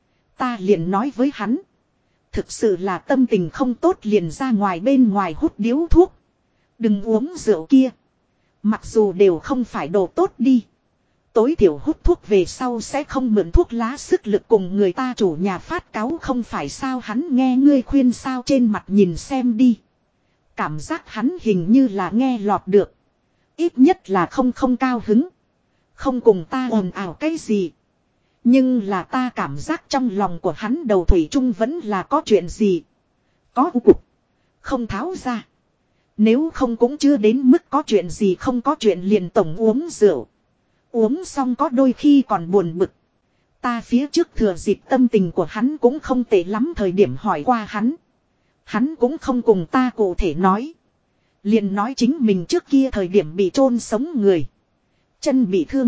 Ta liền nói với hắn. Thực sự là tâm tình không tốt liền ra ngoài bên ngoài hút điếu thuốc. Đừng uống rượu kia. Mặc dù đều không phải đồ tốt đi. Tối thiểu hút thuốc về sau sẽ không mượn thuốc lá sức lực cùng người ta chủ nhà phát cáu không phải sao hắn nghe ngươi khuyên sao trên mặt nhìn xem đi. Cảm giác hắn hình như là nghe lọt được. Ít nhất là không cao hứng. Không cùng ta ồn ào cái gì. Nhưng là ta cảm giác trong lòng của hắn đầu thủy chung vẫn là có chuyện gì. Có u cục. Không tháo ra. Nếu không cũng chưa đến mức có chuyện gì không có chuyện liền tổng uống rượu. Uống xong có đôi khi còn buồn bực. Ta phía trước thừa dịp tâm tình của hắn cũng không tệ lắm thời điểm hỏi qua hắn. Hắn cũng không cùng ta cụ thể nói. Liền nói chính mình trước kia thời điểm bị chôn sống người. Chân bị thương.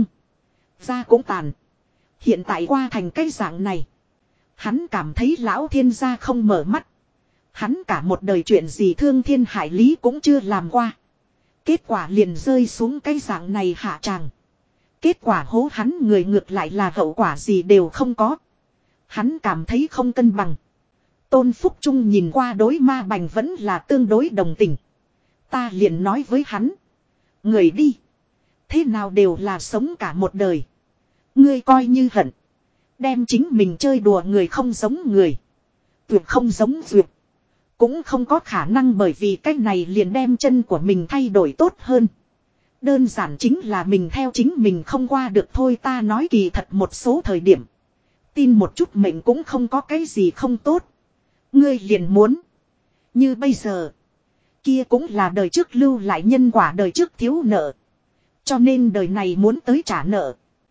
Da cũng tàn. Hiện tại qua thành cái dạng này. Hắn cảm thấy lão thiên gia không mở mắt. Hắn cả một đời chuyện gì thương thiên hải lý cũng chưa làm qua. Kết quả liền rơi xuống cái dạng này hạ tràng. Kết quả hố hắn người ngược lại là hậu quả gì đều không có. Hắn cảm thấy không cân bằng. Tôn Phúc Trung nhìn qua đối ma bành vẫn là tương đối đồng tình. Ta liền nói với hắn. Người đi. Thế nào đều là sống cả một đời. Ngươi coi như hận. Đem chính mình chơi đùa người không giống người. Tuyệt không giống tuyệt. Cũng không có khả năng bởi vì cách này liền đem chân của mình thay đổi tốt hơn. Đơn giản chính là mình theo chính mình không qua được thôi ta nói kỳ thật một số thời điểm. Tin một chút mệnh cũng không có cái gì không tốt. Ngươi liền muốn. Như bây giờ. Kia cũng là đời trước lưu lại nhân quả đời trước thiếu nợ. Cho nên đời này muốn tới trả nợ.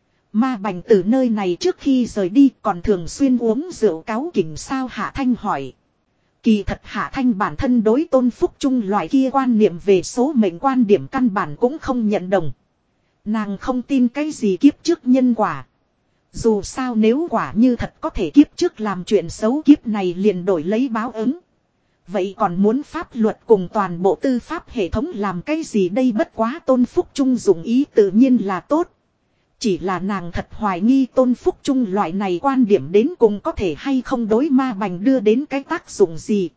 Ma bành từ nơi này trước khi rời đi còn thường xuyên uống rượu cáu kỉnh sao Hạ Thanh hỏi. Kỳ thật Hạ Thanh bản thân đối Tôn Phúc Trung loại kia quan niệm về số mệnh quan điểm căn bản cũng không nhận đồng. Nàng không tin cái gì kiếp trước nhân quả. Dù sao nếu quả như thật có thể kiếp trước làm chuyện xấu kiếp này liền đổi lấy báo ứng. Vậy còn muốn pháp luật cùng toàn bộ tư pháp hệ thống làm cái gì đây bất quá Tôn Phúc Trung dụng ý tự nhiên là tốt. Chỉ là nàng thật hoài nghi Tôn Phúc Trung loại này quan điểm đến cùng có thể hay không đối ma bành đưa đến cái tác dụng gì.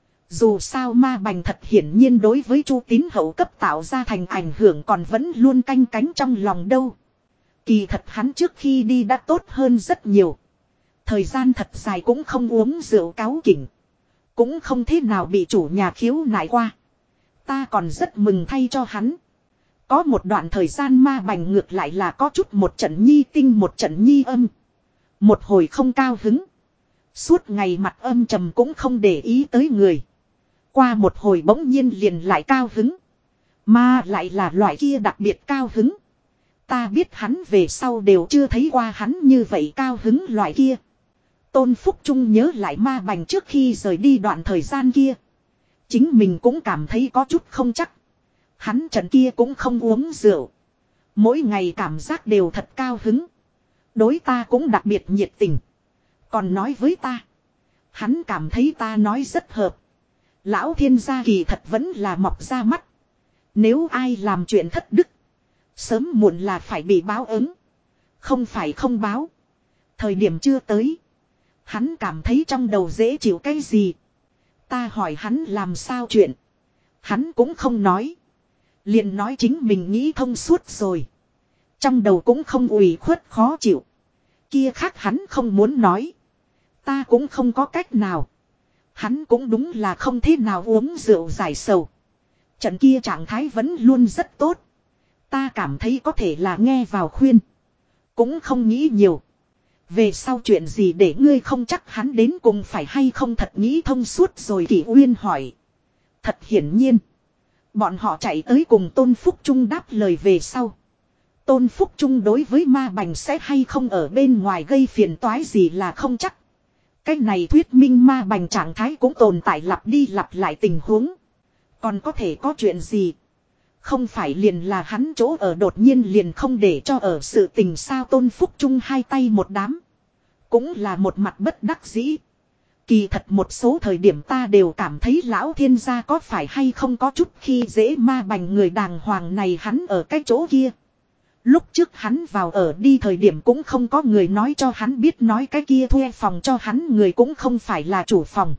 Dù sao ma bành thật hiển nhiên đối với Chu Tín Hậu cấp tạo ra thành ảnh hưởng còn vẫn luôn canh cánh trong lòng đâu. Kỳ thật hắn trước khi đi đã tốt hơn rất nhiều. Thời gian thật dài cũng không uống rượu cáu kỉnh. Cũng không thế nào bị chủ nhà khiếu nại qua. Ta còn rất mừng thay cho hắn. Có một đoạn thời gian ma bành ngược lại là có chút một trận nhi tinh một trận nhi âm. Một hồi không cao hứng. Suốt ngày mặt âm trầm cũng không để ý tới người. Qua một hồi bỗng nhiên liền lại cao hứng. Mà lại là loại kia đặc biệt cao hứng. Ta biết hắn về sau đều chưa thấy qua hắn như vậy cao hứng loại kia. Tôn Phúc Trung nhớ lại ma bành trước khi rời đi đoạn thời gian kia. Chính mình cũng cảm thấy có chút không chắc. Hắn trận kia cũng không uống rượu. Mỗi ngày cảm giác đều thật cao hứng. Đối ta cũng đặc biệt nhiệt tình. Còn nói với ta. Hắn cảm thấy ta nói rất hợp. Lão thiên gia kỳ thật vẫn là mọc ra mắt. Nếu ai làm chuyện thất đức. Sớm muộn là phải bị báo ứng. Không phải không báo. Thời điểm chưa tới. Hắn cảm thấy trong đầu dễ chịu cái gì. Ta hỏi hắn làm sao chuyện. Hắn cũng không nói. Liền nói chính mình nghĩ thông suốt rồi. Trong đầu cũng không ủy khuất khó chịu. Kia khác hắn không muốn nói. Ta cũng không có cách nào. Hắn cũng đúng là không thế nào uống rượu giải sầu. Trận kia trạng thái vẫn luôn rất tốt. Ta cảm thấy có thể là nghe vào khuyên. Cũng không nghĩ nhiều. Về sau chuyện gì để ngươi không chắc hắn đến cùng phải hay không thật nghĩ thông suốt rồi Kỷ Uyên hỏi. Thật hiển nhiên. Bọn họ chạy tới cùng Tôn Phúc Trung đáp lời về sau. Tôn Phúc Trung đối với ma bành sẽ hay không ở bên ngoài gây phiền toái gì là không chắc. Cái này thuyết minh ma bành trạng thái cũng tồn tại lặp đi lặp lại tình huống. Còn có thể có chuyện gì? Không phải liền là hắn chỗ ở đột nhiên liền không để cho ở sự tình sao Tôn Phúc Trung hai tay một đám. Cũng là một mặt bất đắc dĩ. Kỳ thật một số thời điểm ta đều cảm thấy lão thiên gia có phải hay không có chút khi dễ ma bành người đàng hoàng này hắn ở cái chỗ kia. Lúc trước hắn vào ở đi thời điểm cũng không có người nói cho hắn biết nói cái kia thuê phòng cho hắn người cũng không phải là chủ phòng.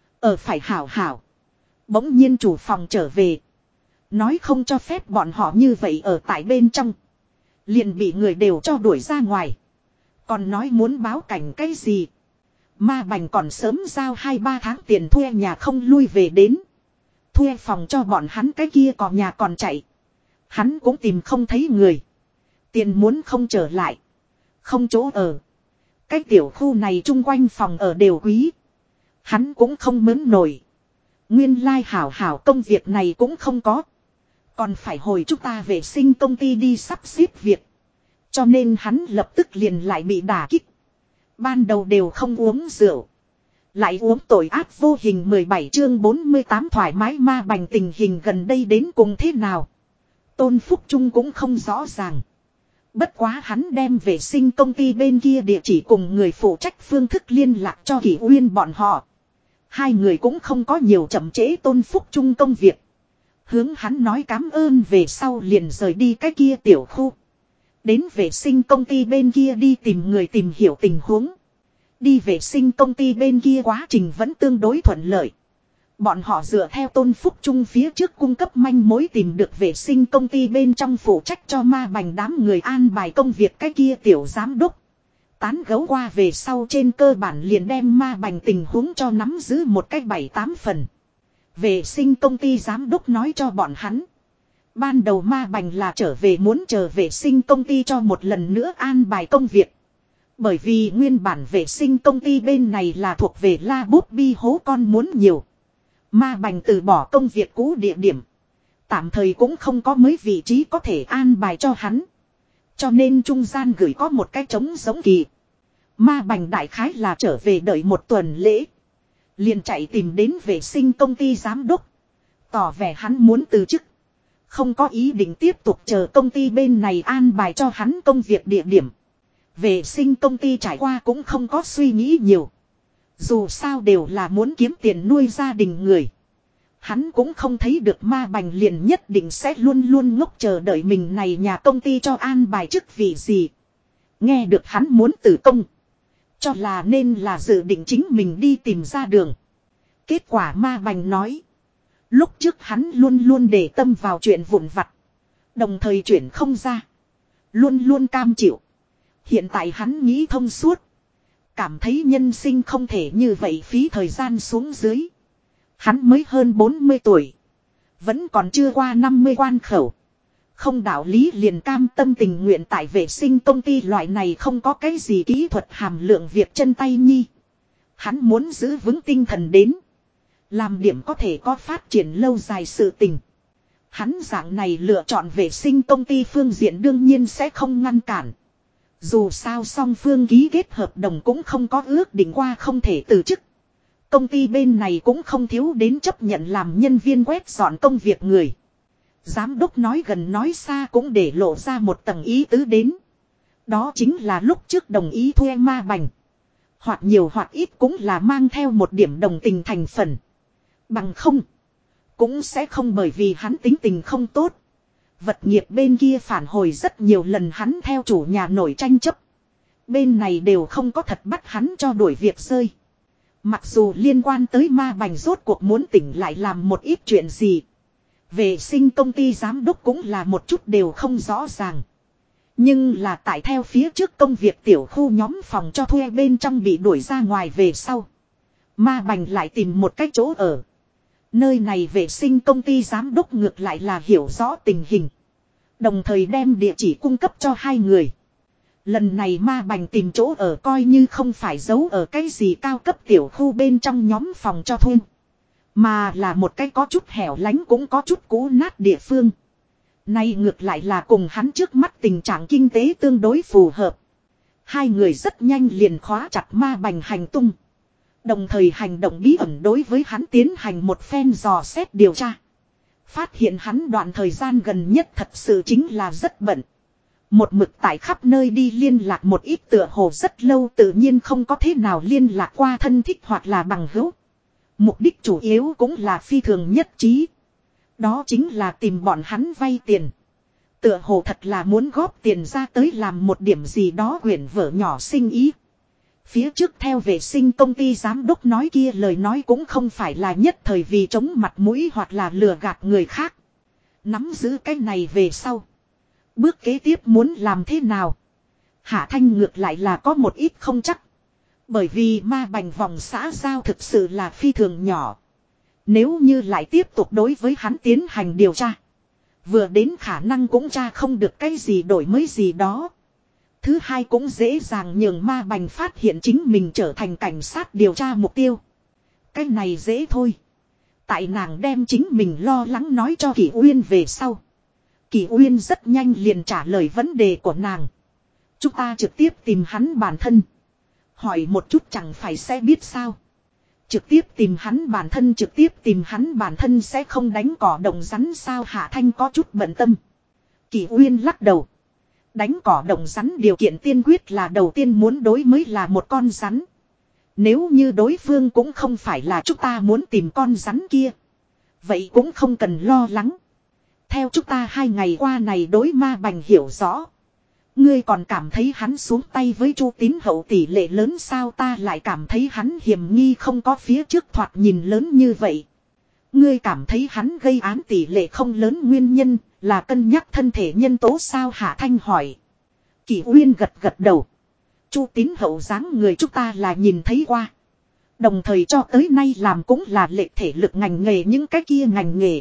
Ở phải hảo hảo. Bỗng nhiên chủ phòng trở về. Nói không cho phép bọn họ như vậy ở tại bên trong. Liền bị người đều cho đuổi ra ngoài. Còn nói muốn báo cảnh cái gì. Ma bành còn sớm giao 2-3 tháng tiền thuê nhà không lui về đến. Thuê phòng cho bọn hắn cái kia còn nhà còn chạy. Hắn cũng tìm không thấy người. Tiền muốn không trở lại. Không chỗ ở. Cái tiểu khu này chung quanh phòng ở đều quý. Hắn cũng không mớn nổi. Nguyên lai hảo hảo công việc này cũng không có. Còn phải hồi chúng ta vệ sinh công ty đi sắp xếp việc. Cho nên hắn lập tức liền lại bị đả kích. Ban đầu đều không uống rượu. Lại uống tội ác vô hình 17 chương 48 thoải mái ma bành tình hình gần đây đến cùng thế nào. Tôn Phúc Trung cũng không rõ ràng. Bất quá hắn đem vệ sinh công ty bên kia địa chỉ cùng người phụ trách phương thức liên lạc cho Kỷ Uyên bọn họ. Hai người cũng không có nhiều chậm trễ Tôn Phúc Trung công việc. Hướng hắn nói cám ơn về sau liền rời đi cái kia tiểu khu. Đến vệ sinh công ty bên kia đi tìm người tìm hiểu tình huống. Đi vệ sinh công ty bên kia quá trình vẫn tương đối thuận lợi. Bọn họ dựa theo Tôn Phúc Trung phía trước cung cấp manh mối tìm được vệ sinh công ty bên trong phụ trách cho ma bành đám người an bài công việc cái kia tiểu giám đốc. Tán gấu qua về sau trên cơ bản liền đem ma bành tình huống cho nắm giữ một cách 7-8 phần. Vệ sinh công ty giám đốc nói cho bọn hắn. Ban đầu ma bành là trở về muốn chờ vệ sinh công ty cho một lần nữa an bài công việc. Bởi vì nguyên bản vệ sinh công ty bên này là thuộc về La Bút Bi hố con muốn nhiều. Ma bành từ bỏ công việc cũ địa điểm. Tạm thời cũng không có mấy vị trí có thể an bài cho hắn. Cho nên trung gian gửi có một cái trống giống kỳ. Ma bành đại khái là trở về đợi một tuần lễ. Liền chạy tìm đến vệ sinh công ty giám đốc. Tỏ vẻ hắn muốn từ chức. Không có ý định tiếp tục chờ công ty bên này an bài cho hắn công việc địa điểm. Vệ sinh công ty trải qua cũng không có suy nghĩ nhiều. Dù sao đều là muốn kiếm tiền nuôi gia đình người. Hắn cũng không thấy được ma bành liền nhất định sẽ luôn luôn ngốc chờ đợi mình này nhà công ty cho an bài chức vị gì. Nghe được hắn muốn từ công. Cho là nên là dự định chính mình đi tìm ra đường. Kết quả ma bành nói. Lúc trước hắn luôn luôn để tâm vào chuyện vụn vặt. Đồng thời chuyển không ra. Luôn luôn cam chịu. Hiện tại hắn nghĩ thông suốt. Cảm thấy nhân sinh không thể như vậy phí thời gian xuống dưới. Hắn mới hơn 40 tuổi. Vẫn còn chưa qua 50 quan khẩu. Không đạo lý liền cam tâm tình nguyện tại vệ sinh công ty loại này không có cái gì kỹ thuật hàm lượng việc chân tay nhi. Hắn muốn giữ vững tinh thần đến. Làm điểm có thể có phát triển lâu dài sự tình. Hắn dạng này lựa chọn vệ sinh công ty phương diện đương nhiên sẽ không ngăn cản. Dù sao song phương ký kết hợp đồng cũng không có ước định qua không thể từ chức. Công ty bên này cũng không thiếu đến chấp nhận làm nhân viên quét dọn công việc người. Giám đốc nói gần nói xa cũng để lộ ra một tầng ý tứ đến. Đó chính là lúc trước đồng ý thuê ma bành. Hoặc nhiều hoặc ít cũng là mang theo một điểm đồng tình thành phần. Bằng không. Cũng sẽ không bởi vì hắn tính tình không tốt. Vật nghiệp bên kia phản hồi rất nhiều lần hắn theo chủ nhà nổi tranh chấp. Bên này đều không có thật bắt hắn cho đuổi việc rơi. Mặc dù liên quan tới ma bành rốt cuộc muốn tỉnh lại làm một ít chuyện gì. Vệ sinh công ty giám đốc cũng là một chút đều không rõ ràng. Nhưng là tại theo phía trước công việc tiểu khu nhóm phòng cho thuê bên trong bị đuổi ra ngoài về sau. Ma bành lại tìm một cách chỗ ở. Nơi này vệ sinh công ty giám đốc ngược lại là hiểu rõ tình hình. Đồng thời đem địa chỉ cung cấp cho hai người. Lần này ma bành tìm chỗ ở coi như không phải giấu ở cái gì cao cấp tiểu khu bên trong nhóm phòng cho thuê. Mà là một cái có chút hẻo lánh cũng có chút cũ nát địa phương. Nay ngược lại là cùng hắn trước mắt tình trạng kinh tế tương đối phù hợp. Hai người rất nhanh liền khóa chặt ma bành hành tung. Đồng thời hành động bí ẩn đối với hắn tiến hành một phen dò xét điều tra. Phát hiện hắn đoạn thời gian gần nhất thật sự chính là rất bận. Một mực tại khắp nơi đi liên lạc một ít tựa hồ rất lâu tự nhiên không có thế nào liên lạc qua thân thích hoặc là bằng hữu. Mục đích chủ yếu cũng là phi thường nhất trí. Đó chính là tìm bọn hắn vay tiền. Tựa hồ thật là muốn góp tiền ra tới làm một điểm gì đó quyển vở nhỏ sinh ý. Phía trước theo vệ sinh công ty giám đốc nói kia lời nói cũng không phải là nhất thời vì chống mặt mũi hoặc là lừa gạt người khác. Nắm giữ cái này về sau. Bước kế tiếp muốn làm thế nào? Hạ Thanh ngược lại là có một ít không chắc. Bởi vì ma bành vòng xã giao thực sự là phi thường nhỏ. Nếu như lại tiếp tục đối với hắn tiến hành điều tra. Vừa đến khả năng cũng tra không được cái gì đổi mới gì đó. Thứ hai cũng dễ dàng nhường ma bành phát hiện chính mình trở thành cảnh sát điều tra mục tiêu. Cái này dễ thôi. Tại nàng đem chính mình lo lắng nói cho Kỷ Uyên về sau. Kỷ Uyên rất nhanh liền trả lời vấn đề của nàng. Chúng ta trực tiếp tìm hắn bản thân. Hỏi một chút chẳng phải sẽ biết sao. Trực tiếp tìm hắn bản thân sẽ không đánh cỏ đồng rắn sao. Hạ Thanh có chút bận tâm. Kỷ Uyên lắc đầu. Đánh cỏ đồng rắn điều kiện tiên quyết là đầu tiên muốn đối mới là một con rắn. Nếu như đối phương cũng không phải là chúng ta muốn tìm con rắn kia. Vậy cũng không cần lo lắng. Theo chúng ta 2 ngày qua này đối ma bành hiểu rõ. Ngươi còn cảm thấy hắn xuống tay với Chu Tín Hậu tỷ lệ lớn sao? Ta lại cảm thấy hắn hiểm nghi không có phía trước thoạt nhìn lớn như vậy. Ngươi cảm thấy hắn gây án tỷ lệ không lớn nguyên nhân là cân nhắc thân thể nhân tố sao? Hạ Thanh hỏi. Kỷ Uyên gật gật đầu. Chu Tín Hậu dáng người chúng ta là nhìn thấy qua. Đồng thời cho tới nay làm cũng là lệ thể lực ngành nghề những cái kia ngành nghề.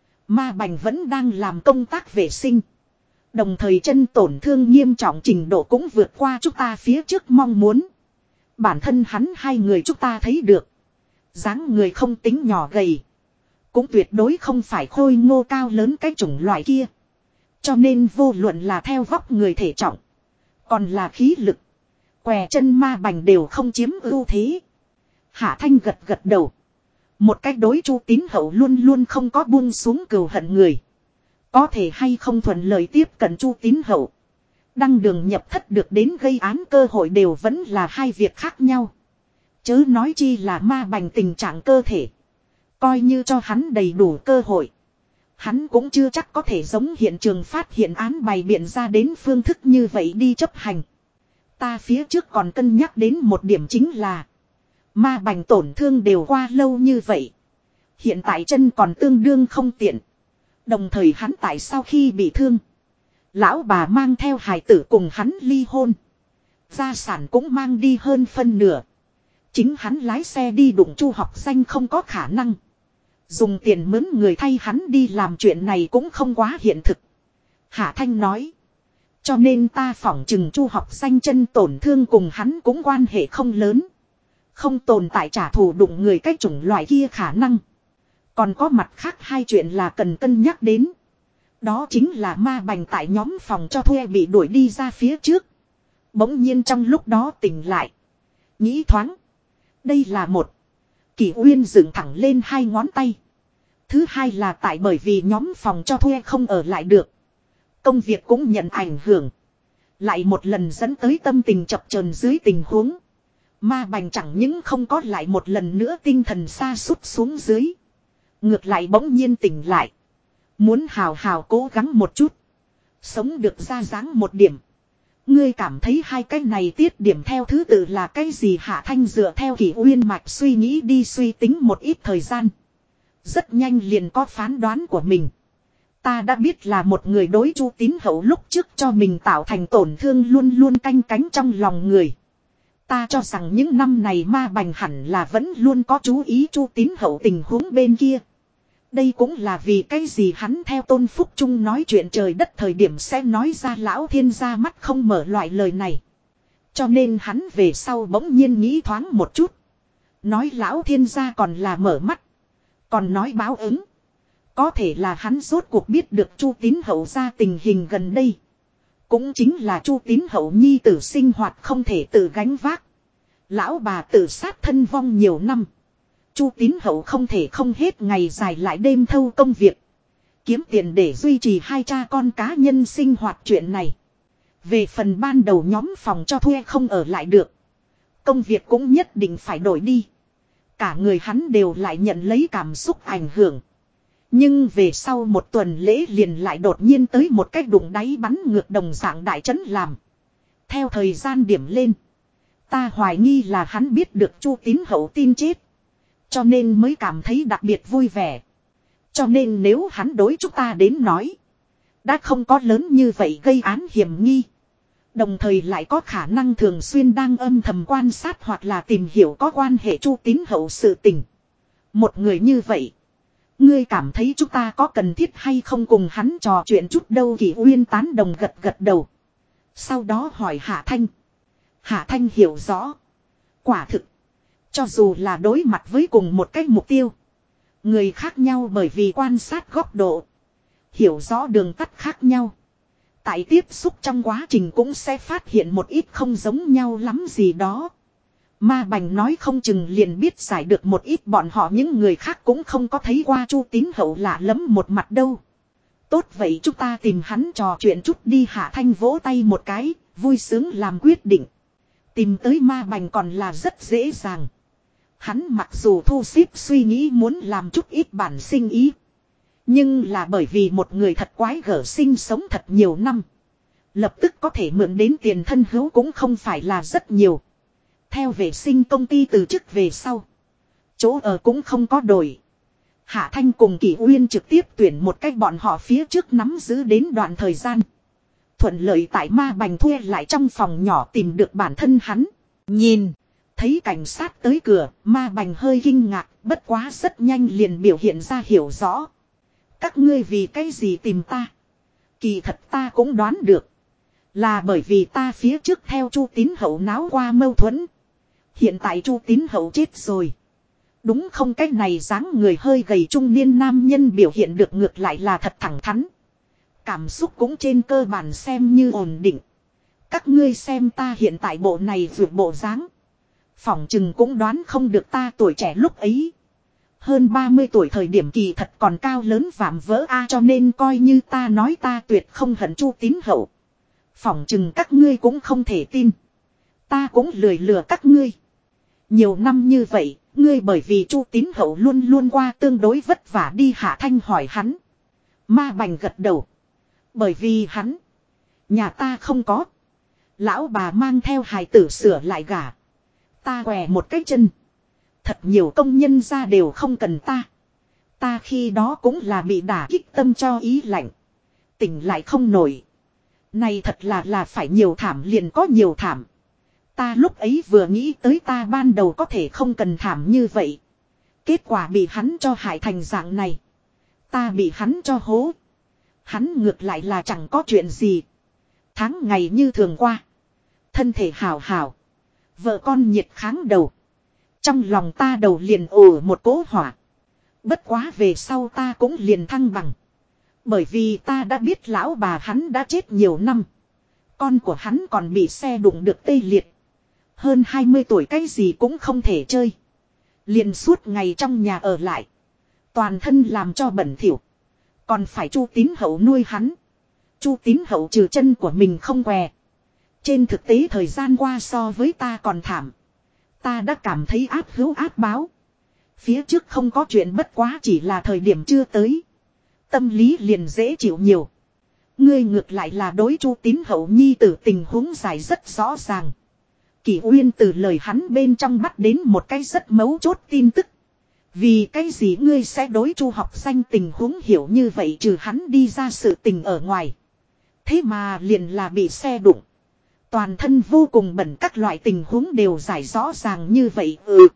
Ma bành vẫn đang làm công tác vệ sinh. Đồng thời chân tổn thương nghiêm trọng trình độ cũng vượt qua chúng ta phía trước mong muốn. Bản thân hắn 2 người chúng ta thấy được. Dáng người không tính nhỏ gầy. Cũng tuyệt đối không phải khôi ngô cao lớn cái chủng loại kia. Cho nên vô luận là theo vóc người thể trọng. Còn là khí lực. Què chân ma bành đều không chiếm ưu thế. Hạ Thanh gật gật đầu. Một cách đối Chu Tín Hậu luôn luôn không có buông xuống cừu hận người. Có thể hay không thuận lợi tiếp cận Chu Tín Hậu. Đăng đường nhập thất được đến gây án cơ hội đều vẫn là 2 việc khác nhau. Chớ nói chi là ma bành tình trạng cơ thể. Coi như cho hắn đầy đủ cơ hội. Hắn cũng chưa chắc có thể giống hiện trường phát hiện án bày biện ra đến phương thức như vậy đi chấp hành. Ta phía trước còn cân nhắc đến một điểm chính là. Ma bành tổn thương đều qua lâu như vậy. Hiện tại chân còn tương đương không tiện. Đồng thời hắn tại sau khi bị thương. Lão bà mang theo hài tử cùng hắn ly hôn. Gia sản cũng mang đi hơn phân nửa. Chính hắn lái xe đi đụng Chu Học Danh không có khả năng. Dùng tiền mướn người thay hắn đi làm chuyện này cũng không quá hiện thực. Hạ Thanh nói. Cho nên ta phỏng chừng Chu Học Danh chân tổn thương cùng hắn cũng quan hệ không lớn. Không tồn tại trả thù đụng người cái chủng loại kia khả năng. Còn có mặt khác 2 chuyện là cần cân nhắc đến. Đó chính là ma bành tại nhóm phòng cho thuê bị đuổi đi ra phía trước. Bỗng nhiên trong lúc đó tỉnh lại. Nghĩ thoáng. Đây là một. Kỷ Uyên dựng thẳng lên 2 ngón tay. Thứ hai là tại bởi vì nhóm phòng cho thuê không ở lại được. Công việc cũng nhận ảnh hưởng. Lại một lần dẫn tới tâm tình chập chờn dưới tình huống. Ma bành chẳng những không có lại một lần nữa tinh thần sa sút xuống dưới. Ngược lại bỗng nhiên tỉnh lại. Muốn hào hào cố gắng một chút. Sống được ra dáng một điểm. Ngươi cảm thấy 2 cái này tiết điểm theo thứ tự là cái gì? Hạ Thanh dựa theo Kỷ Uyên mạch suy nghĩ đi suy tính một ít thời gian. Rất nhanh liền có phán đoán của mình. Ta đã biết là một người đối Chu Tín Hậu lúc trước cho mình tạo thành tổn thương luôn luôn canh cánh trong lòng người. Ta cho rằng những năm này ma bành hẳn là vẫn luôn có chú ý Chu Tín Hậu tình huống bên kia. Đây cũng là vì cái gì hắn theo Tôn Phúc Trung nói chuyện trời đất thời điểm sẽ nói ra lão thiên gia mắt không mở loại lời này. Cho nên hắn về sau bỗng nhiên nghĩ thoáng một chút. Nói lão thiên gia còn là mở mắt. Còn nói báo ứng. Có thể là hắn rốt cuộc biết được Chu Tín Hậu ra tình hình gần đây. Cũng chính là Chu Tín Hậu nhi tử sinh hoạt không thể tự gánh vác. Lão bà tự sát thân vong nhiều năm. Chu Tín Hậu không thể không hết ngày dài lại đêm thâu công việc. Kiếm tiền để duy trì hai cha con cá nhân sinh hoạt chuyện này. Về phần ban đầu nhóm phòng cho thuê không ở lại được. Công việc cũng nhất định phải đổi đi. Cả người hắn đều lại nhận lấy cảm xúc ảnh hưởng. Nhưng về sau một tuần lễ liền lại đột nhiên tới một cách đụng đáy bắn ngược đồng dạng đại trấn làm. Theo thời gian điểm lên. Ta hoài nghi là hắn biết được Chu Tín Hậu tin chết. Cho nên mới cảm thấy đặc biệt vui vẻ. Cho nên nếu hắn đối chúng ta đến nói. Đã không có lớn như vậy gây án hiểm nghi. Đồng thời lại có khả năng thường xuyên đang âm thầm quan sát hoặc là tìm hiểu có quan hệ Chu Tín Hậu sự tình. Một người như vậy. Ngươi cảm thấy chúng ta có cần thiết hay không cùng hắn trò chuyện chút đâu? Kỷ Uyên tán đồng gật gật đầu. Sau đó hỏi Hạ Thanh. Hạ Thanh hiểu rõ. Quả thực. Cho dù là đối mặt với cùng một cách mục tiêu. Người khác nhau bởi vì quan sát góc độ. Hiểu rõ đường tắt khác nhau. Tại tiếp xúc trong quá trình cũng sẽ phát hiện một ít không giống nhau lắm gì đó. Ma Bành nói không chừng liền biết giải được một ít bọn họ những người khác cũng không có thấy qua Chu Tín Hậu lạ lắm một mặt đâu. Tốt vậy chúng ta tìm hắn trò chuyện chút đi. Hạ Thanh vỗ tay một cái, vui sướng làm quyết định. Tìm tới Ma Bành còn là rất dễ dàng. Hắn mặc dù thu xếp suy nghĩ muốn làm chút ít bản sinh ý. Nhưng là bởi vì một người thật quái gở sinh sống thật nhiều năm. Lập tức có thể mượn đến tiền thân hữu cũng không phải là rất nhiều. Theo vệ sinh công ty từ chức về sau. Chỗ ở cũng không có đổi. Hạ Thanh cùng Kỷ Uyên trực tiếp tuyển một cách bọn họ phía trước nắm giữ đến đoạn thời gian. Thuận lợi tại Ma Bành thuê lại trong phòng nhỏ tìm được bản thân hắn. Nhìn. Thấy cảnh sát tới cửa, Ma Bành hơi kinh ngạc, bất quá rất nhanh liền biểu hiện ra hiểu rõ. Các ngươi vì cái gì tìm ta? Kỳ thật ta cũng đoán được. Là bởi vì ta phía trước theo Chu Tín Hậu náo qua mâu thuẫn. Hiện tại Chu Tín Hậu chết rồi. Đúng không, cái này dáng người hơi gầy trung niên nam nhân biểu hiện được ngược lại là thật thẳng thắn. Cảm xúc cũng trên cơ bản xem như ổn định. Các ngươi xem ta hiện tại bộ này vượt bộ dáng. Phỏng chừng cũng đoán không được ta tuổi trẻ lúc ấy. Hơn 30 tuổi thời điểm kỳ thật còn cao lớn vạm vỡ cho nên coi như ta nói ta tuyệt không hận Chu Tín Hậu. Phỏng chừng các ngươi cũng không thể tin. Ta cũng lười lừa các ngươi. Nhiều năm như vậy, ngươi bởi vì Chu Tín Hậu luôn luôn qua tương đối vất vả đi. Hạ Thanh hỏi hắn. Ma Bành gật đầu. Bởi vì hắn. Nhà ta không có. Lão bà mang theo hài tử sửa lại gả. Ta què một cái chân. Thật nhiều công nhân ra đều không cần ta. Ta khi đó cũng là bị đả kích tâm cho ý lạnh. Tỉnh lại không nổi. Này thật là phải nhiều thảm liền có nhiều thảm. Ta lúc ấy vừa nghĩ tới ta ban đầu có thể không cần thảm như vậy. Kết quả bị hắn cho hại thành dạng này. Ta bị hắn cho hố. Hắn ngược lại là chẳng có chuyện gì. Tháng ngày như thường qua. Thân thể hảo hảo. Vợ con nhiệt kháng đầu. Trong lòng ta đầu liền ồ một cỗ hỏa. Bất quá về sau ta cũng liền thăng bằng. Bởi vì ta đã biết lão bà hắn đã chết nhiều năm. Con của hắn còn bị xe đụng được tê liệt. Hơn 20 tuổi cái gì cũng không thể chơi. Liền suốt ngày trong nhà ở lại. Toàn thân làm cho bẩn thỉu. Còn phải Chu Tín Hậu nuôi hắn. Chu Tín Hậu trừ chân của mình không què. Trên thực tế thời gian qua so với ta còn thảm. Ta đã cảm thấy áp hữu áp báo. Phía trước không có chuyện bất quá chỉ là thời điểm chưa tới. Tâm lý liền dễ chịu nhiều. Ngươi ngược lại là đối Chu Tín Hậu nhi tử tình huống giải rất rõ ràng. Kỷ Uyên từ lời hắn bên trong bắt đến một cái rất mấu chốt tin tức. Vì cái gì ngươi sẽ đối Chu học danh tình huống hiểu như vậy trừ hắn đi ra sự tình ở ngoài. Thế mà liền là bị xe đụng. Toàn thân vô cùng bẩn các loại tình huống đều giải rõ ràng như vậy.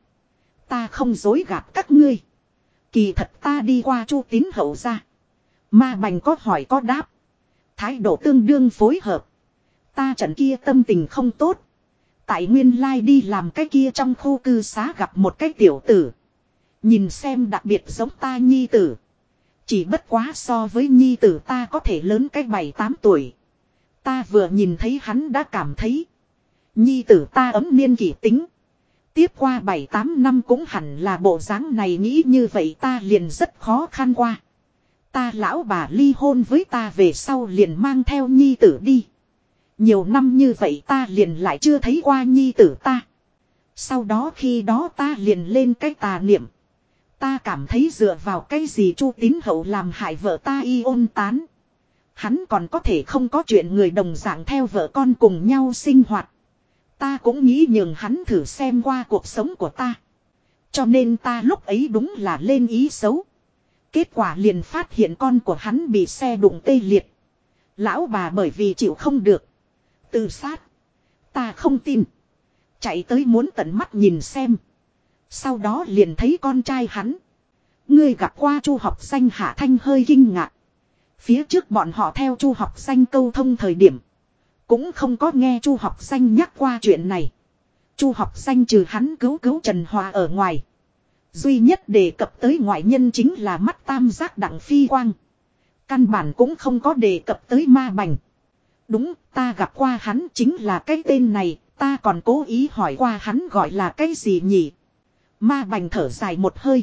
Ta không dối gạt các ngươi. Kỳ thật ta đi qua Chu Tín Hậu ra. Ma Bành có hỏi có đáp. Thái độ tương đương phối hợp. Ta trận kia tâm tình không tốt. Tại nguyên lai đi làm cái kia trong khu cư xá gặp một cái tiểu tử. Nhìn xem đặc biệt giống ta nhi tử. Chỉ bất quá so với nhi tử ta có thể lớn cái 7-8 tuổi. Ta vừa nhìn thấy hắn đã cảm thấy. Nhi tử ta ấm niên kỷ tính. Tiếp qua 7-8 năm cũng hẳn là bộ dáng này, nghĩ như vậy ta liền rất khó khăn qua. Ta lão bà ly hôn với ta về sau liền mang theo nhi tử đi. Nhiều năm như vậy ta liền lại chưa thấy qua nhi tử ta. Sau đó khi đó ta liền lên cái tà niệm. Ta cảm thấy dựa vào cái gì Chu Tín Hậu làm hại vợ ta y ôn tán. Hắn còn có thể không có chuyện người đồng dạng theo vợ con cùng nhau sinh hoạt. Ta cũng nghĩ nhường hắn thử xem qua cuộc sống của ta. Cho nên ta lúc ấy đúng là lên ý xấu. Kết quả liền phát hiện con của hắn bị xe đụng tê liệt. Lão bà bởi vì chịu không được. Tự sát. Ta không tin. Chạy tới muốn tận mắt nhìn xem. Sau đó liền thấy con trai hắn. Ngươi gặp qua Chu Học Danh? Hạ Thanh hơi kinh ngạc. Phía trước bọn họ theo Chu Học Danh câu thông thời điểm. Cũng không có nghe Chu Học Danh nhắc qua chuyện này. Chu Học Danh trừ hắn cứu Trần Hòa ở ngoài. Duy nhất đề cập tới ngoại nhân chính là mắt tam giác Đặng Phi Quang. Căn bản cũng không có đề cập tới Ma Bành. Đúng, ta gặp qua hắn chính là cái tên này, ta còn cố ý hỏi qua hắn gọi là cái gì nhỉ? Ma Bành thở dài một hơi.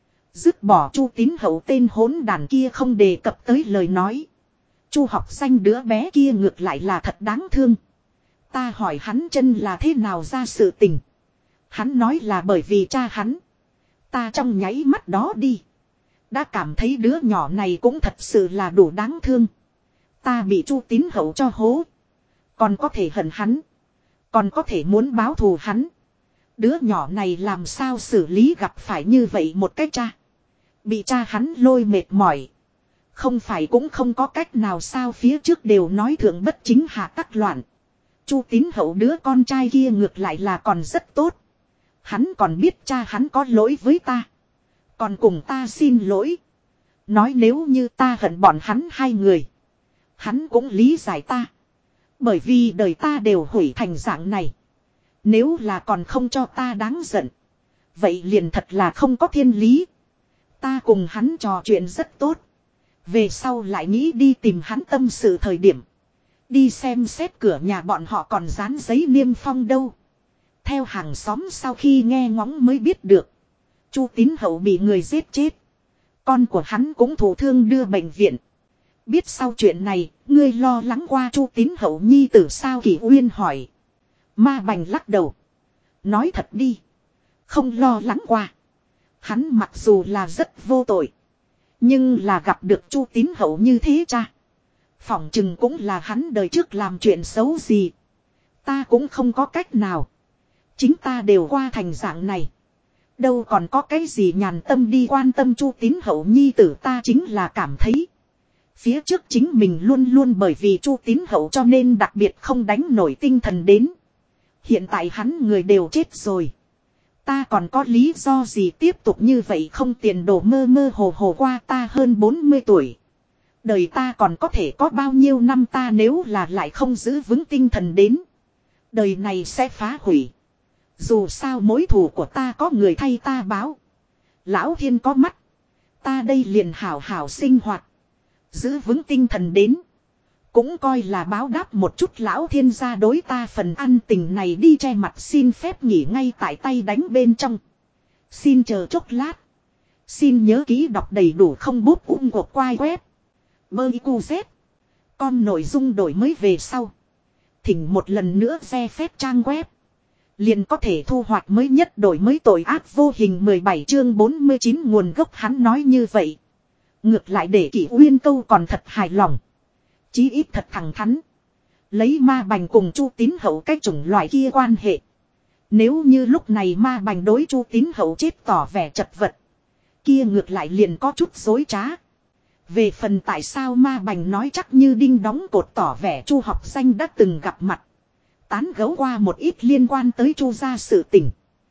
Dứt bỏ Chu Tín Hậu tên hỗn đàn kia không đề cập tới lời nói. Chu Học Danh đứa bé kia ngược lại là thật đáng thương. Ta hỏi hắn chân là thế nào ra sự tình. Hắn nói là bởi vì cha hắn. Ta trong nháy mắt đó đi. Đã cảm thấy đứa nhỏ này cũng thật sự là đủ đáng thương. Ta bị Chu Tín Hậu cho hố. Còn có thể hận hắn. Còn có thể muốn báo thù hắn. Đứa nhỏ này làm sao xử lý gặp phải như vậy một cái cha. Bị cha hắn lôi mệt mỏi. Không phải cũng không có cách nào sao, phía trước đều nói thượng bất chính hạ tắc loạn. Chu Tín Hậu đứa con trai kia ngược lại là còn rất tốt. Hắn còn biết cha hắn có lỗi với ta. Còn cùng ta xin lỗi. Nói nếu như ta hận bọn hắn hai người. Hắn cũng lý giải ta. Bởi vì đời ta đều hủy thành dạng này. Nếu là còn không cho ta đáng giận. Vậy liền thật là không có thiên lý. Ta cùng hắn trò chuyện rất tốt. Về sau lại nghĩ đi tìm hắn tâm sự thời điểm. Đi xem xét cửa nhà bọn họ còn dán giấy niêm phong đâu. Theo hàng xóm sau khi nghe ngóng mới biết được. Chu Tín Hậu bị người giết chết. Con của hắn cũng thụ thương đưa bệnh viện. Biết sau chuyện này, ngươi lo lắng qua Chu Tín Hậu nhi tử sao? Kỳ Uyên hỏi. Ma Bành lắc đầu. Nói thật đi. Không lo lắng qua. Hắn mặc dù là rất vô tội. Nhưng là gặp được Chu Tín Hậu như thế cha. Phỏng chừng cũng là hắn đời trước làm chuyện xấu gì. Ta cũng không có cách nào. Chính ta đều qua thành dạng này. Đâu còn có cái gì nhàn tâm đi quan tâm Chu Tín Hậu nhi tử, ta chính là cảm thấy. Phía trước chính mình luôn luôn bởi vì Chu Tín Hậu cho nên đặc biệt không đánh nổi tinh thần đến. Hiện tại hắn người đều chết rồi. Ta còn có lý do gì tiếp tục như vậy không tiền đồ mơ mơ hồ hồ qua, ta hơn 40 tuổi. Đời ta còn có thể có bao nhiêu năm, ta nếu là lại không giữ vững tinh thần đến. Đời này sẽ phá hủy. Dù sao mối thù của ta có người thay ta báo. Lão Thiên có mắt. Ta đây liền hảo hảo sinh hoạt. Giữ vững tinh thần đến. Cũng coi là báo đáp một chút Lão Thiên gia đối ta phần ăn tình này, đi che mặt xin phép nghỉ ngay tại tay đánh bên trong. Xin chờ chốc lát. Xin nhớ ký đọc đầy đủ không bút của quai web. Bơi cu z. Con nội dung đổi mới về sau. Thỉnh một lần nữa re phép trang web. Liền có thể thu hoạch mới nhất đổi mới tội ác vô hình 17 chương 49 nguồn gốc. Hắn nói như vậy. Ngược lại để Kỷ Uyên câu còn thật hài lòng. Chí ít thật thẳng thắn. Lấy Ma Bành cùng Chu Tín Hậu cái chủng loại kia quan hệ. Nếu như lúc này Ma Bành đối Chu Tín Hậu chết tỏ vẻ chật vật. Kia ngược lại liền có chút dối trá. Về phần tại sao Ma Bành nói chắc như đinh đóng cột tỏ vẻ Chu Học Danh đã từng gặp mặt. Tán gẫu qua một ít liên quan tới Chu gia sự tình.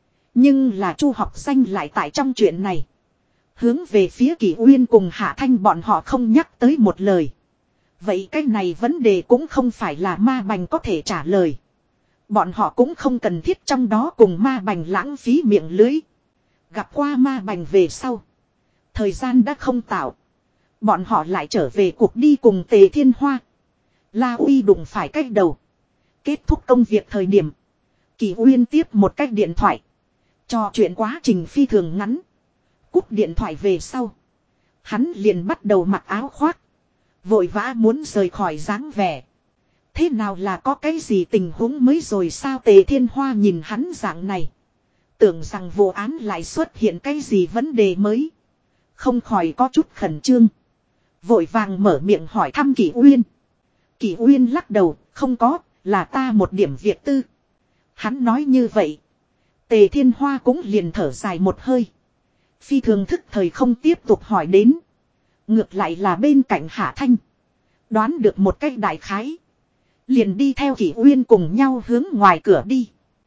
Nhưng là Chu Học Danh lại tại trong chuyện này. Hướng về phía Kỷ Uyên cùng Hạ Thanh bọn họ không nhắc tới một lời. Vậy cái này vấn đề cũng không phải là Ma Bành có thể trả lời. Bọn họ cũng không cần thiết trong đó cùng Ma Bành lãng phí miệng lưới. Gặp qua ma bành về sau. Thời gian đã không tạo. Bọn họ lại trở về cuộc đi cùng Tề Thiên Hoa. La Uy đụng phải cách đầu. Kết thúc công việc thời điểm. Kỳ Uyên tiếp một cách điện thoại. Trò chuyện quá trình phi thường ngắn. Cúp điện thoại về sau. Hắn liền bắt đầu mặc áo khoác. Vội vã muốn rời khỏi dáng vẻ. Thế nào là có cái gì tình huống mới rồi sao? Tề Thiên Hoa nhìn hắn dạng này. Tưởng rằng vụ án lại xuất hiện cái gì vấn đề mới. Không khỏi có chút khẩn trương. Vội vàng mở miệng hỏi thăm Kỷ Uyên. Kỷ Uyên lắc đầu, không có, là ta một điểm việc tư. Hắn nói như vậy. Tề Thiên Hoa cũng liền thở dài một hơi. Phi thường thức thời không tiếp tục hỏi đến. Ngược lại là bên cạnh Hạ Thanh. Đoán được một cách đại khái. Liền đi theo Kỷ Uyên cùng nhau hướng ngoài cửa đi.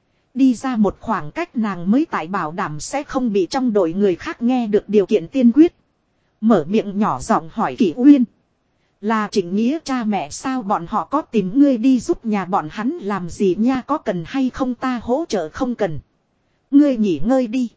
Đi ra một khoảng cách nàng mới tại bảo đảm sẽ không bị trong đội người khác nghe được điều kiện tiên quyết. Mở miệng nhỏ giọng hỏi Kỷ Uyên. Là Trịnh Nghĩa cha mẹ sao bọn họ có tìm ngươi đi giúp nhà bọn hắn làm gì nha, có cần hay không ta hỗ trợ? Không cần. Ngươi nghỉ ngơi đi.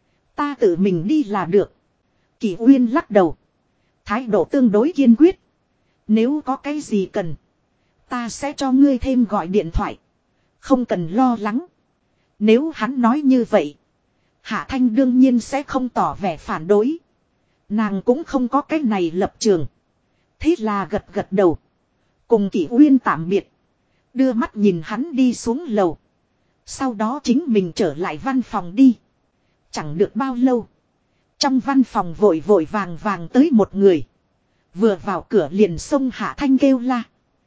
Ta tự mình đi là được. Kỷ Uyên lắc đầu. Thái độ tương đối kiên quyết. Nếu có cái gì cần. Ta sẽ cho ngươi thêm gọi điện thoại. Không cần lo lắng. Nếu hắn nói như vậy. Hạ Thanh đương nhiên sẽ không tỏ vẻ phản đối. Nàng cũng không có cái này lập trường. Thế là gật gật đầu. Cùng Kỷ Uyên tạm biệt. Đưa mắt nhìn hắn đi xuống lầu. Sau đó chính mình trở lại văn phòng đi. Chẳng được bao lâu. Trong văn phòng vội vội vàng vàng tới một người. Vừa vào cửa liền xông Hạ Thanh kêu la.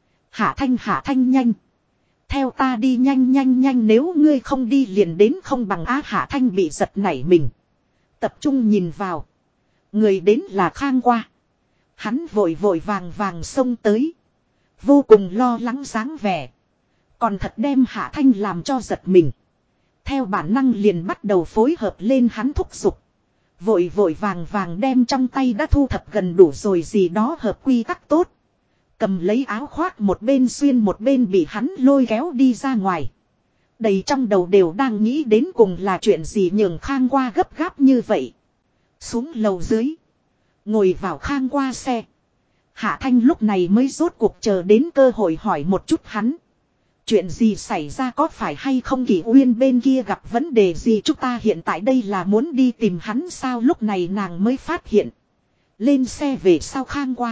Hạ Thanh nhanh. Theo ta đi nhanh nhanh nhanh, nếu ngươi không đi liền đến không bằng á. Hạ Thanh bị giật nảy mình. Tập trung nhìn vào. Người đến là Khang Qua. Hắn vội vội vàng vàng xông tới. Vô cùng lo lắng dáng vẻ. Còn thật đem Hạ Thanh làm cho giật mình. Theo bản năng liền bắt đầu phối hợp lên hắn thúc giục. Vội vội vàng vàng đem trong tay đã thu thập gần đủ rồi gì đó hợp quy tắc tốt. Cầm lấy áo khoác một bên xuyên một bên bị hắn lôi kéo đi ra ngoài. Đầy trong đầu đều đang nghĩ đến cùng là chuyện gì nhường Khang Qua gấp gáp như vậy. Xuống lầu dưới. Ngồi vào Khang Qua xe. Hạ Thanh lúc này mới rốt cuộc chờ đến cơ hội hỏi một chút hắn. Chuyện gì xảy ra, có phải hay không Kỷ Uyên bên kia gặp vấn đề gì? Chúng ta hiện tại đây là muốn đi tìm hắn sao? Lúc này nàng mới phát hiện. Lên xe về sau Khang Qua.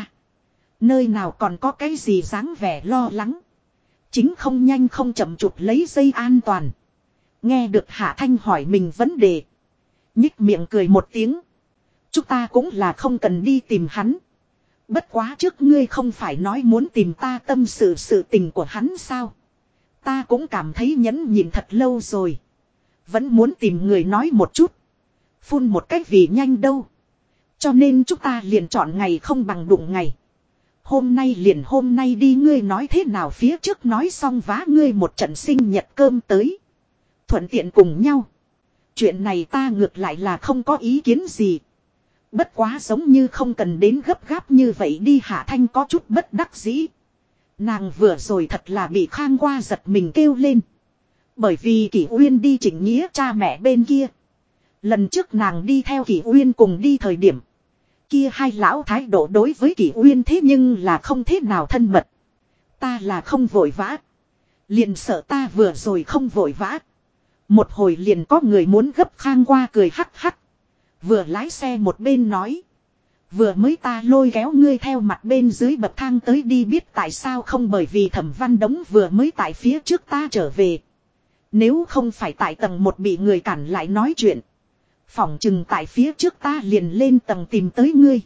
Nơi nào còn có cái gì dáng vẻ lo lắng. Chính không nhanh không chậm chụp lấy dây an toàn. Nghe được Hạ Thanh hỏi mình vấn đề. Nhích miệng cười một tiếng. Chúng ta cũng là không cần đi tìm hắn. Bất quá trước ngươi không phải nói muốn tìm ta tâm sự tình của hắn sao? Ta cũng cảm thấy nhẫn nhịn thật lâu rồi. Vẫn muốn tìm người nói một chút. Phun một cách vì nhanh đâu. Cho nên chúng ta liền chọn ngày không bằng đụng ngày. Hôm nay liền hôm nay đi, ngươi nói thế nào? Phía trước nói xong vá ngươi một trận sinh nhật cơm tới. Thuận tiện cùng nhau. Chuyện này ta ngược lại là không có ý kiến gì. Bất quá giống như không cần đến gấp gáp như vậy đi. Hạ Thanh có chút bất đắc dĩ. Nàng vừa rồi thật là bị Khang Qua giật mình kêu lên. Bởi vì Kỷ Uyên đi Trịnh Nghĩa cha mẹ bên kia. Lần trước nàng đi theo Kỷ Uyên cùng đi thời điểm. Kia hai lão thái độ đối với Kỷ Uyên thế nhưng là không thế nào thân mật. Ta là không vội vã. Liền sợ ta vừa rồi không vội vã. Một hồi liền có người muốn gấp. Khang Qua cười hắc hắc. Vừa lái xe một bên nói. Vừa mới ta lôi kéo ngươi theo mặt bên dưới bậc thang tới đi, biết tại sao không? Bởi vì Thẩm Văn Đống vừa mới tại phía trước ta trở về. Nếu không phải tại tầng 1 bị người cản lại nói chuyện. Phỏng chừng tại phía trước ta liền lên tầng tìm tới ngươi.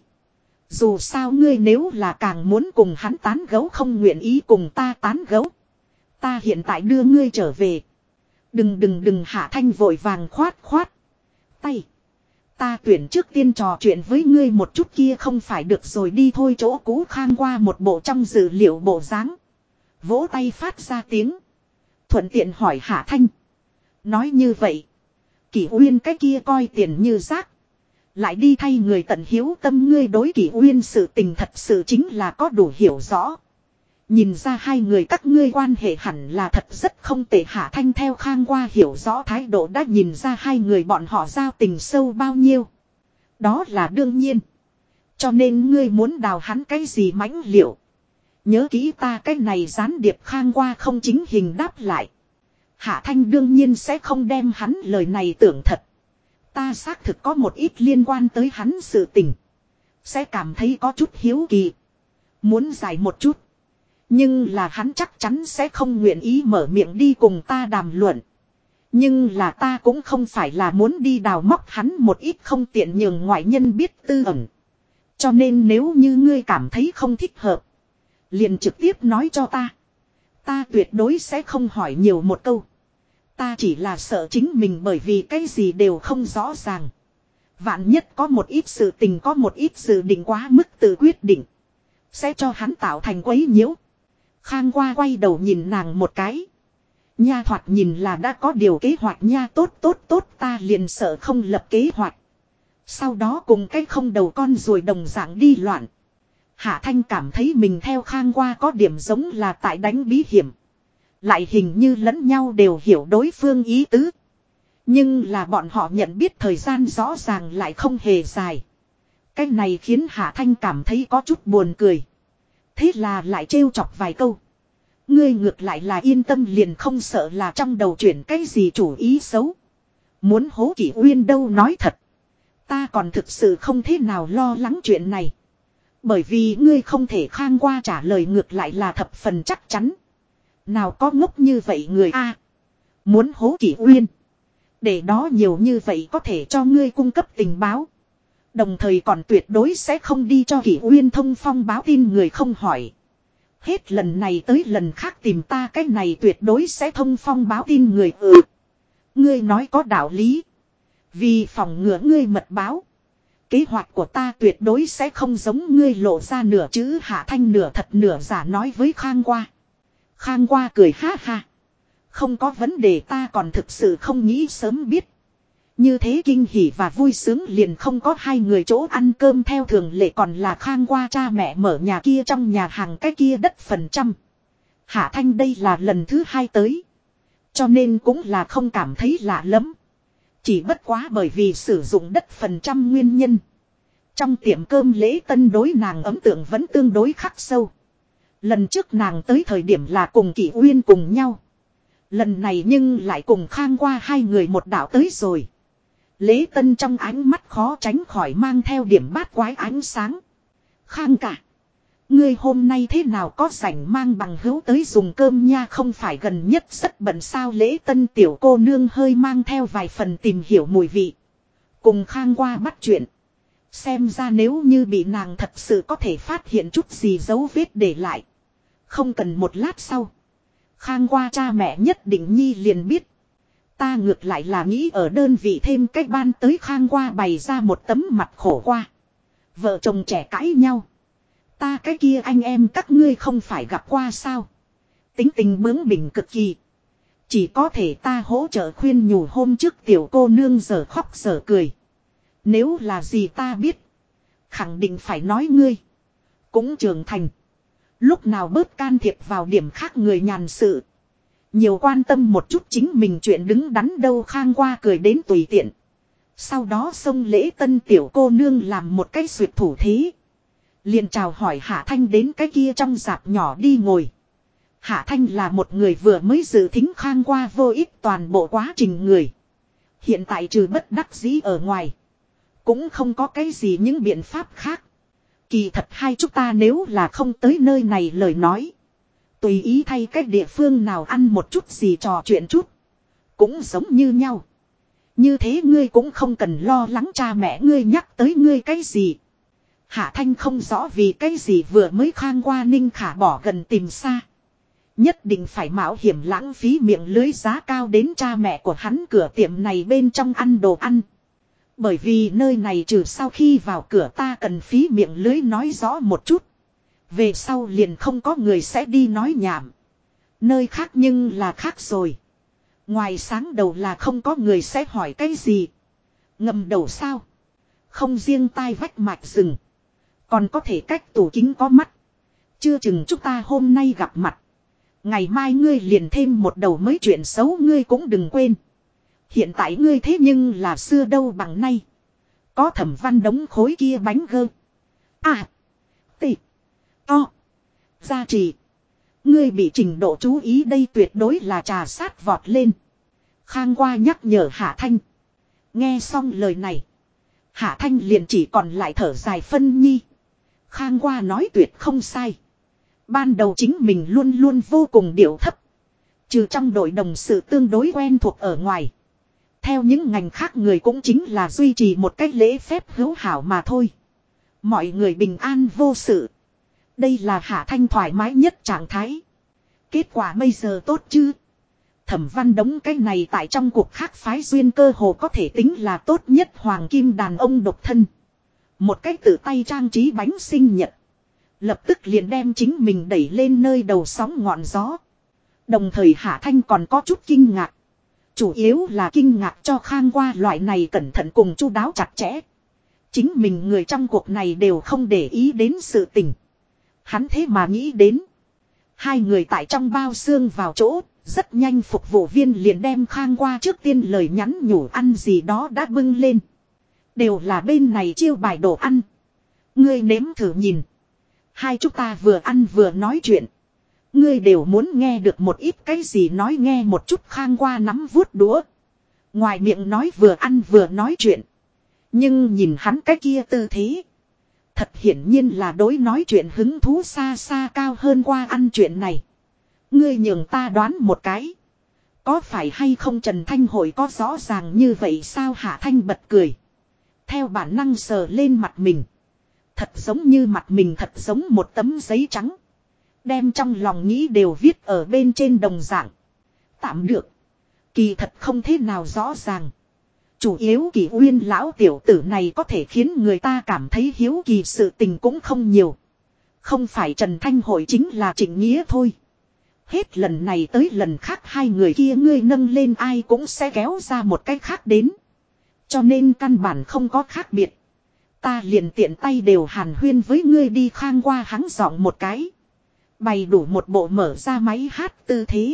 Dù sao ngươi nếu là càng muốn cùng hắn tán gấu, không nguyện ý cùng ta tán gấu. Ta hiện tại đưa ngươi trở về. Đừng Hạ Thanh vội vàng khoát tay. Ta tuyển trước tiên trò chuyện với ngươi một chút kia không phải được rồi đi thôi. Chỗ cũ. Khang Qua một bộ trong dữ liệu bộ dáng. Vỗ tay phát ra tiếng. Thuận tiện hỏi Hạ Thanh. Nói như vậy. Kỷ Uyên cái kia coi tiền như rác. Lại đi thay người tận hiếu tâm, ngươi đối Kỷ Uyên sự tình thật sự chính là có đủ hiểu rõ. Nhìn ra hai người các ngươi quan hệ hẳn là thật rất không tệ. Hạ Thanh theo Khang Qua hiểu rõ thái độ đã nhìn ra hai người bọn họ giao tình sâu bao nhiêu. Đó là đương nhiên. Cho nên ngươi muốn đào hắn cái gì mãnh liệu. Nhớ kỹ ta cái này gián điệp. Khang Qua không chính hình đáp lại. Hạ Thanh đương nhiên sẽ không đem hắn lời này tưởng thật. Ta xác thực có một ít liên quan tới hắn sự tình. Sẽ cảm thấy có chút hiếu kỳ. Muốn giải một chút. Nhưng là hắn chắc chắn sẽ không nguyện ý mở miệng đi cùng ta đàm luận. Nhưng là ta cũng không phải là muốn đi đào móc hắn một ít không tiện nhường ngoại nhân biết tư ẩn. Cho nên nếu như ngươi cảm thấy không thích hợp. Liền trực tiếp nói cho ta. Ta tuyệt đối sẽ không hỏi nhiều một câu. Ta chỉ là sợ chính mình bởi vì cái gì đều không rõ ràng. Vạn nhất có một ít sự tình có một ít dự định quá mức tự quyết định. Sẽ cho hắn tạo thành quấy nhiễu. Khang Qua quay đầu nhìn nàng một cái. Nha thoạt nhìn là đã có điều kế hoạch nha. Tốt ta liền sợ không lập kế hoạch. Sau đó cùng cái không đầu con ruồi đồng dạng đi loạn. Hạ Thanh cảm thấy mình theo Khang Qua có điểm giống là tại đánh bí hiểm. Lại hình như lẫn nhau đều hiểu đối phương ý tứ. Nhưng là bọn họ nhận biết thời gian rõ ràng lại không hề dài. Cái này khiến Hạ Thanh cảm thấy có chút buồn cười. Thế là lại trêu chọc vài câu. Ngươi ngược lại là yên tâm liền không sợ là trong đầu chuyển cái gì chủ ý xấu. Muốn hố Kỷ Uyên đâu nói thật. Ta còn thực sự không thế nào lo lắng chuyện này. Bởi vì ngươi không thể. Khang Qua trả lời ngược lại là thập phần chắc chắn. Nào có ngốc như vậy người a. Muốn hố Kỷ Uyên. Để đó nhiều như vậy có thể cho ngươi cung cấp tình báo. Đồng thời còn tuyệt đối sẽ không đi cho Kỷ Uyên thông phong báo tin người không hỏi. Hết lần này tới lần khác tìm ta cái này tuyệt đối sẽ thông phong báo tin người. Ngươi nói có đạo lý. Vì phòng ngừa ngươi mật báo. Kế hoạch của ta tuyệt đối sẽ không giống ngươi lộ ra nửa chữ. Hạ Thanh nửa thật nửa giả nói với Khang Qua. Khang Qua cười ha ha. Không có vấn đề, ta còn thực sự không nghĩ sớm biết. Như thế kinh hỉ và vui sướng liền không có hai người chỗ ăn cơm theo thường lệ, còn là Khang Qua cha mẹ mở nhà kia trong nhà hàng cái kia đất phần trăm. Hạ Thanh đây là lần thứ hai tới. Cho nên cũng là không cảm thấy lạ lắm. Chỉ bất quá bởi vì sử dụng đất phần trăm nguyên nhân. Trong tiệm cơm Lễ Tân đối nàng ấn tượng vẫn tương đối khắc sâu. Lần trước nàng tới thời điểm là cùng Kỷ Uyên cùng nhau. Lần này nhưng lại cùng Khang Qua hai người một đạo tới rồi. Lễ Tân trong ánh mắt khó tránh khỏi mang theo điểm bát quái ánh sáng. Khang cả. Ngươi hôm nay thế nào có rảnh mang bằng hữu tới dùng cơm nha, không phải gần nhất rất bận sao? Lễ Tân tiểu cô nương hơi mang theo vài phần tìm hiểu mùi vị. Cùng Khang Qua bắt chuyện. Xem ra nếu như bị nàng thật sự có thể phát hiện chút gì dấu vết để lại. Không cần một lát sau. Khang Qua cha mẹ nhất định nhi liền biết. Ta ngược lại là nghĩ ở đơn vị thêm cách ban tới. Khang Qua bày ra một tấm mặt khổ qua. Vợ chồng trẻ cãi nhau. Ta cái kia anh em các ngươi không phải gặp qua sao? Tính tình bướng bỉnh cực kỳ. Chỉ có thể ta hỗ trợ khuyên nhủ. Hôm trước tiểu cô nương giờ khóc giờ cười. Nếu là gì ta biết. Khẳng định phải nói ngươi. Cũng trưởng thành. Lúc nào bớt can thiệp vào điểm khác người nhàn sự. Nhiều quan tâm một chút chính mình chuyện đứng đắn đâu. Khang Qua cười đến tùy tiện. Sau đó xông Lễ Tân tiểu cô nương làm một cái xuyệt thủ thế. Liền chào hỏi Hạ Thanh đến cái kia trong dạp nhỏ đi ngồi. Hạ Thanh là một người vừa mới dự thính Khang Qua vô ích toàn bộ quá trình người. Hiện tại trừ bất đắc dĩ ở ngoài. Cũng không có cái gì những biện pháp khác. Kỳ thật hai chúng ta nếu là không tới nơi này lời nói. Tùy ý thay cách địa phương nào ăn một chút gì trò chuyện chút. Cũng giống như nhau. Như thế ngươi cũng không cần lo lắng cha mẹ ngươi nhắc tới ngươi cái gì. Hạ Thanh không rõ vì cái gì vừa mới Khang Qua Ninh Khả bỏ gần tìm xa. Nhất định phải mạo hiểm lãng phí miệng lưới giá cao đến cha mẹ của hắn cửa tiệm này bên trong ăn đồ ăn. Bởi vì nơi này trừ sau khi vào cửa ta cần phí miệng lưới nói rõ một chút. Về sau liền không có người sẽ đi nói nhảm. Nơi khác nhưng là khác rồi. Ngoài sáng đầu là không có người sẽ hỏi cái gì. Ngầm đầu sao? Không riêng tai vách mạch rừng. Còn có thể cách tủ kính có mắt. Chưa chừng chúng ta hôm nay gặp mặt. Ngày mai ngươi liền thêm một đầu mới chuyện xấu ngươi cũng đừng quên. Hiện tại ngươi thế nhưng là xưa đâu bằng nay. Có Thẩm Văn đống khối kia bánh gơ. À. Tị. To. Gia trì. Ngươi bị trình độ chú ý đây tuyệt đối là trà sát vọt lên. Khang qua nhắc nhở Hạ Thanh. Nghe xong lời này. Hạ Thanh liền chỉ còn lại thở dài phân nhi. Khang qua nói tuyệt không sai. Ban đầu chính mình luôn luôn vô cùng điệu thấp. Trừ trong đội đồng sự tương đối quen thuộc ở ngoài. Theo những ngành khác người cũng chính là duy trì một cách lễ phép hữu hảo mà thôi. Mọi người bình an vô sự. Đây là Hạ Thanh thoải mái nhất trạng thái. Kết quả bây giờ tốt chứ. Thẩm Văn đống cái này tại trong cuộc khác phái duyên cơ hồ có thể tính là tốt nhất hoàng kim đàn ông độc thân. Một cách tự tay trang trí bánh sinh nhật. Lập tức liền đem chính mình đẩy lên nơi đầu sóng ngọn gió. Đồng thời Hạ Thanh còn có chút kinh ngạc. Chủ yếu là kinh ngạc cho Khang qua loại này cẩn thận cùng chu đáo chặt chẽ. Chính mình người trong cuộc này đều không để ý đến sự tình. Hắn thế mà nghĩ đến. Hai người tại trong bao xương vào chỗ. Rất nhanh phục vụ viên liền đem Khang qua trước tiên lời nhắn nhủ ăn gì đó đã bưng lên. Đều là bên này chiêu bài đồ ăn. Ngươi nếm thử nhìn. Hai chúng ta vừa ăn vừa nói chuyện. Ngươi đều muốn nghe được một ít cái gì nói nghe một chút. Khang qua nắm vuốt đũa. Ngoài miệng nói vừa ăn vừa nói chuyện. Nhưng nhìn hắn cái kia tư thế. Thật hiển nhiên là đối nói chuyện hứng thú xa xa cao hơn qua ăn chuyện này. Ngươi nhường ta đoán một cái. Có phải hay không Trần Thanh Hội có rõ ràng như vậy sao? Hạ Thanh bật cười. Theo bản năng sờ lên mặt mình. Thật giống như mặt mình thật giống một tấm giấy trắng. Đem trong lòng nghĩ đều viết ở bên trên đồng dạng. Tạm được. Kỳ thật không thế nào rõ ràng. Chủ yếu Kỷ Uyên lão tiểu tử này có thể khiến người ta cảm thấy hiếu kỳ sự tình cũng không nhiều. Không phải Trần Thanh Hội chính là Trịnh Nghĩa thôi. Hết lần này tới lần khác hai người kia ngươi nâng lên ai cũng sẽ kéo ra một cái khác đến. Cho nên căn bản không có khác biệt. Ta liền tiện tay đều hàn huyên với ngươi đi. Khang qua hắn giọng một cái. Bày đủ một bộ mở ra máy hát tư thế.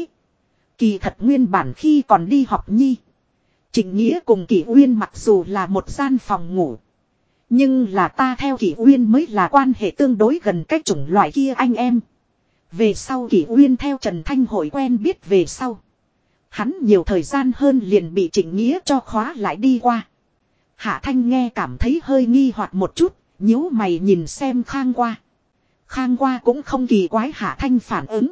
Kỳ thật nguyên bản khi còn đi học nhi. Trịnh Nghĩa cùng Kỷ Uyên mặc dù là một gian phòng ngủ. Nhưng là ta theo Kỷ Uyên mới là quan hệ tương đối gần cái chủng loại kia anh em. Về sau Kỷ Uyên theo Trần Thanh Hội quen biết về sau. Hắn nhiều thời gian hơn liền bị Trịnh Nghĩa cho khóa lại đi qua. Hạ Thanh nghe cảm thấy hơi nghi hoặc một chút, nhíu mày nhìn xem Khang qua. Khang qua cũng không kỳ quái Hạ Thanh phản ứng.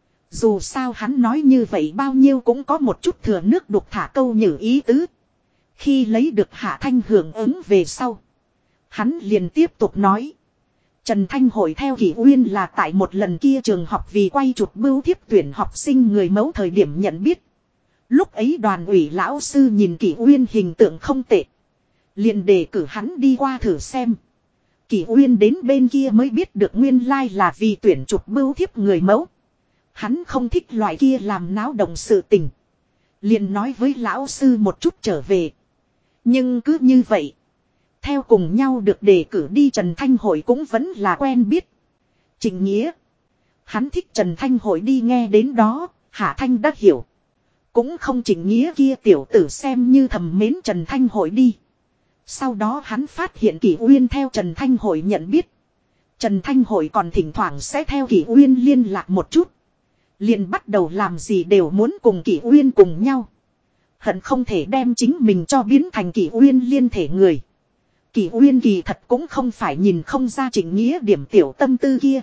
Dù sao hắn nói như vậy bao nhiêu cũng có một chút thừa nước đục thả câu nhử ý tứ. Khi lấy được Hạ Thanh hưởng ứng về sau. Hắn liền tiếp tục nói. Trần Thanh Hội theo Kỷ Uyên là tại một lần kia trường học vì quay chụp bưu thiếp tuyển học sinh người mẫu thời điểm nhận biết. Lúc ấy đoàn ủy lão sư nhìn Kỷ Uyên hình tượng không tệ. Liền đề cử hắn đi qua thử xem. Kỷ Uyên đến bên kia mới biết được nguyên lai là vì tuyển chụp bưu thiếp người mẫu. Hắn không thích loại kia làm náo động sự tình. Liền nói với lão sư một chút trở về. Nhưng cứ như vậy. Theo cùng nhau được đề cử đi Trần Thanh Hội cũng vẫn là quen biết. Trịnh Nghĩa. Hắn thích Trần Thanh Hội đi nghe đến đó, Hạ Thanh đã hiểu. Cũng không Trịnh Nghĩa kia tiểu tử xem như thầm mến Trần Thanh Hội đi. Sau đó hắn phát hiện Kỷ Uyên theo Trần Thanh Hội nhận biết. Trần Thanh Hội còn thỉnh thoảng sẽ theo Kỷ Uyên liên lạc một chút. Liền bắt đầu làm gì đều muốn cùng Kỷ Uyên cùng nhau. Hận không thể đem chính mình cho biến thành Kỷ Uyên liên thể người. Kỷ Uyên kỳ thật cũng không phải nhìn không ra Trịnh Nghĩa điểm tiểu tâm tư kia.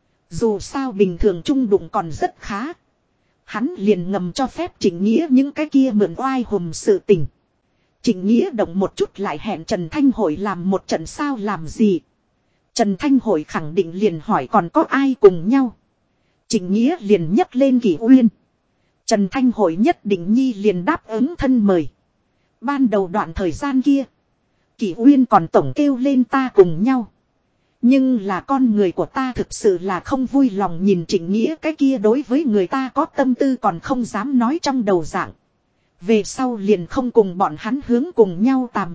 Dù sao bình thường trung đụng còn rất khá. Hắn liền ngầm cho phép Trịnh Nghĩa những cái kia mượn oai hùm sự tình. Trịnh Nghĩa động một chút lại hẹn Trần Thanh Hội làm một trận sao làm gì. Trần Thanh Hội khẳng định liền hỏi còn có ai cùng nhau. Trịnh Nghĩa liền nhắc lên Kỷ Uyên. Trần Thanh Hội nhất định nhi liền đáp ứng thân mời. Ban đầu đoạn thời gian kia. Kỷ Uyên còn tổng kêu lên ta cùng nhau. Nhưng là con người của ta thực sự là không vui lòng nhìn Trịnh Nghĩa cái kia đối với người ta có tâm tư còn không dám nói trong đầu dạng. Về sau liền không cùng bọn hắn hướng cùng nhau tạm.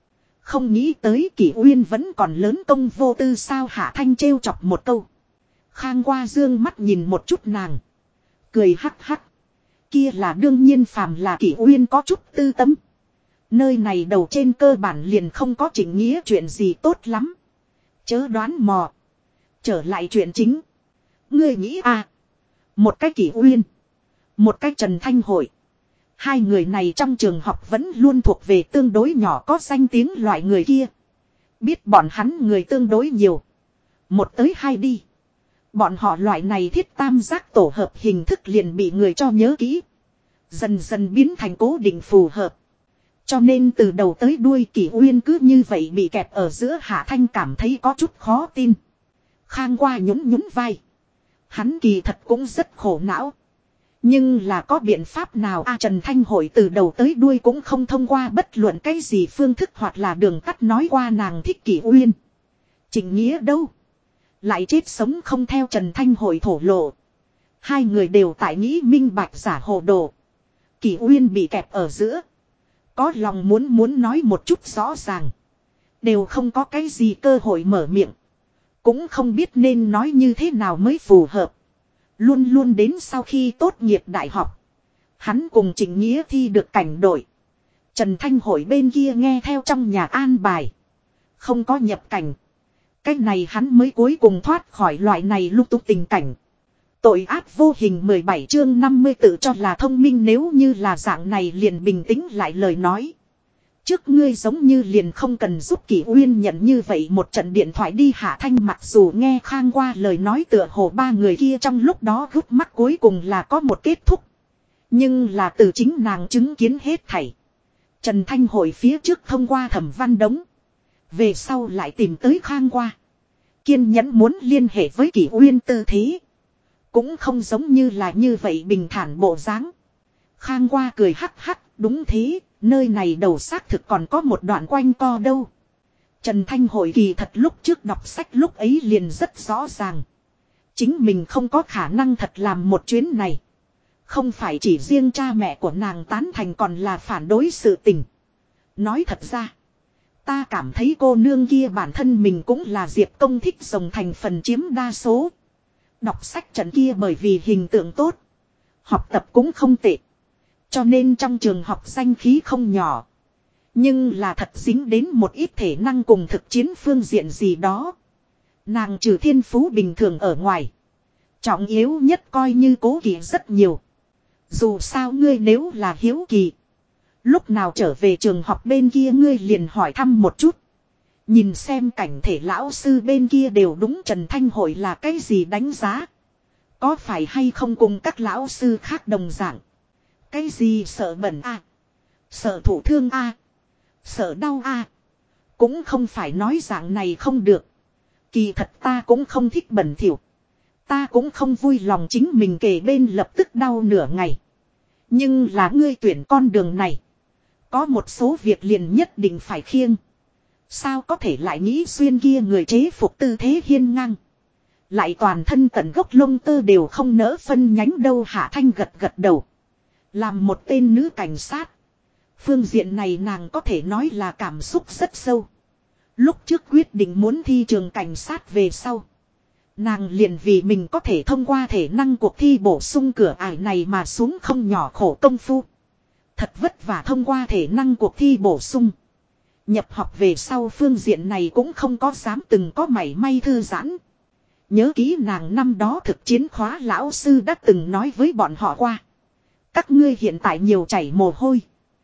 Không nghĩ tới Kỷ Uyên vẫn còn lớn công vô tư sao. Hạ Thanh trêu chọc một câu. Khang qua dương mắt nhìn một chút nàng. Cười hắc hắc. Kia là đương nhiên, phàm là Kỷ Uyên có chút tư tâm. Nơi này đầu trên cơ bản liền không có Trịnh Nghĩa chuyện gì tốt lắm. Chớ đoán mò. Trở lại chuyện chính. Ngươi nghĩ à. Một cái Kỷ Uyên. Một cái Trần Thanh Hội. Hai người này trong trường học vẫn luôn thuộc về tương đối nhỏ có danh tiếng loại người kia. Biết bọn hắn người tương đối nhiều. Một tới hai đi. Bọn họ loại này thiết tam giác tổ hợp hình thức liền bị người cho nhớ kỹ. Dần dần biến thành cố định phù hợp. Cho nên từ đầu tới đuôi Kỷ Uyên cứ như vậy bị kẹp ở giữa. Hạ Thanh cảm thấy có chút khó tin. Khang qua nhún nhún vai. Hắn kỳ thật cũng rất khổ não. Nhưng là có biện pháp nào Trần Thanh Hội từ đầu tới đuôi cũng không thông qua bất luận cái gì phương thức hoặc là đường tắt nói qua nàng thích Kỷ Uyên. Trịnh Nghĩa đâu? Lại chết sống không theo Trần Thanh Hội thổ lộ. Hai người đều tại nghĩ minh bạch giả hồ đồ. Kỷ Uyên bị kẹp ở giữa. Có lòng muốn nói một chút rõ ràng. Đều không có cái gì cơ hội mở miệng. Cũng không biết nên nói như thế nào mới phù hợp. Luôn luôn đến sau khi tốt nghiệp đại học. Hắn cùng Trịnh Nghĩa thi được cảnh đội. Trần Thanh Hội bên kia nghe theo trong nhà an bài. Không có nhập cảnh. Cái này hắn mới cuối cùng thoát khỏi loại này lúc túc tình cảnh. Tội ác vô hình 17 chương 50 tự cho là thông minh, nếu như là dạng này liền bình tĩnh lại lời nói. Trước ngươi giống như liền không cần giúp Kỷ Uyên nhận như vậy một trận điện thoại đi. Hạ Thanh mặc dù nghe Khang qua lời nói tựa hồ ba người kia trong lúc đó gút mắt cuối cùng là có một kết thúc. Nhưng là từ chính nàng chứng kiến hết thảy. Trần Thanh Hội phía trước thông qua Thẩm Văn Đống. Về sau lại tìm tới Khang qua. Kiên nhẫn muốn liên hệ với Kỷ Uyên tư thế. Cũng không giống như là như vậy bình thản bộ dáng. Khang qua cười hắc hắc, đúng thế, nơi này đầu xác thực còn có một đoạn quanh co đâu. Trần Thanh Hội kỳ thật lúc trước đọc sách lúc ấy liền rất rõ ràng. Chính mình không có khả năng thật làm một chuyến này. Không phải chỉ riêng cha mẹ của nàng tán thành còn là phản đối sự tình. Nói thật ra, ta cảm thấy cô nương kia bản thân mình cũng là Diệp Công thích rồng thành phần chiếm đa số. Đọc sách trận kia bởi vì hình tượng tốt. Học tập cũng không tệ. Cho nên trong trường học danh khí không nhỏ. Nhưng là thật dính đến một ít thể năng cùng thực chiến phương diện gì đó. Nàng trừ thiên phú bình thường ở ngoài. Trọng yếu nhất coi như cố kỵ rất nhiều. Dù sao ngươi nếu là hiếu kỳ. Lúc nào trở về trường học bên kia ngươi liền hỏi thăm một chút. Nhìn xem cảnh thể lão sư bên kia đều đúng Trần Thanh Hội là cái gì đánh giá. Có phải hay không cùng các lão sư khác đồng dạng. Cái gì sợ bẩn a, sợ thụ thương a, sợ đau a. Cũng không phải nói dạng này không được. Kỳ thật ta cũng không thích bẩn thỉu. Ta cũng không vui lòng chính mình kề bên lập tức đau nửa ngày. Nhưng là ngươi tuyển con đường này. Có một số việc liền nhất định phải khiêng. Sao có thể lại nghĩ xuyên kia người chế phục tư thế hiên ngang. Lại toàn thân tận gốc lông tơ đều không nỡ phân nhánh đâu. Hạ Thanh gật gật đầu. Làm một tên nữ cảnh sát. Phương diện này nàng có thể nói là cảm xúc rất sâu. Lúc trước quyết định muốn thi trường cảnh sát về sau. Nàng liền vì mình có thể thông qua thể năng cuộc thi bổ sung cửa ải này mà xuống không nhỏ khổ công phu. Thật vất vả thông qua thể năng cuộc thi bổ sung. Nhập học về sau phương diện này cũng không có dám từng có mảy may thư giãn. Nhớ kỹ nàng năm đó thực chiến khóa lão sư đã từng nói với bọn họ qua. Các ngươi hiện tại nhiều chảy mồ hôi.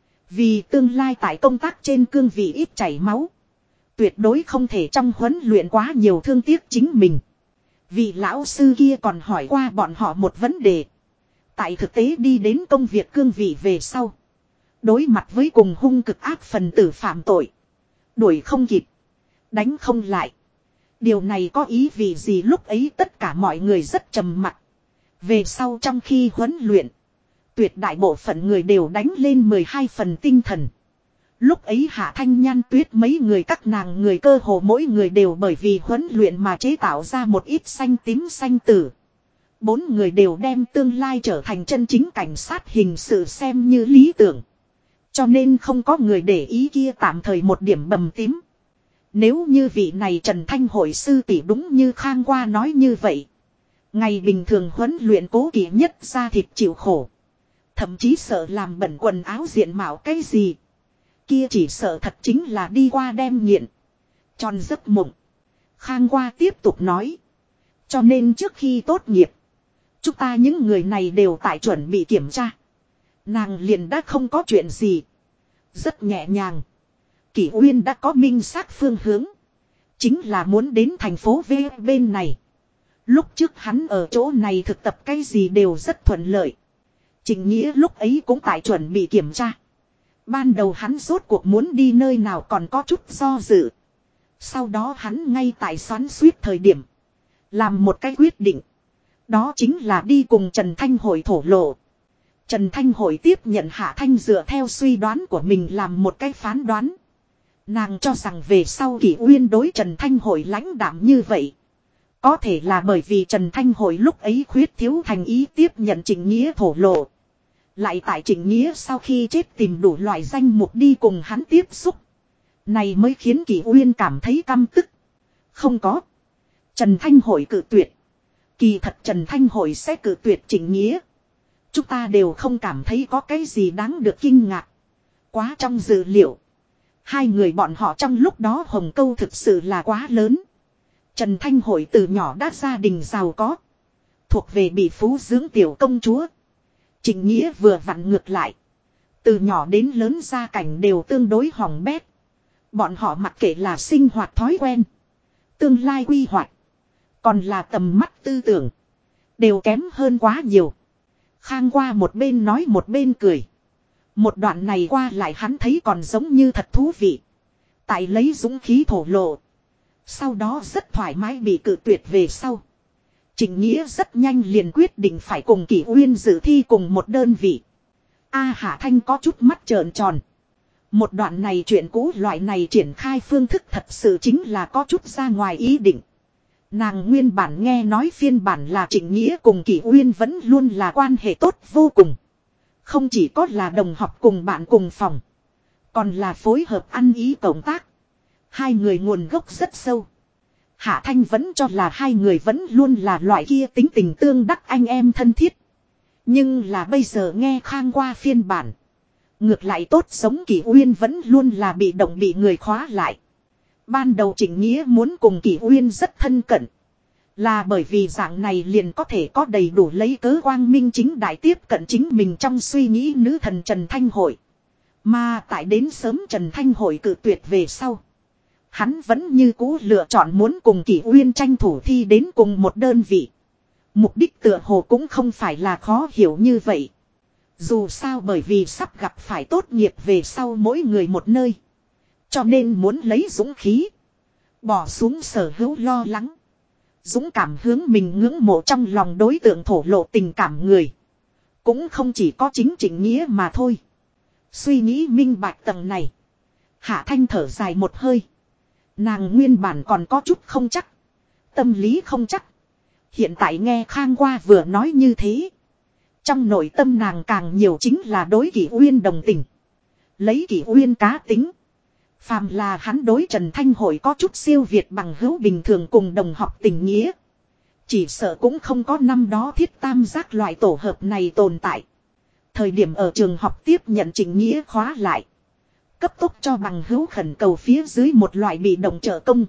Vì tương lai tại công tác trên cương vị ít chảy máu. Tuyệt đối không thể trong huấn luyện quá nhiều thương tiếc chính mình. Vị lão sư kia còn hỏi qua bọn họ một vấn đề. Tại thực tế đi đến công việc cương vị về sau. Đối mặt với cùng hung cực ác phần tử phạm tội. Đuổi không kịp. Đánh không lại. Điều này có ý vì gì? Lúc ấy tất cả mọi người rất trầm mặc. Về sau trong khi huấn luyện. Tuyệt đại bộ phận người đều đánh lên 12 phần tinh thần. Lúc ấy Hạ Thanh Nhan Tuyết mấy người các nàng người cơ hồ mỗi người đều bởi vì huấn luyện mà chế tạo ra một ít xanh tím xanh tử. 4 người đều đem tương lai trở thành chân chính cảnh sát hình sự xem như lý tưởng. Cho nên không có người để ý kia tạm thời một điểm bầm tím. Nếu như vị này Trần Thanh Hội sư tỷ đúng như Khang qua nói như vậy. Ngày bình thường huấn luyện cố kỵ nhất ra thịt chịu khổ. Thậm chí sợ làm bẩn quần áo diện mạo cái gì. Kia chỉ sợ thật chính là đi qua đem nghiện. Tròn giấc mộng. Khang Qua tiếp tục nói. Cho nên trước khi tốt nghiệp. Chúng ta những người này đều tại chuẩn bị kiểm tra. Nàng liền đã không có chuyện gì. Rất nhẹ nhàng. Kỷ Uyên đã có minh xác phương hướng. Chính là muốn đến thành phố V bên này. Lúc trước hắn ở chỗ này thực tập cái gì đều rất thuận lợi. Trịnh Nghĩa lúc ấy cũng tại chuẩn bị kiểm tra. Ban đầu hắn rốt cuộc muốn đi nơi nào còn có chút do dự. Sau đó hắn ngay tại xoắn suýt thời điểm. Làm một cái quyết định. Đó chính là đi cùng Trần Thanh Hội thổ lộ. Trần Thanh Hội tiếp nhận Hạ Thanh dựa theo suy đoán của mình làm một cái phán đoán. Nàng cho rằng về sau Kỷ Uyên đối Trần Thanh Hội lãnh đạm như vậy. Có thể là bởi vì Trần Thanh Hội lúc ấy khuyết thiếu thành ý tiếp nhận Trịnh Nghĩa thổ lộ. Lại tại Trịnh Nghĩa sau khi chết tìm đủ loại danh mục đi cùng hắn tiếp xúc. Này mới khiến Kỷ Uyên cảm thấy căm tức. Không có. Trần Thanh Hội cự tuyệt. Kỳ thật Trần Thanh Hội sẽ cự tuyệt Trịnh Nghĩa. Chúng ta đều không cảm thấy có cái gì đáng được kinh ngạc. Quá trong dự liệu. Hai người bọn họ trong lúc đó hồng câu thực sự là quá lớn. Trần Thanh Hội từ nhỏ đã gia đình giàu có. Thuộc về bị phú dưỡng tiểu công chúa. Trịnh Nghĩa vừa vặn ngược lại. Từ nhỏ đến lớn gia cảnh đều tương đối hỏng bét. Bọn họ mặc kệ là sinh hoạt thói quen. Tương lai quy hoạch. Còn là tầm mắt tư tưởng. Đều kém hơn quá nhiều. Khang Qua một bên nói một bên cười. Một đoạn này qua lại hắn thấy còn giống như thật thú vị. Tại lấy dũng khí thổ lộ. Sau đó rất thoải mái bị cự tuyệt về sau. Trịnh Nghĩa rất nhanh liền quyết định phải cùng Kỷ Uyên dự thi cùng một đơn vị. Hạ Thanh có chút mắt trợn tròn. Một đoạn này chuyện cũ loại này triển khai phương thức thật sự chính là có chút ra ngoài ý định. Nàng nguyên bản nghe nói phiên bản là Trịnh Nghĩa cùng Kỷ Uyên vẫn luôn là quan hệ tốt vô cùng. Không chỉ có là đồng học cùng bạn cùng phòng. Còn là phối hợp ăn ý cộng tác. Hai người nguồn gốc rất sâu. Hạ Thanh vẫn cho là hai người vẫn luôn là loại kia tính tình tương đắc anh em thân thiết. Nhưng là bây giờ nghe Khang Qua phiên bản. Ngược lại tốt giống Kỷ Uyên vẫn luôn là bị động bị người khóa lại. Ban đầu Trịnh Nghĩa muốn cùng Kỷ Uyên rất thân cận. Là bởi vì dạng này liền có thể có đầy đủ lấy cớ quang minh chính đại tiếp cận chính mình trong suy nghĩ nữ thần Trần Thanh Hội. Mà tại đến sớm Trần Thanh Hội cự tuyệt về sau. Hắn vẫn như cũ lựa chọn muốn cùng Kỷ Uyên tranh thủ thi đến cùng một đơn vị. Mục đích tựa hồ cũng không phải là khó hiểu như vậy. Dù sao bởi vì sắp gặp phải tốt nghiệp về sau mỗi người một nơi. Cho nên muốn lấy dũng khí. Bỏ xuống sở hữu lo lắng. Dũng cảm hướng mình ngưỡng mộ trong lòng đối tượng thổ lộ tình cảm người. Cũng không chỉ có chính Trịnh Nghĩa mà thôi. Suy nghĩ minh bạch tầng này. Hạ Thanh thở dài một hơi. Nàng nguyên bản còn có chút không chắc. Tâm lý không chắc. Hiện tại nghe Khang Qua vừa nói như thế. Trong nội tâm nàng càng nhiều chính là đối Kỷ Uyên đồng tình. Lấy Kỷ Uyên cá tính. Phàm là hắn đối Trần Thanh Hội có chút siêu việt bằng hữu bình thường cùng đồng học tình nghĩa. Chỉ sợ cũng không có năm đó thiết tam giác loại tổ hợp này tồn tại. Thời điểm ở trường học tiếp nhận Trịnh Nghĩa khóa lại. Cấp tốc cho bằng hữu khẩn cầu phía dưới một loại bị động trợ công.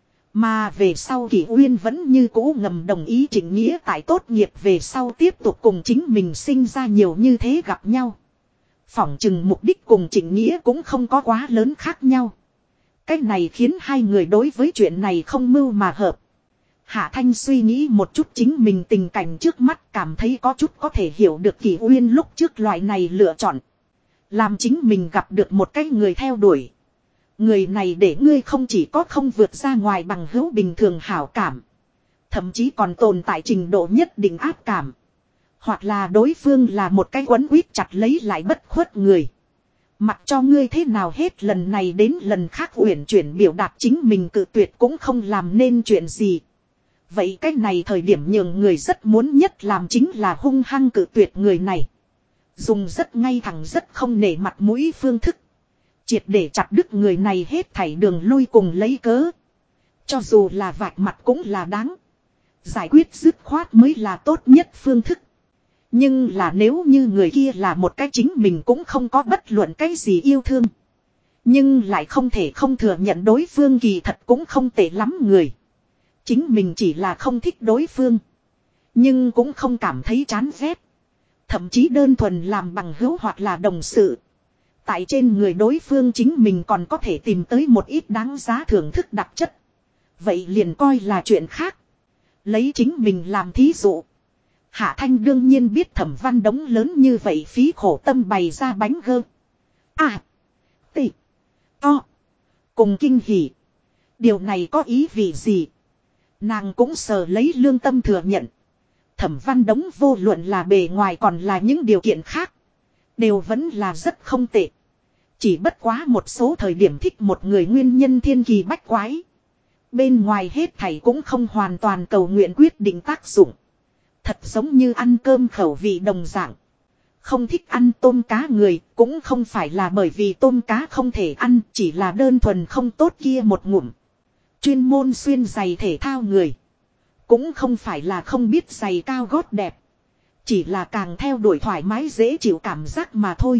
Mà về sau Kỷ Uyên vẫn như cũ ngầm đồng ý Trịnh Nghĩa tại tốt nghiệp về sau tiếp tục cùng chính mình sinh ra nhiều như thế gặp nhau. Phỏng chừng mục đích cùng Trịnh Nghĩa cũng không có quá lớn khác nhau. Cái này khiến hai người đối với chuyện này không mưu mà hợp. Hạ Thanh suy nghĩ một chút chính mình tình cảnh trước mắt cảm thấy có chút có thể hiểu được Kỷ Uyên lúc trước loại này lựa chọn. Làm chính mình gặp được một cái người theo đuổi. Người này để ngươi không chỉ có không vượt ra ngoài bằng hữu bình thường hảo cảm. Thậm chí còn tồn tại trình độ nhất định áp cảm. Hoặc là đối phương là một cái quấn quýt chặt lấy lại bất khuất người. Mặc cho ngươi thế nào hết lần này đến lần khác uyển chuyển biểu đạt chính mình cự tuyệt cũng không làm nên chuyện gì. Vậy cái này thời điểm nhường người rất muốn nhất làm chính là hung hăng cự tuyệt người này. Dùng rất ngay thẳng rất không nể mặt mũi phương thức. Triệt để chặt đứt người này hết thảy đường lui cùng lấy cớ. Cho dù là vạch mặt cũng là đáng. Giải quyết dứt khoát mới là tốt nhất phương thức. Nhưng là nếu như người kia là một cái chính mình cũng không có bất luận cái gì yêu thương. Nhưng lại không thể không thừa nhận đối phương kỳ thật cũng không tệ lắm người. Chính mình chỉ là không thích đối phương. Nhưng cũng không cảm thấy chán ghét. Thậm chí đơn thuần làm bằng hữu hoặc là đồng sự. Tại trên người đối phương chính mình còn có thể tìm tới một ít đáng giá thưởng thức đặc chất. Vậy liền coi là chuyện khác. Lấy chính mình làm thí dụ. Hạ Thanh đương nhiên biết Thẩm Văn Đống lớn như vậy phí khổ tâm bày ra bánh gơ. À. Tị. To. Cùng kinh hỉ. Điều này có ý vị gì? Nàng cũng sờ lấy lương tâm thừa nhận. Thẩm Văn Đống vô luận là bề ngoài còn là những điều kiện khác. Đều vẫn là rất không tệ. Chỉ bất quá một số thời điểm thích một người nguyên nhân thiên kỳ bách quái. Bên ngoài hết thảy cũng không hoàn toàn cầu nguyện quyết định tác dụng. Thật giống như ăn cơm khẩu vị đồng dạng. Không thích ăn tôm cá người cũng không phải là bởi vì tôm cá không thể ăn, chỉ là đơn thuần không tốt kia một ngụm. Chuyên môn xuyên giày thể thao người. Cũng không phải là không biết giày cao gót đẹp. Chỉ là càng theo đuổi thoải mái dễ chịu cảm giác mà thôi.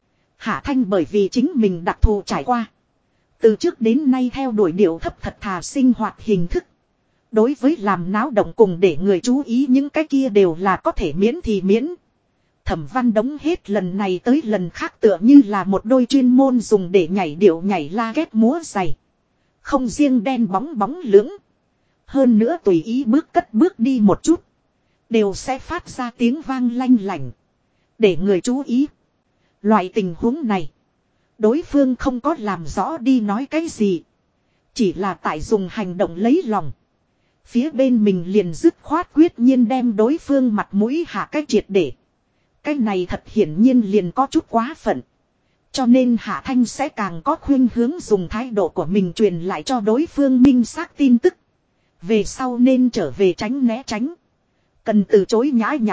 Hạ Thanh bởi vì chính mình đặc thù trải qua. Từ trước đến nay theo đuổi điệu thấp thật thà sinh hoạt hình thức. Đối với làm náo động cùng để người chú ý những cái kia đều là có thể miễn thì miễn. Thẩm Văn Đống hết lần này tới lần khác tựa như là một đôi chuyên môn dùng để nhảy điệu nhảy la ghét múa giày. Không riêng đen bóng bóng lưỡng. Hơn nữa tùy ý cất bước đi một chút. Đều sẽ phát ra tiếng vang lanh lảnh. Để người chú ý. Loại tình huống này. Đối phương không có làm rõ đi nói cái gì. Chỉ là tại dùng hành động lấy lòng. Phía bên mình liền dứt khoát quyết nhiên đem đối phương mặt mũi hạ cái triệt để. Cái này thật hiển nhiên liền có chút quá phận. Cho nên Hạ Thanh sẽ càng có khuynh hướng dùng thái độ của mình truyền lại cho đối phương minh xác tin tức. Về sau nên trở về tránh né tránh. Cần từ chối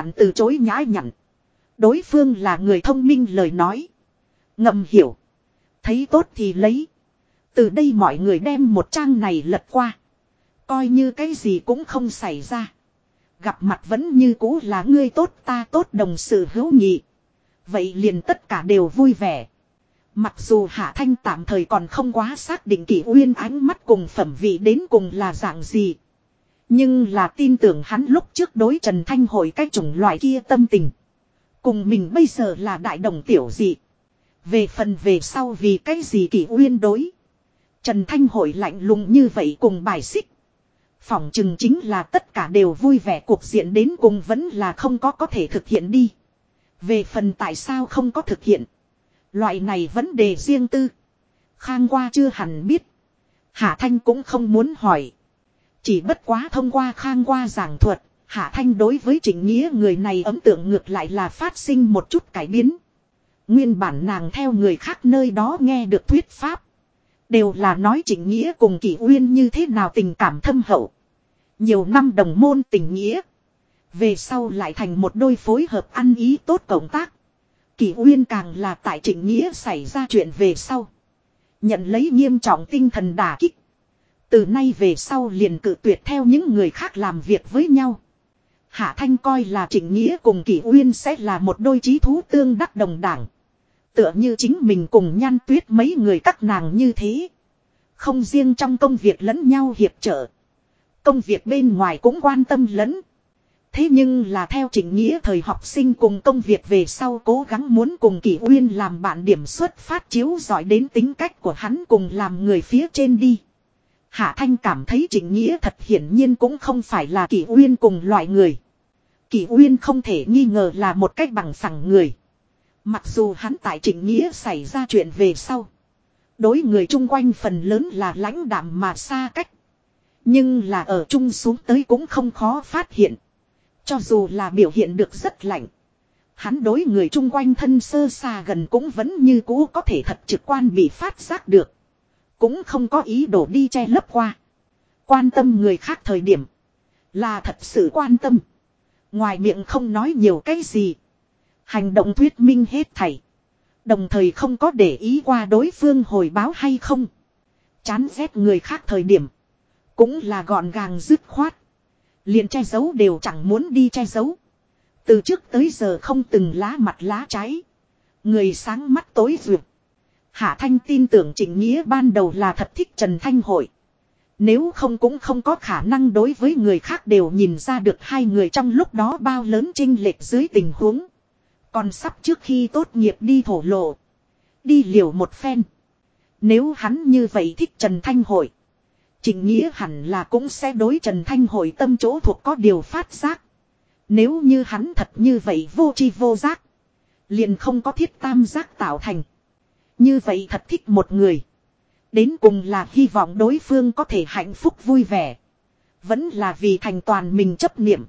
nhã nhặn. Đối phương là người thông minh lời nói. Ngầm hiểu. Thấy tốt thì lấy. Từ đây mọi người đem một trang này lật qua. Coi như cái gì cũng không xảy ra. Gặp mặt vẫn như cũ là ngươi tốt ta tốt đồng sự hữu nghị. Vậy liền tất cả đều vui vẻ. Mặc dù Hạ Thanh tạm thời còn không quá xác định Kỷ Uyên ánh mắt cùng phẩm vị đến cùng là dạng gì. Nhưng là tin tưởng hắn lúc trước đối Trần Thanh Hội cái chủng loại kia tâm tình. Cùng mình bây giờ là đại đồng tiểu dị. Về phần về sau vì cái gì Kỷ Uyên đối. Trần Thanh Hội lạnh lùng như vậy cùng bài xích. Phỏng chừng chính là tất cả đều vui vẻ cuộc diện đến cùng vẫn là không có thể thực hiện đi. Về phần tại sao không có thực hiện. Loại này vấn đề riêng tư. Khang Qua chưa hẳn biết. Hạ Thanh cũng không muốn hỏi. Chỉ bất quá thông qua Khang Qua giảng thuật. Hạ Thanh đối với Trịnh Nghĩa người này ấn tượng ngược lại là phát sinh một chút cải biến. Nguyên bản nàng theo người khác nơi đó nghe được thuyết pháp. Đều là nói Trịnh Nghĩa cùng Kỷ Uyên như thế nào tình cảm thâm hậu. Nhiều năm đồng môn tình nghĩa. Về sau lại thành một đôi phối hợp ăn ý tốt cộng tác. Kỷ Uyên càng là tại Trịnh Nghĩa xảy ra chuyện về sau. Nhận lấy nghiêm trọng tinh thần đả kích. Từ nay về sau liền cự tuyệt theo những người khác làm việc với nhau. Hạ Thanh coi là Trịnh Nghĩa cùng Kỷ Uyên sẽ là một đôi chí thú tương đắc đồng đảng. Tựa như chính mình cùng Nhan Tuyết mấy người các nàng như thế. Không riêng trong công việc lẫn nhau hiệp trợ. Công việc bên ngoài cũng quan tâm lẫn. Thế nhưng là theo Trịnh Nghĩa thời học sinh cùng công việc về sau cố gắng muốn cùng Kỷ Uyên làm bạn điểm xuất phát chiếu giỏi đến tính cách của hắn cùng làm người phía trên đi. Hạ Thanh cảm thấy Trịnh Nghĩa thật hiển nhiên cũng không phải là Kỷ Uyên cùng loại người. Kỷ Uyên không thể nghi ngờ là một cách bằng phẳng người. Mặc dù hắn tại Trịnh Nghĩa xảy ra chuyện về sau. Đối người chung quanh phần lớn là lãnh đạm mà xa cách. Nhưng là ở chung xuống tới cũng không khó phát hiện. Cho dù là biểu hiện được rất lạnh. Hắn đối người chung quanh thân sơ xa gần cũng vẫn như cũ có thể thật trực quan bị phát giác được. Cũng không có ý đồ đi che lấp qua. Quan tâm người khác thời điểm. Là thật sự quan tâm. Ngoài miệng không nói nhiều cái gì. Hành động thuyết minh hết thảy. Đồng thời không có để ý qua đối phương hồi báo hay không. Chán ghét người khác thời điểm. Cũng là gọn gàng dứt khoát. Liền che giấu đều chẳng muốn đi che giấu. Từ trước tới giờ không từng lá mặt lá trái. Người sáng mắt tối vượt. Hạ Thanh tin tưởng Trịnh Nghĩa ban đầu là thật thích Trần Thanh Hội. Nếu không cũng không có khả năng đối với người khác đều nhìn ra được hai người trong lúc đó bao lớn chênh lệch dưới tình huống. Còn sắp trước khi tốt nghiệp đi thổ lộ. Đi liều một phen. Nếu hắn như vậy thích Trần Thanh Hội. Trịnh Nghĩa hẳn là cũng sẽ đối Trần Thanh Hội tâm chỗ thuộc có điều phát giác. Nếu như hắn thật như vậy vô tri vô giác. Liền không có thiết tam giác tạo thành. Như vậy thật thích một người. Đến cùng là hy vọng đối phương có thể hạnh phúc vui vẻ. Vẫn là vì thành toàn mình chấp niệm.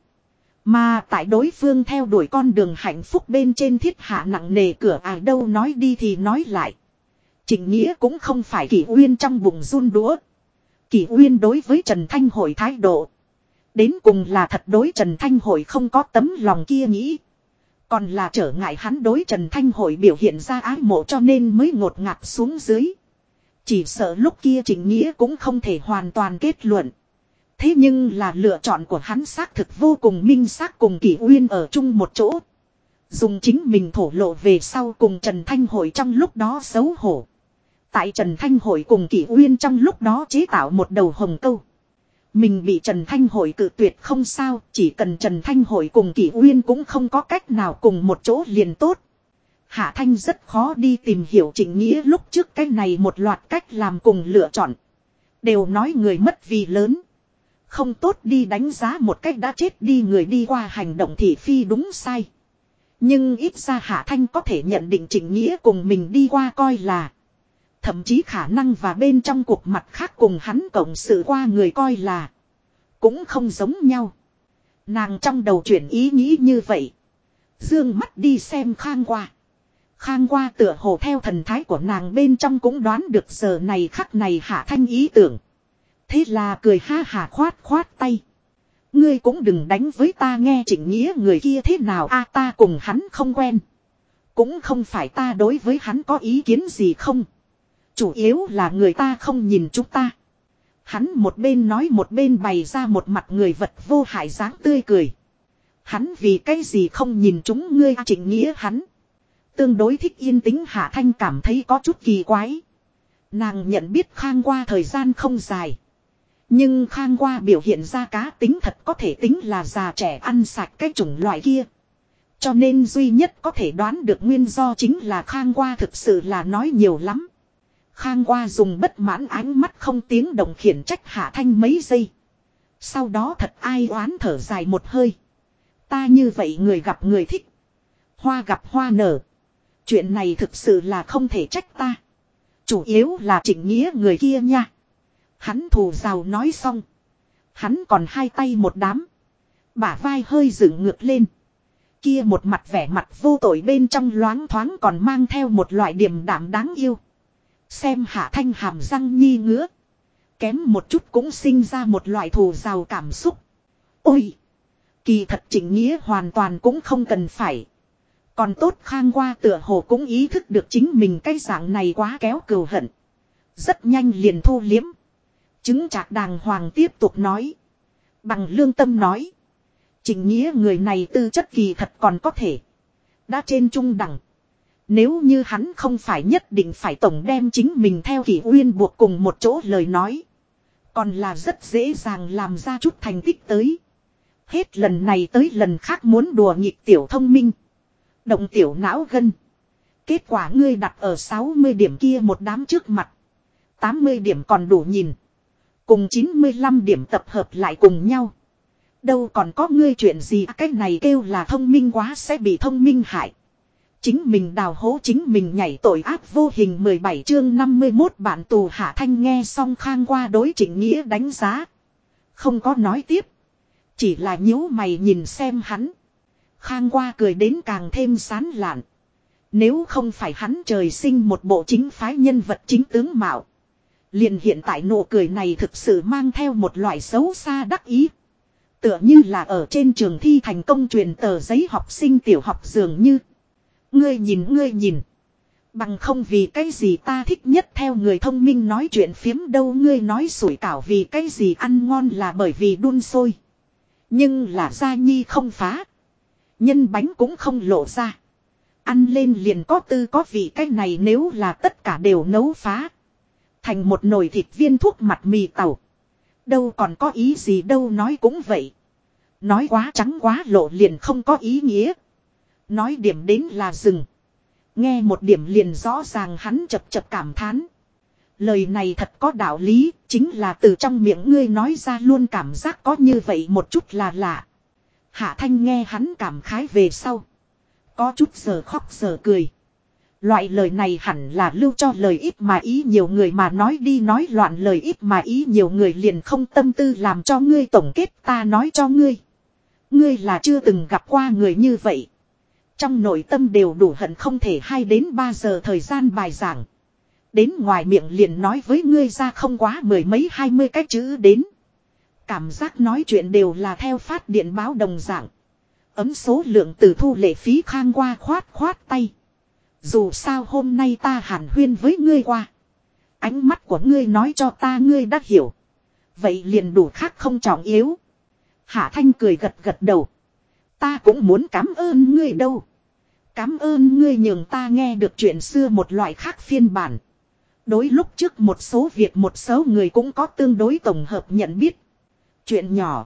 Mà tại đối phương theo đuổi con đường hạnh phúc bên trên thiết hạ nặng nề cửa ải đâu nói đi thì nói lại. Trịnh Nghĩa cũng không phải Kỷ Uyên trong bụng run đũa. Kỷ Uyên đối với Trần Thanh Hội thái độ. Đến cùng là thật đối Trần Thanh Hội không có tấm lòng kia nghĩ. Còn là trở ngại hắn đối Trần Thanh Hội biểu hiện ra ái mộ cho nên mới ngột ngạt xuống dưới. Chỉ sợ lúc kia Trịnh Nghĩa cũng không thể hoàn toàn kết luận. Thế nhưng là lựa chọn của hắn xác thực vô cùng minh xác cùng Kỷ Uyên ở chung một chỗ. Dùng chính mình thổ lộ về sau cùng Trần Thanh Hội trong lúc đó xấu hổ. Tại Trần Thanh Hội cùng Kỷ Uyên trong lúc đó chế tạo một đầu hồng câu. Mình bị Trần Thanh Hội cự tuyệt không sao, chỉ cần Trần Thanh Hội cùng Kỷ Uyên cũng không có cách nào cùng một chỗ liền tốt. Hạ Thanh rất khó đi tìm hiểu Trịnh Nghĩa lúc trước cái này một loạt cách làm cùng lựa chọn. Đều nói người mất vì lớn. Không tốt đi đánh giá một cách đã chết đi người đi qua hành động thị phi đúng sai. Nhưng ít ra Hạ Thanh có thể nhận định Trịnh Nghĩa cùng mình đi qua coi là. Thậm chí khả năng và bên trong cuộc mặt khác cùng hắn cộng sự qua người coi là. Cũng không giống nhau. Nàng trong đầu chuyển ý nghĩ như vậy. Dương mắt đi xem Khang Qua. Khang Qua tựa hồ theo thần thái của nàng bên trong cũng đoán được giờ này khắc này Hạ Thanh ý tưởng. Thế là cười ha hà khoát khoát tay. Ngươi cũng đừng đánh với ta nghe Trịnh Nghĩa người kia thế nào a ta cùng hắn không quen. Cũng không phải ta đối với hắn có ý kiến gì không. Chủ yếu là người ta không nhìn chúng ta. Hắn một bên nói một bên bày ra một mặt người vật vô hại dáng tươi cười. Hắn vì cái gì không nhìn chúng ngươi Trịnh Nghĩa hắn. Tương đối thích yên tĩnh Hạ Thanh cảm thấy có chút kỳ quái. Nàng nhận biết Khang Qua thời gian không dài. Nhưng Khang Qua biểu hiện ra cá tính thật có thể tính là già trẻ ăn sạch cái chủng loại kia. Cho nên duy nhất có thể đoán được nguyên do chính là Khang Qua thực sự là nói nhiều lắm. Khang Qua dùng bất mãn ánh mắt không tiếng động khiển trách Hạ Thanh mấy giây. Sau đó thật ai oán thở dài một hơi. Ta như vậy người gặp người thích. Hoa gặp hoa nở. Chuyện này thực sự là không thể trách ta. Chủ yếu là Trịnh Nghĩa người kia nha. Hắn thù giàu nói xong. Hắn còn hai tay một đám. Bả vai hơi dựng ngược lên. Kia một mặt vẻ mặt vô tội bên trong loáng thoáng còn mang theo một loại điềm đạm đáng yêu. Xem Hạ Thanh hàm răng nhi ngứa. Kém một chút cũng sinh ra một loại thù giàu cảm xúc. Ôi! Kỳ thật Trịnh Nghĩa hoàn toàn cũng không cần phải. Còn tốt Khang Qua tựa hồ cũng ý thức được chính mình cái dạng này quá kéo cừu hận. Rất nhanh liền thu liếm. Chứng trạc đàng hoàng tiếp tục nói. Bằng lương tâm nói. Trịnh Nghĩa người này tư chất kỳ thật còn có thể. Đã trên trung đẳng. Nếu như hắn không phải nhất định phải tổng đem chính mình theo Kỷ Uyên buộc cùng một chỗ lời nói. Còn là rất dễ dàng làm ra chút thành tích tới. Hết lần này tới lần khác muốn đùa nghịch tiểu thông minh. Động tiểu não gân. Kết quả ngươi đặt ở 60 điểm kia một đám trước mặt. 80 điểm còn đủ nhìn. Cùng 95 điểm tập hợp lại cùng nhau. Đâu còn có ngươi chuyện gì cái này kêu là thông minh quá sẽ bị thông minh hại. Chính mình đào hố chính mình nhảy tội ác vô hình 17 chương 51 bản tù Hạ Thanh nghe xong Khang Qua đối Trịnh Nghĩa đánh giá. Không có nói tiếp. Chỉ là nhíu mày nhìn xem hắn. Khang Qua cười đến càng thêm sán lạn. Nếu không phải hắn trời sinh một bộ chính phái nhân vật chính tướng mạo. Liền hiện tại nụ cười này thực sự mang theo một loại xấu xa đắc ý. Tựa như là ở trên trường thi thành công truyền tờ giấy học sinh tiểu học dường như. Ngươi nhìn. Bằng không vì cái gì ta thích nhất theo người thông minh nói chuyện phiếm đâu ngươi nói sủi cảo vì cái gì ăn ngon là bởi vì đun sôi. Nhưng là gia nhi không phá. Nhân bánh cũng không lộ ra. Ăn lên liền có tư có vị, cái này nếu là tất cả đều nấu phá. Thành một nồi thịt viên thuốc mặt mì tàu. Đâu còn có ý gì đâu, nói cũng vậy. Nói quá trắng quá lộ liền không có ý nghĩa. Nói điểm đến là dừng. Nghe một điểm liền rõ ràng hắn chập chập cảm thán. Lời này thật có đạo lý, chính là từ trong miệng ngươi nói ra luôn cảm giác có như vậy một chút là lạ. Hạ Thanh nghe hắn cảm khái về sau. Có chút giờ khóc giờ cười. Loại lời này hẳn là lưu cho lời ít mà ý nhiều người mà nói đi, nói loạn lời ít mà ý nhiều người liền không tâm tư làm cho ngươi tổng kết. Ta nói cho ngươi. Ngươi là chưa từng gặp qua người như vậy. Trong nội tâm đều đủ hận không thể 2 đến 3 giờ thời gian bài giảng. Đến ngoài miệng liền nói với ngươi ra không quá 10 mấy 20 cái chữ đến. Cảm giác nói chuyện đều là theo phát điện báo đồng dạng. Ấm số lượng từ thu lệ phí khang qua khoát tay. Dù sao hôm nay ta hàn huyên với ngươi qua. Ánh mắt của ngươi nói cho ta ngươi đã hiểu. Vậy liền đủ, khác không trọng yếu. Hạ Thanh cười gật đầu. Ta cũng muốn cảm ơn ngươi đâu. Cảm ơn ngươi nhường ta nghe được chuyện xưa một loại khác phiên bản. Đối lúc trước một số việc một số người cũng có tương đối tổng hợp nhận biết. Chuyện nhỏ.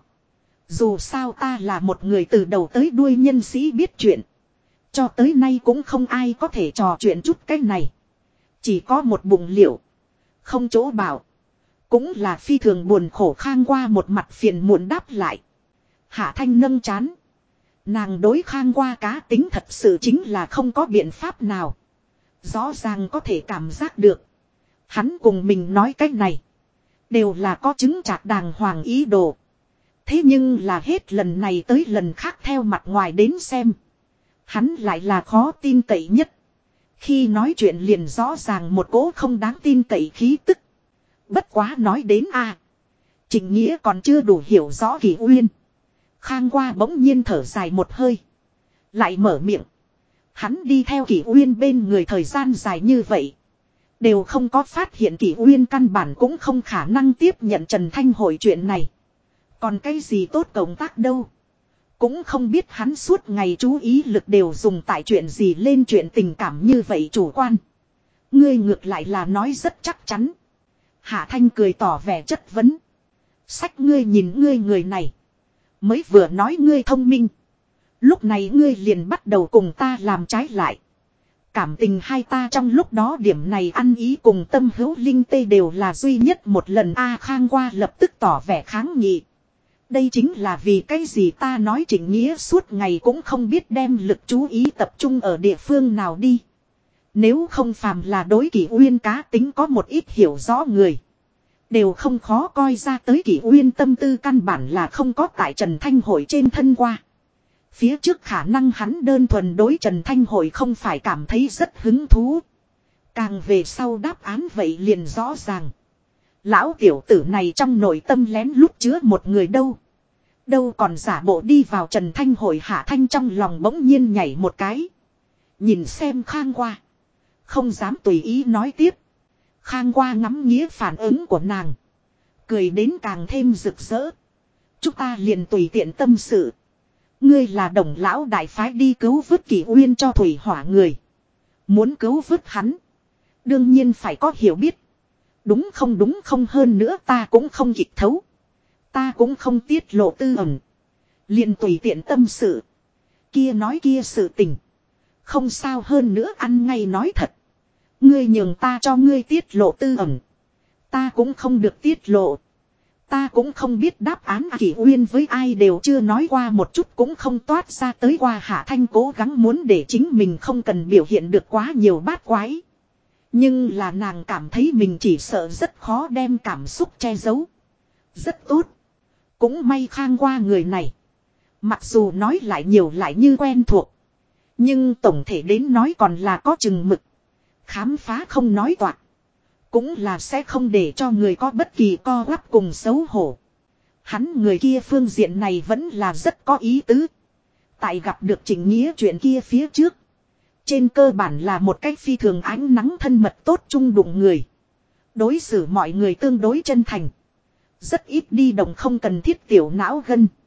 Dù sao ta là một người từ đầu tới đuôi nhân sĩ biết chuyện. Cho tới nay cũng không ai có thể trò chuyện chút cái này. Chỉ có một bụng liệu. Không chỗ bảo. Cũng là phi thường buồn khổ Khang qua một mặt phiền muộn đáp lại. Hạ Thanh nâng chán. Nàng đối Khang qua cá tính thật sự chính là không có biện pháp nào. Rõ ràng có thể cảm giác được. Hắn cùng mình nói cái này. Đều là có chứng chạc đàng hoàng ý đồ. Thế nhưng là hết lần này tới lần khác theo mặt ngoài đến xem. Hắn lại là khó tin cậy nhất. Khi nói chuyện liền rõ ràng một cỗ không đáng tin cậy khí tức. Bất quá nói đến Trịnh Nghĩa còn chưa đủ hiểu rõ Kỷ Uyên. Khang qua bỗng nhiên thở dài một hơi. Lại mở miệng. Hắn đi theo Kỷ Uyên bên người thời gian dài như vậy. Đều không có phát hiện Kỷ Uyên căn bản cũng không khả năng tiếp nhận Trần Thanh Hội chuyện này. Còn cái gì tốt công tác đâu. Cũng không biết hắn suốt ngày chú ý lực đều dùng tại chuyện gì lên, chuyện tình cảm như vậy chủ quan. Ngươi ngược lại là nói rất chắc chắn. Hạ Thanh cười tỏ vẻ chất vấn. Sách ngươi nhìn ngươi người này. Mới vừa nói ngươi thông minh. Lúc này ngươi liền bắt đầu cùng ta làm trái lại. Cảm tình hai ta trong lúc đó điểm này ăn ý cùng tâm hữu linh tê đều là duy nhất một lần. Khang qua lập tức tỏ vẻ kháng nghị. Đây chính là vì cái gì ta nói Trịnh Nghĩa suốt ngày cũng không biết đem lực chú ý tập trung ở địa phương nào đi. Nếu không phàm là đối Kỷ Uyên cá tính có một ít hiểu rõ người. Đều không khó coi ra tới Kỷ Uyên tâm tư căn bản là không có tại Trần Thanh Hội trên thân qua. Phía trước khả năng hắn đơn thuần đối Trần Thanh Hội không phải cảm thấy rất hứng thú. Càng về sau đáp án vậy liền rõ ràng. Lão tiểu tử này trong nội tâm lén lút chứa một người đâu. Đâu còn giả bộ đi vào Trần Thanh Hội. Hạ Thanh trong lòng bỗng nhiên nhảy một cái. Nhìn xem Khang qua. Không dám tùy ý nói tiếp. Khang qua ngắm nghía phản ứng của nàng. Cười đến càng thêm rực rỡ. Chúng ta liền tùy tiện tâm sự. Ngươi là Đồng lão đại phái đi cứu vớt Kỷ Uyên cho thủy hỏa người. Muốn cứu vớt hắn. Đương nhiên phải có hiểu biết. Đúng không hơn nữa ta cũng không kịp thấu. Ta cũng không tiết lộ tư ẩn. Liền tùy tiện tâm sự. Kia nói kia sự tình. Không sao hơn nữa ăn ngay nói thật. Ngươi nhường ta cho ngươi tiết lộ tư ẩn. Ta cũng không được tiết lộ. Ta cũng không biết đáp án Kỷ Uyên với ai đều chưa nói qua một chút cũng không toát ra tới qua. Hạ Thanh cố gắng muốn để chính mình không cần biểu hiện được quá nhiều bát quái. Nhưng là nàng cảm thấy mình chỉ sợ rất khó đem cảm xúc che giấu. Rất tốt. Cũng may Khang qua người này. Mặc dù nói lại nhiều lại như quen thuộc. Nhưng tổng thể đến nói còn là có chừng mực. Khám phá không nói toạc. Cũng là sẽ không để cho người có bất kỳ co quắp cùng xấu hổ. Hắn người kia phương diện này vẫn là rất có ý tứ. Tại gặp được Trịnh Nghĩa chuyện kia phía trước. Trên cơ bản là một cách phi thường ánh nắng thân mật tốt chung đụng người. Đối xử mọi người tương đối chân thành. Rất ít đi đồng không cần thiết tiểu não gân.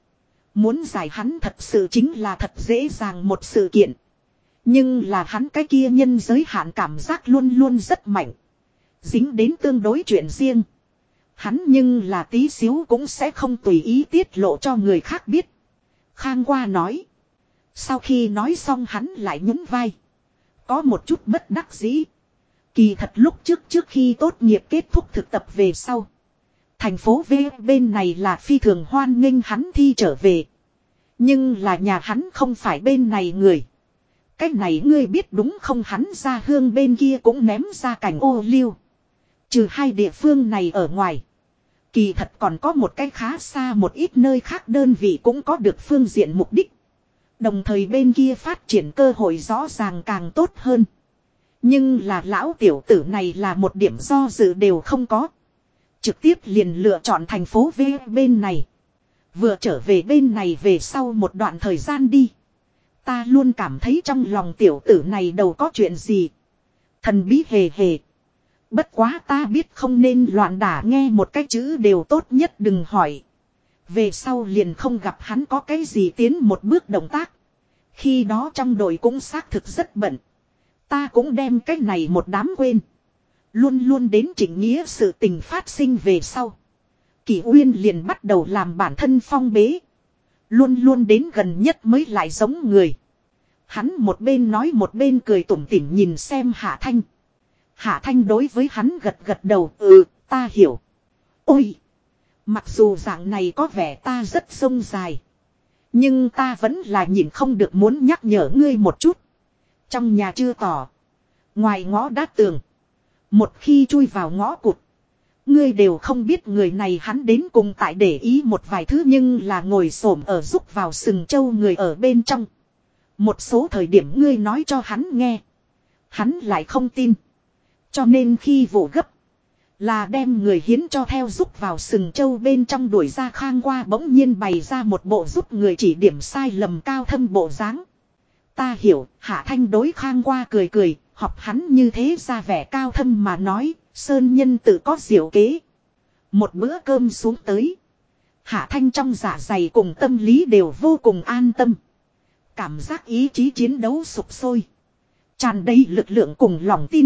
Muốn giải hắn thật sự chính là thật dễ dàng một sự kiện. Nhưng là hắn cái kia nhân giới hạn cảm giác luôn luôn rất mạnh. Dính đến tương đối chuyện riêng. Hắn nhưng là tí xíu cũng sẽ không tùy ý tiết lộ cho người khác biết. Khang Qua nói. Sau khi nói xong hắn lại nhún vai. Có một chút bất đắc dĩ. Kỳ thật lúc trước khi tốt nghiệp kết thúc thực tập về sau. Thành phố V bên này là phi thường hoan nghênh hắn thi trở về. Nhưng là nhà hắn không phải bên này người. Cái này ngươi biết đúng không, hắn ra hương bên kia cũng ném ra cảnh ô liu. Trừ hai địa phương này ở ngoài. Kỳ thật còn có một cái khá xa một ít nơi khác đơn vị cũng có được phương diện mục đích. Đồng thời bên kia phát triển cơ hội rõ ràng càng tốt hơn. Nhưng là lão tiểu tử này là một điểm do dự đều không có. Trực tiếp liền lựa chọn thành phố V bên này. Vừa trở về bên này về sau một đoạn thời gian đi. Ta luôn cảm thấy trong lòng tiểu tử này đâu có chuyện gì. Thần bí hề hề. Bất quá ta biết không nên loạn đả, nghe một cái chữ đều tốt nhất đừng hỏi. Về sau liền không gặp hắn có cái gì tiến một bước động tác. Khi đó trong đội cũng xác thực rất bận. Ta cũng đem cái này một đám quên. Luôn luôn đến Trịnh Nghĩa sự tình phát sinh về sau. Kỷ Uyên liền bắt đầu làm bản thân phong bế. Luôn luôn đến gần nhất mới lại giống người. Hắn một bên nói một bên cười tủm tỉm nhìn xem Hạ Thanh. Hạ Thanh đối với hắn gật gật đầu. Ta hiểu. Ôi! Mặc dù dạng này có vẻ ta rất sông dài. Nhưng ta vẫn là nhìn không được muốn nhắc nhở ngươi một chút. Trong nhà chưa tỏ. Ngoài ngõ đá tường. Một khi chui vào ngõ cụt. Ngươi đều không biết người này hắn đến cùng tại để ý một vài thứ, nhưng là ngồi xổm ở rúc vào sừng trâu người ở bên trong. Một số thời điểm ngươi nói cho hắn nghe. Hắn lại không tin. Cho nên khi vụ gấp. Là đem người hiến cho theo rúc vào sừng trâu bên trong đuổi ra. Khang Qua bỗng nhiên bày ra một bộ giúp người chỉ điểm sai lầm cao thâm bộ dáng. Ta hiểu. Hạ Thanh đối Khang Qua cười cười. Học hắn như thế ra vẻ cao thâm mà nói. Sơn nhân tự có diệu kế. Một bữa cơm xuống tới. Hạ Thanh trong dạ dày cùng tâm lý đều vô cùng an tâm. Cảm giác ý chí chiến đấu sục sôi. Tràn đầy lực lượng cùng lòng tin.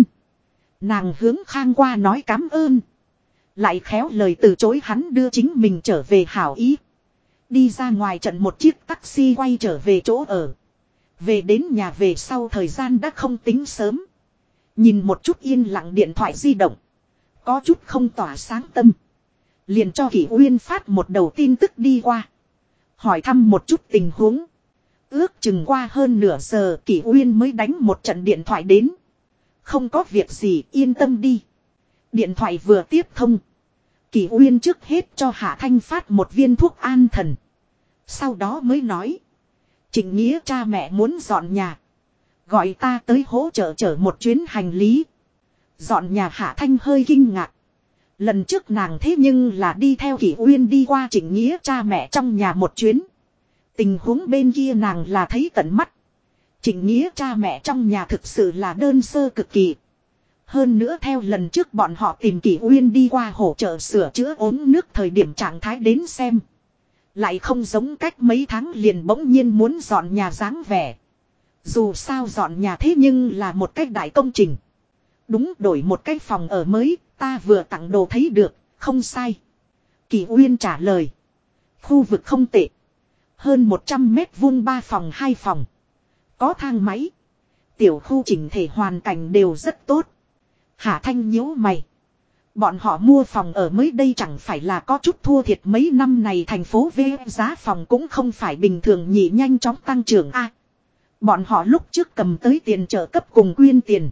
Nàng hướng Khang Qua nói cám ơn. Lại khéo lời từ chối hắn đưa chính mình trở về hảo ý. Đi ra ngoài trận một chiếc taxi quay trở về chỗ ở. Về đến nhà về sau thời gian đã không tính sớm. Nhìn một chút yên lặng điện thoại di động. Có chút không tỏa sáng tâm. Liền cho Kỷ Uyên phát một đầu tin tức đi qua. Hỏi thăm một chút tình huống. Ước chừng qua hơn nửa giờ Kỷ Uyên mới đánh một trận điện thoại đến. Không có việc gì, yên tâm đi. Điện thoại vừa tiếp thông. Kỷ Uyên trước hết cho Hạ Thanh phát một viên thuốc an thần. Sau đó mới nói. Trịnh Nghĩa cha mẹ muốn dọn nhà. Gọi ta tới hỗ trợ chở một chuyến hành lý. Dọn nhà. Hạ Thanh hơi kinh ngạc. Lần trước nàng thế nhưng là đi theo Kỷ Uyên đi qua Trịnh Nghĩa cha mẹ trong nhà một chuyến. Tình huống bên kia nàng là thấy tận mắt. Trịnh Nghĩa cha mẹ trong nhà thực sự là đơn sơ cực kỳ. Hơn nữa theo lần trước bọn họ tìm Kỷ Uyên đi qua hỗ trợ sửa chữa ốm nước thời điểm trạng thái đến xem. Lại không giống cách mấy tháng liền bỗng nhiên muốn dọn nhà dáng vẻ. Dù sao dọn nhà thế nhưng là một cách đại công trình. Đúng, đổi một cái phòng ở mới, ta vừa tặng đồ thấy được, không sai. Kỷ Uyên trả lời. Khu vực không tệ. Hơn 100 mét vuông 3 phòng 2 phòng. Có thang máy. Tiểu khu chỉnh thể hoàn cảnh đều rất tốt. Hạ Thanh nhíu mày. Bọn họ mua phòng ở mới đây chẳng phải là có chút thua thiệt, mấy năm này thành phố V giá phòng cũng không phải bình thường nhỉ, nhanh chóng tăng trưởng a. Bọn họ lúc trước cầm tới tiền trợ cấp cùng quyên tiền.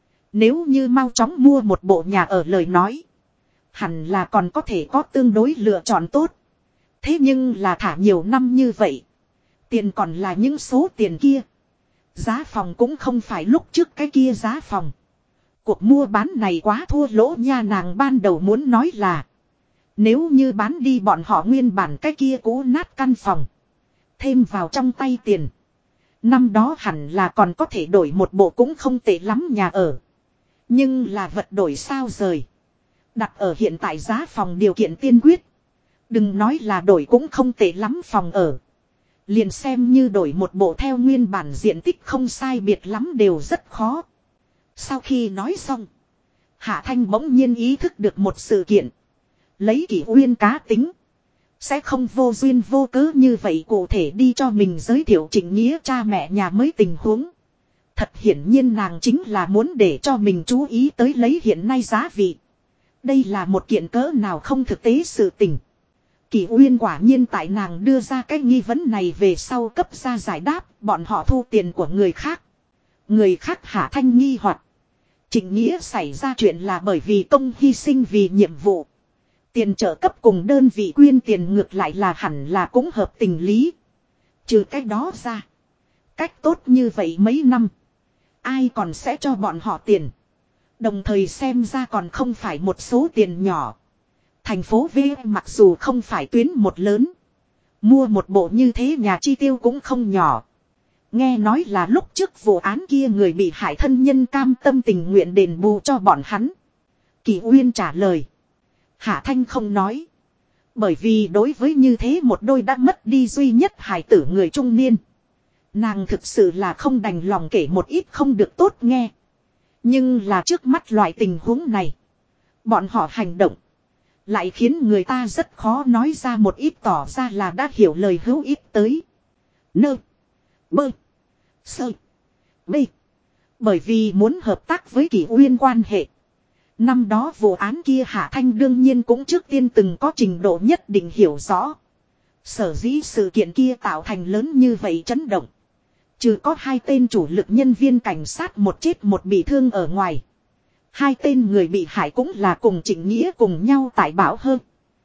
Nếu như mau chóng mua một bộ nhà ở lời nói. Hẳn là còn có thể có tương đối lựa chọn tốt. Thế nhưng là thả nhiều năm như vậy. Tiền còn là những số tiền kia. Giá phòng cũng không phải lúc trước cái kia giá phòng. Cuộc mua bán này quá thua lỗ nha, nàng ban đầu muốn nói là. Nếu như bán đi bọn họ nguyên bản cái kia cũ nát căn phòng. Thêm vào trong tay tiền. Năm đó hẳn là còn có thể đổi một bộ cũng không tệ lắm nhà ở. Nhưng là vật đổi sao rời. Đặt ở hiện tại giá phòng điều kiện tiên quyết. Đừng nói là đổi cũng không tệ lắm phòng ở. Liền xem như đổi một bộ theo nguyên bản diện tích không sai biệt lắm đều rất khó. Sau khi nói xong, Hạ Thanh bỗng nhiên ý thức được một sự kiện. Lấy Kỷ Uyên cá tính, sẽ không vô duyên vô cớ như vậy cụ thể đi cho mình giới thiệu Trịnh Nghĩa cha mẹ nhà mới tình huống. Thật hiển nhiên nàng chính là muốn để cho mình chú ý tới lấy hiện nay giá vị. Đây là một kiện cỡ nào không thực tế sự tình. Kỷ Uyên quả nhiên tại nàng đưa ra cái nghi vấn này về sau cấp ra giải đáp, bọn họ thu tiền của người khác. Người khác Hạ Thanh nghi hoặc Trịnh Nghĩa xảy ra chuyện là bởi vì công hy sinh vì nhiệm vụ. Tiền trợ cấp cùng đơn vị quyên tiền ngược lại là hẳn là cũng hợp tình lý. Trừ cách đó ra, cách tốt như vậy mấy năm, ai còn sẽ cho bọn họ tiền. Đồng thời xem ra còn không phải một số tiền nhỏ. Thành phố V mặc dù không phải tuyến một lớn, mua một bộ như thế nhà chi tiêu cũng không nhỏ. Nghe nói là lúc trước vụ án kia người bị hại thân nhân cam tâm tình nguyện đền bù cho bọn hắn. Kỷ Uyên trả lời. Hạ Thanh không nói. Bởi vì đối với như thế một đôi đã mất đi duy nhất hài tử người trung niên, nàng thực sự là không đành lòng kể một ít không được tốt nghe. Nhưng là trước mắt loại tình huống này, bọn họ hành động lại khiến người ta rất khó nói ra một ít tỏ ra là đã hiểu lời hữu ích tới. Nơ. Bơ. Sơ. Bê. Bởi vì muốn hợp tác với Kỷ Uyên quan hệ. Năm đó vụ án kia Hạ Thanh đương nhiên cũng trước tiên từng có trình độ nhất định hiểu rõ. Sở dĩ sự kiện kia tạo thành lớn như vậy chấn động. Trừ có 2 tên chủ lực nhân viên cảnh sát một chết một bị thương ở ngoài. 2 tên người bị hại cũng là cùng Trịnh Nghĩa cùng nhau tại Bảo Hơn.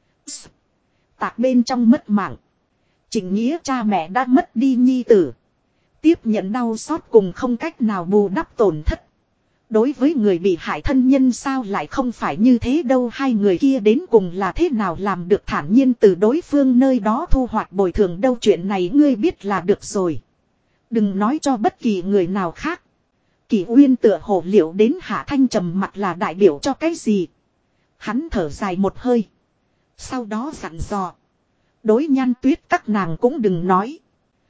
Tạc bên trong mất mạng. Trịnh Nghĩa cha mẹ đã mất đi nhi tử. Tiếp nhận đau xót cùng không cách nào bù đắp tổn thất. Đối với người bị hại thân nhân sao lại không phải như thế đâu. 2 người kia đến cùng là thế nào làm được thản nhiên từ đối phương nơi đó thu hoạch bồi thường đâu. Chuyện này ngươi biết là được rồi. Đừng nói cho bất kỳ người nào khác. Kỷ Uyên tựa hồ liệu đến Hạ Thanh trầm mặt là đại biểu cho cái gì. Hắn thở dài một hơi. Sau đó dặn dò. Đối Nhan Tuyết các nàng cũng đừng nói.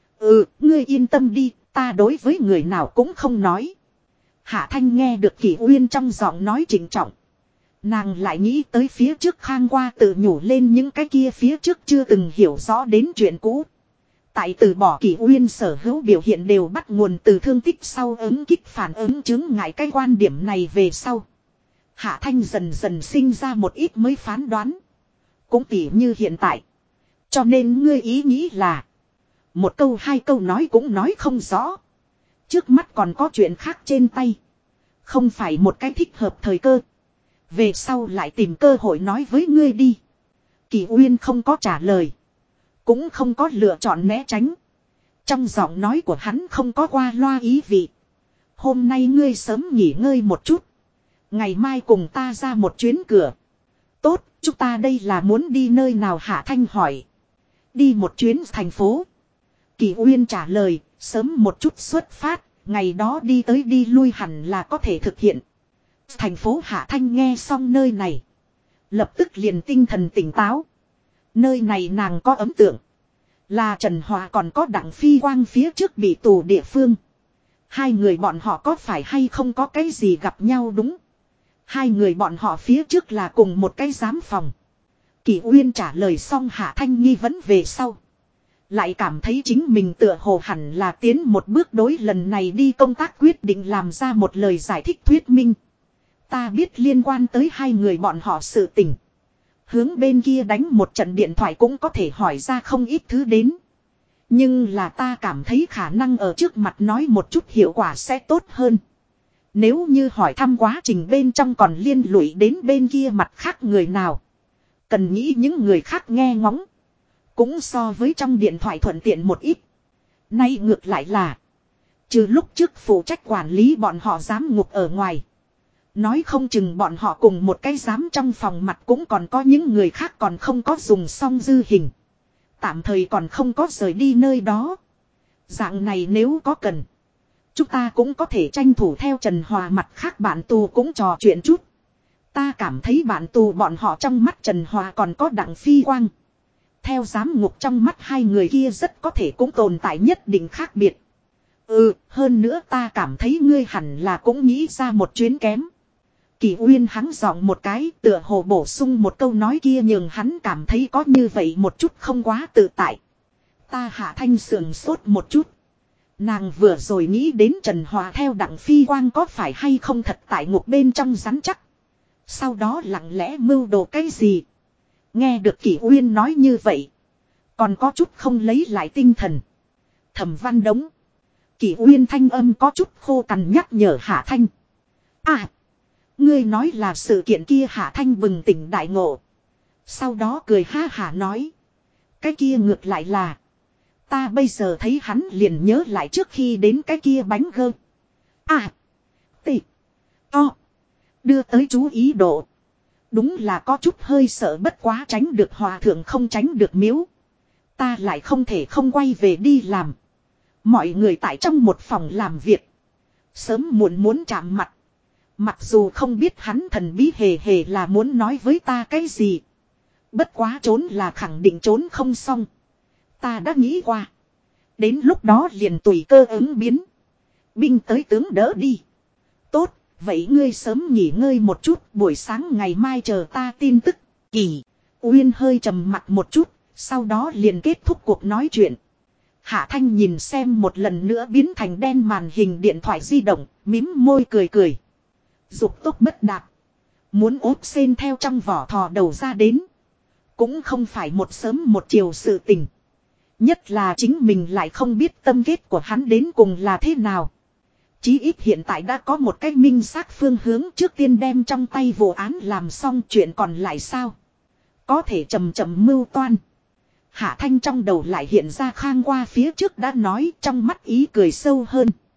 Ngươi yên tâm đi, ta đối với người nào cũng không nói. Hạ Thanh nghe được Kỷ Uyên trong giọng nói trịnh trọng. Nàng lại nghĩ tới phía trước Khang qua tự nhủ lên những cái kia phía trước chưa từng hiểu rõ đến chuyện cũ. Tại từ bỏ Kỷ Uyên sở hữu biểu hiện đều bắt nguồn từ thương tích sau ứng kích phản ứng chứng ngại cái quan điểm này về sau. Hạ Thanh dần dần sinh ra một ít mới phán đoán. Cũng tỉ như hiện tại. Cho nên ngươi ý nghĩ là. Một câu 2 câu nói cũng nói không rõ. Trước mắt còn có chuyện khác trên tay. Không phải một cái thích hợp thời cơ. Về sau lại tìm cơ hội nói với ngươi đi. Kỷ Uyên không có trả lời. Cũng không có lựa chọn né tránh. Trong giọng nói của hắn không có qua loa ý vị. Hôm nay ngươi sớm nghỉ ngơi một chút. Ngày mai cùng ta ra một chuyến cửa. Tốt, chúng ta đây là muốn đi nơi nào Hạ Thanh hỏi. Đi một chuyến thành phố. Kỷ Uyên trả lời, sớm một chút xuất phát, ngày đó đi tới đi lui hẳn là có thể thực hiện. Thành phố Hạ Thanh nghe xong nơi này. Lập tức liền tinh thần tỉnh táo. Nơi này nàng có ấn tượng. Là Trần Hòa còn có Đặng Phi Quang phía trước bị tù địa phương. 2 người bọn họ có phải hay không có cái gì gặp nhau đúng. 2 người bọn họ phía trước là cùng một cái giám phòng. Kỷ Uyên trả lời xong Hạ Thanh nghi vấn về sau. Lại cảm thấy chính mình tựa hồ hẳn là tiến một bước đối lần này đi công tác quyết định làm ra một lời giải thích thuyết minh. Ta biết liên quan tới 2 người bọn họ sự tình. Hướng bên kia đánh một trận điện thoại cũng có thể hỏi ra không ít thứ đến. Nhưng là ta cảm thấy khả năng ở trước mặt nói một chút hiệu quả sẽ tốt hơn. Nếu như hỏi thăm quá trình bên trong còn liên lụy đến bên kia mặt khác người nào. Cần nghĩ những người khác nghe ngóng. Cũng so với trong điện thoại thuận tiện một ít. Nay ngược lại là. Trừ lúc trước phụ trách quản lý bọn họ giám ngục ở ngoài. Nói không chừng bọn họ cùng một cái giám trong phòng mặt cũng còn có những người khác còn không có dùng xong dư hình. Tạm thời còn không có rời đi nơi đó. Dạng này nếu có cần. Chúng ta cũng có thể tranh thủ theo Trần Hòa mặt khác bạn tù cũng trò chuyện chút. Ta cảm thấy bạn tù bọn họ trong mắt Trần Hòa còn có Đặng Phi Quang. Theo giám ngục trong mắt hai người kia rất có thể cũng tồn tại nhất định khác biệt. Hơn nữa ta cảm thấy ngươi hẳn là cũng nghĩ ra một chuyến kém. Kỳ Uyên hắng giọng một cái, tựa hồ bổ sung một câu nói kia nhường hắn cảm thấy có như vậy một chút không quá tự tại. Ta Hạ Thanh sườn sốt một chút. Nàng vừa rồi nghĩ đến Trần Hòa theo Đặng Phi Quang có phải hay không thật tại ngục bên trong rắn chắc. Sau đó lặng lẽ mưu đồ cái gì. Nghe được Kỳ Uyên nói như vậy. Còn có chút không lấy lại tinh thần. Thẩm Văn Đống. Kỳ Uyên thanh âm có chút khô cằn nhắc nhở Hạ Thanh. Ngươi nói là sự kiện kia. Hạ Thanh bừng tỉnh đại ngộ. Sau đó cười ha hả nói. Cái kia ngược lại là. Ta bây giờ thấy hắn liền nhớ lại trước khi đến cái kia bánh gơ. Đưa tới chú ý độ. Đúng là có chút hơi sợ bất quá tránh được hòa thượng không tránh được miếu. Ta lại không thể không quay về đi làm. Mọi người tại trong một phòng làm việc. Sớm muộn muốn chạm mặt. Mặc dù không biết hắn thần bí hề hề là muốn nói với ta cái gì. Bất quá trốn là khẳng định trốn không xong. Ta đã nghĩ qua. Đến lúc đó liền tùy cơ ứng biến. Binh tới tướng đỡ đi. Tốt, vậy ngươi sớm nghỉ ngơi một chút. Buổi sáng ngày mai chờ ta tin tức. Kỳ Uyên hơi trầm mặt một chút. Sau đó liền kết thúc cuộc nói chuyện. Hạ Thanh nhìn xem một lần nữa biến thành đen màn hình điện thoại di động. Mím môi cười cười. Dục tốc bất đạt. Muốn ốp sen theo trong vỏ thò đầu ra đến. Cũng không phải một sớm một chiều sự tình. Nhất là chính mình lại không biết tâm kết của hắn đến cùng là thế nào. Chí ít hiện tại đã có một cách minh xác phương hướng, trước tiên đem trong tay vụ án làm xong, chuyện còn lại sao. Có thể chậm chậm mưu toan. Hạ Thanh trong đầu lại hiện ra Khang qua phía trước đã nói, trong mắt ý cười sâu hơn.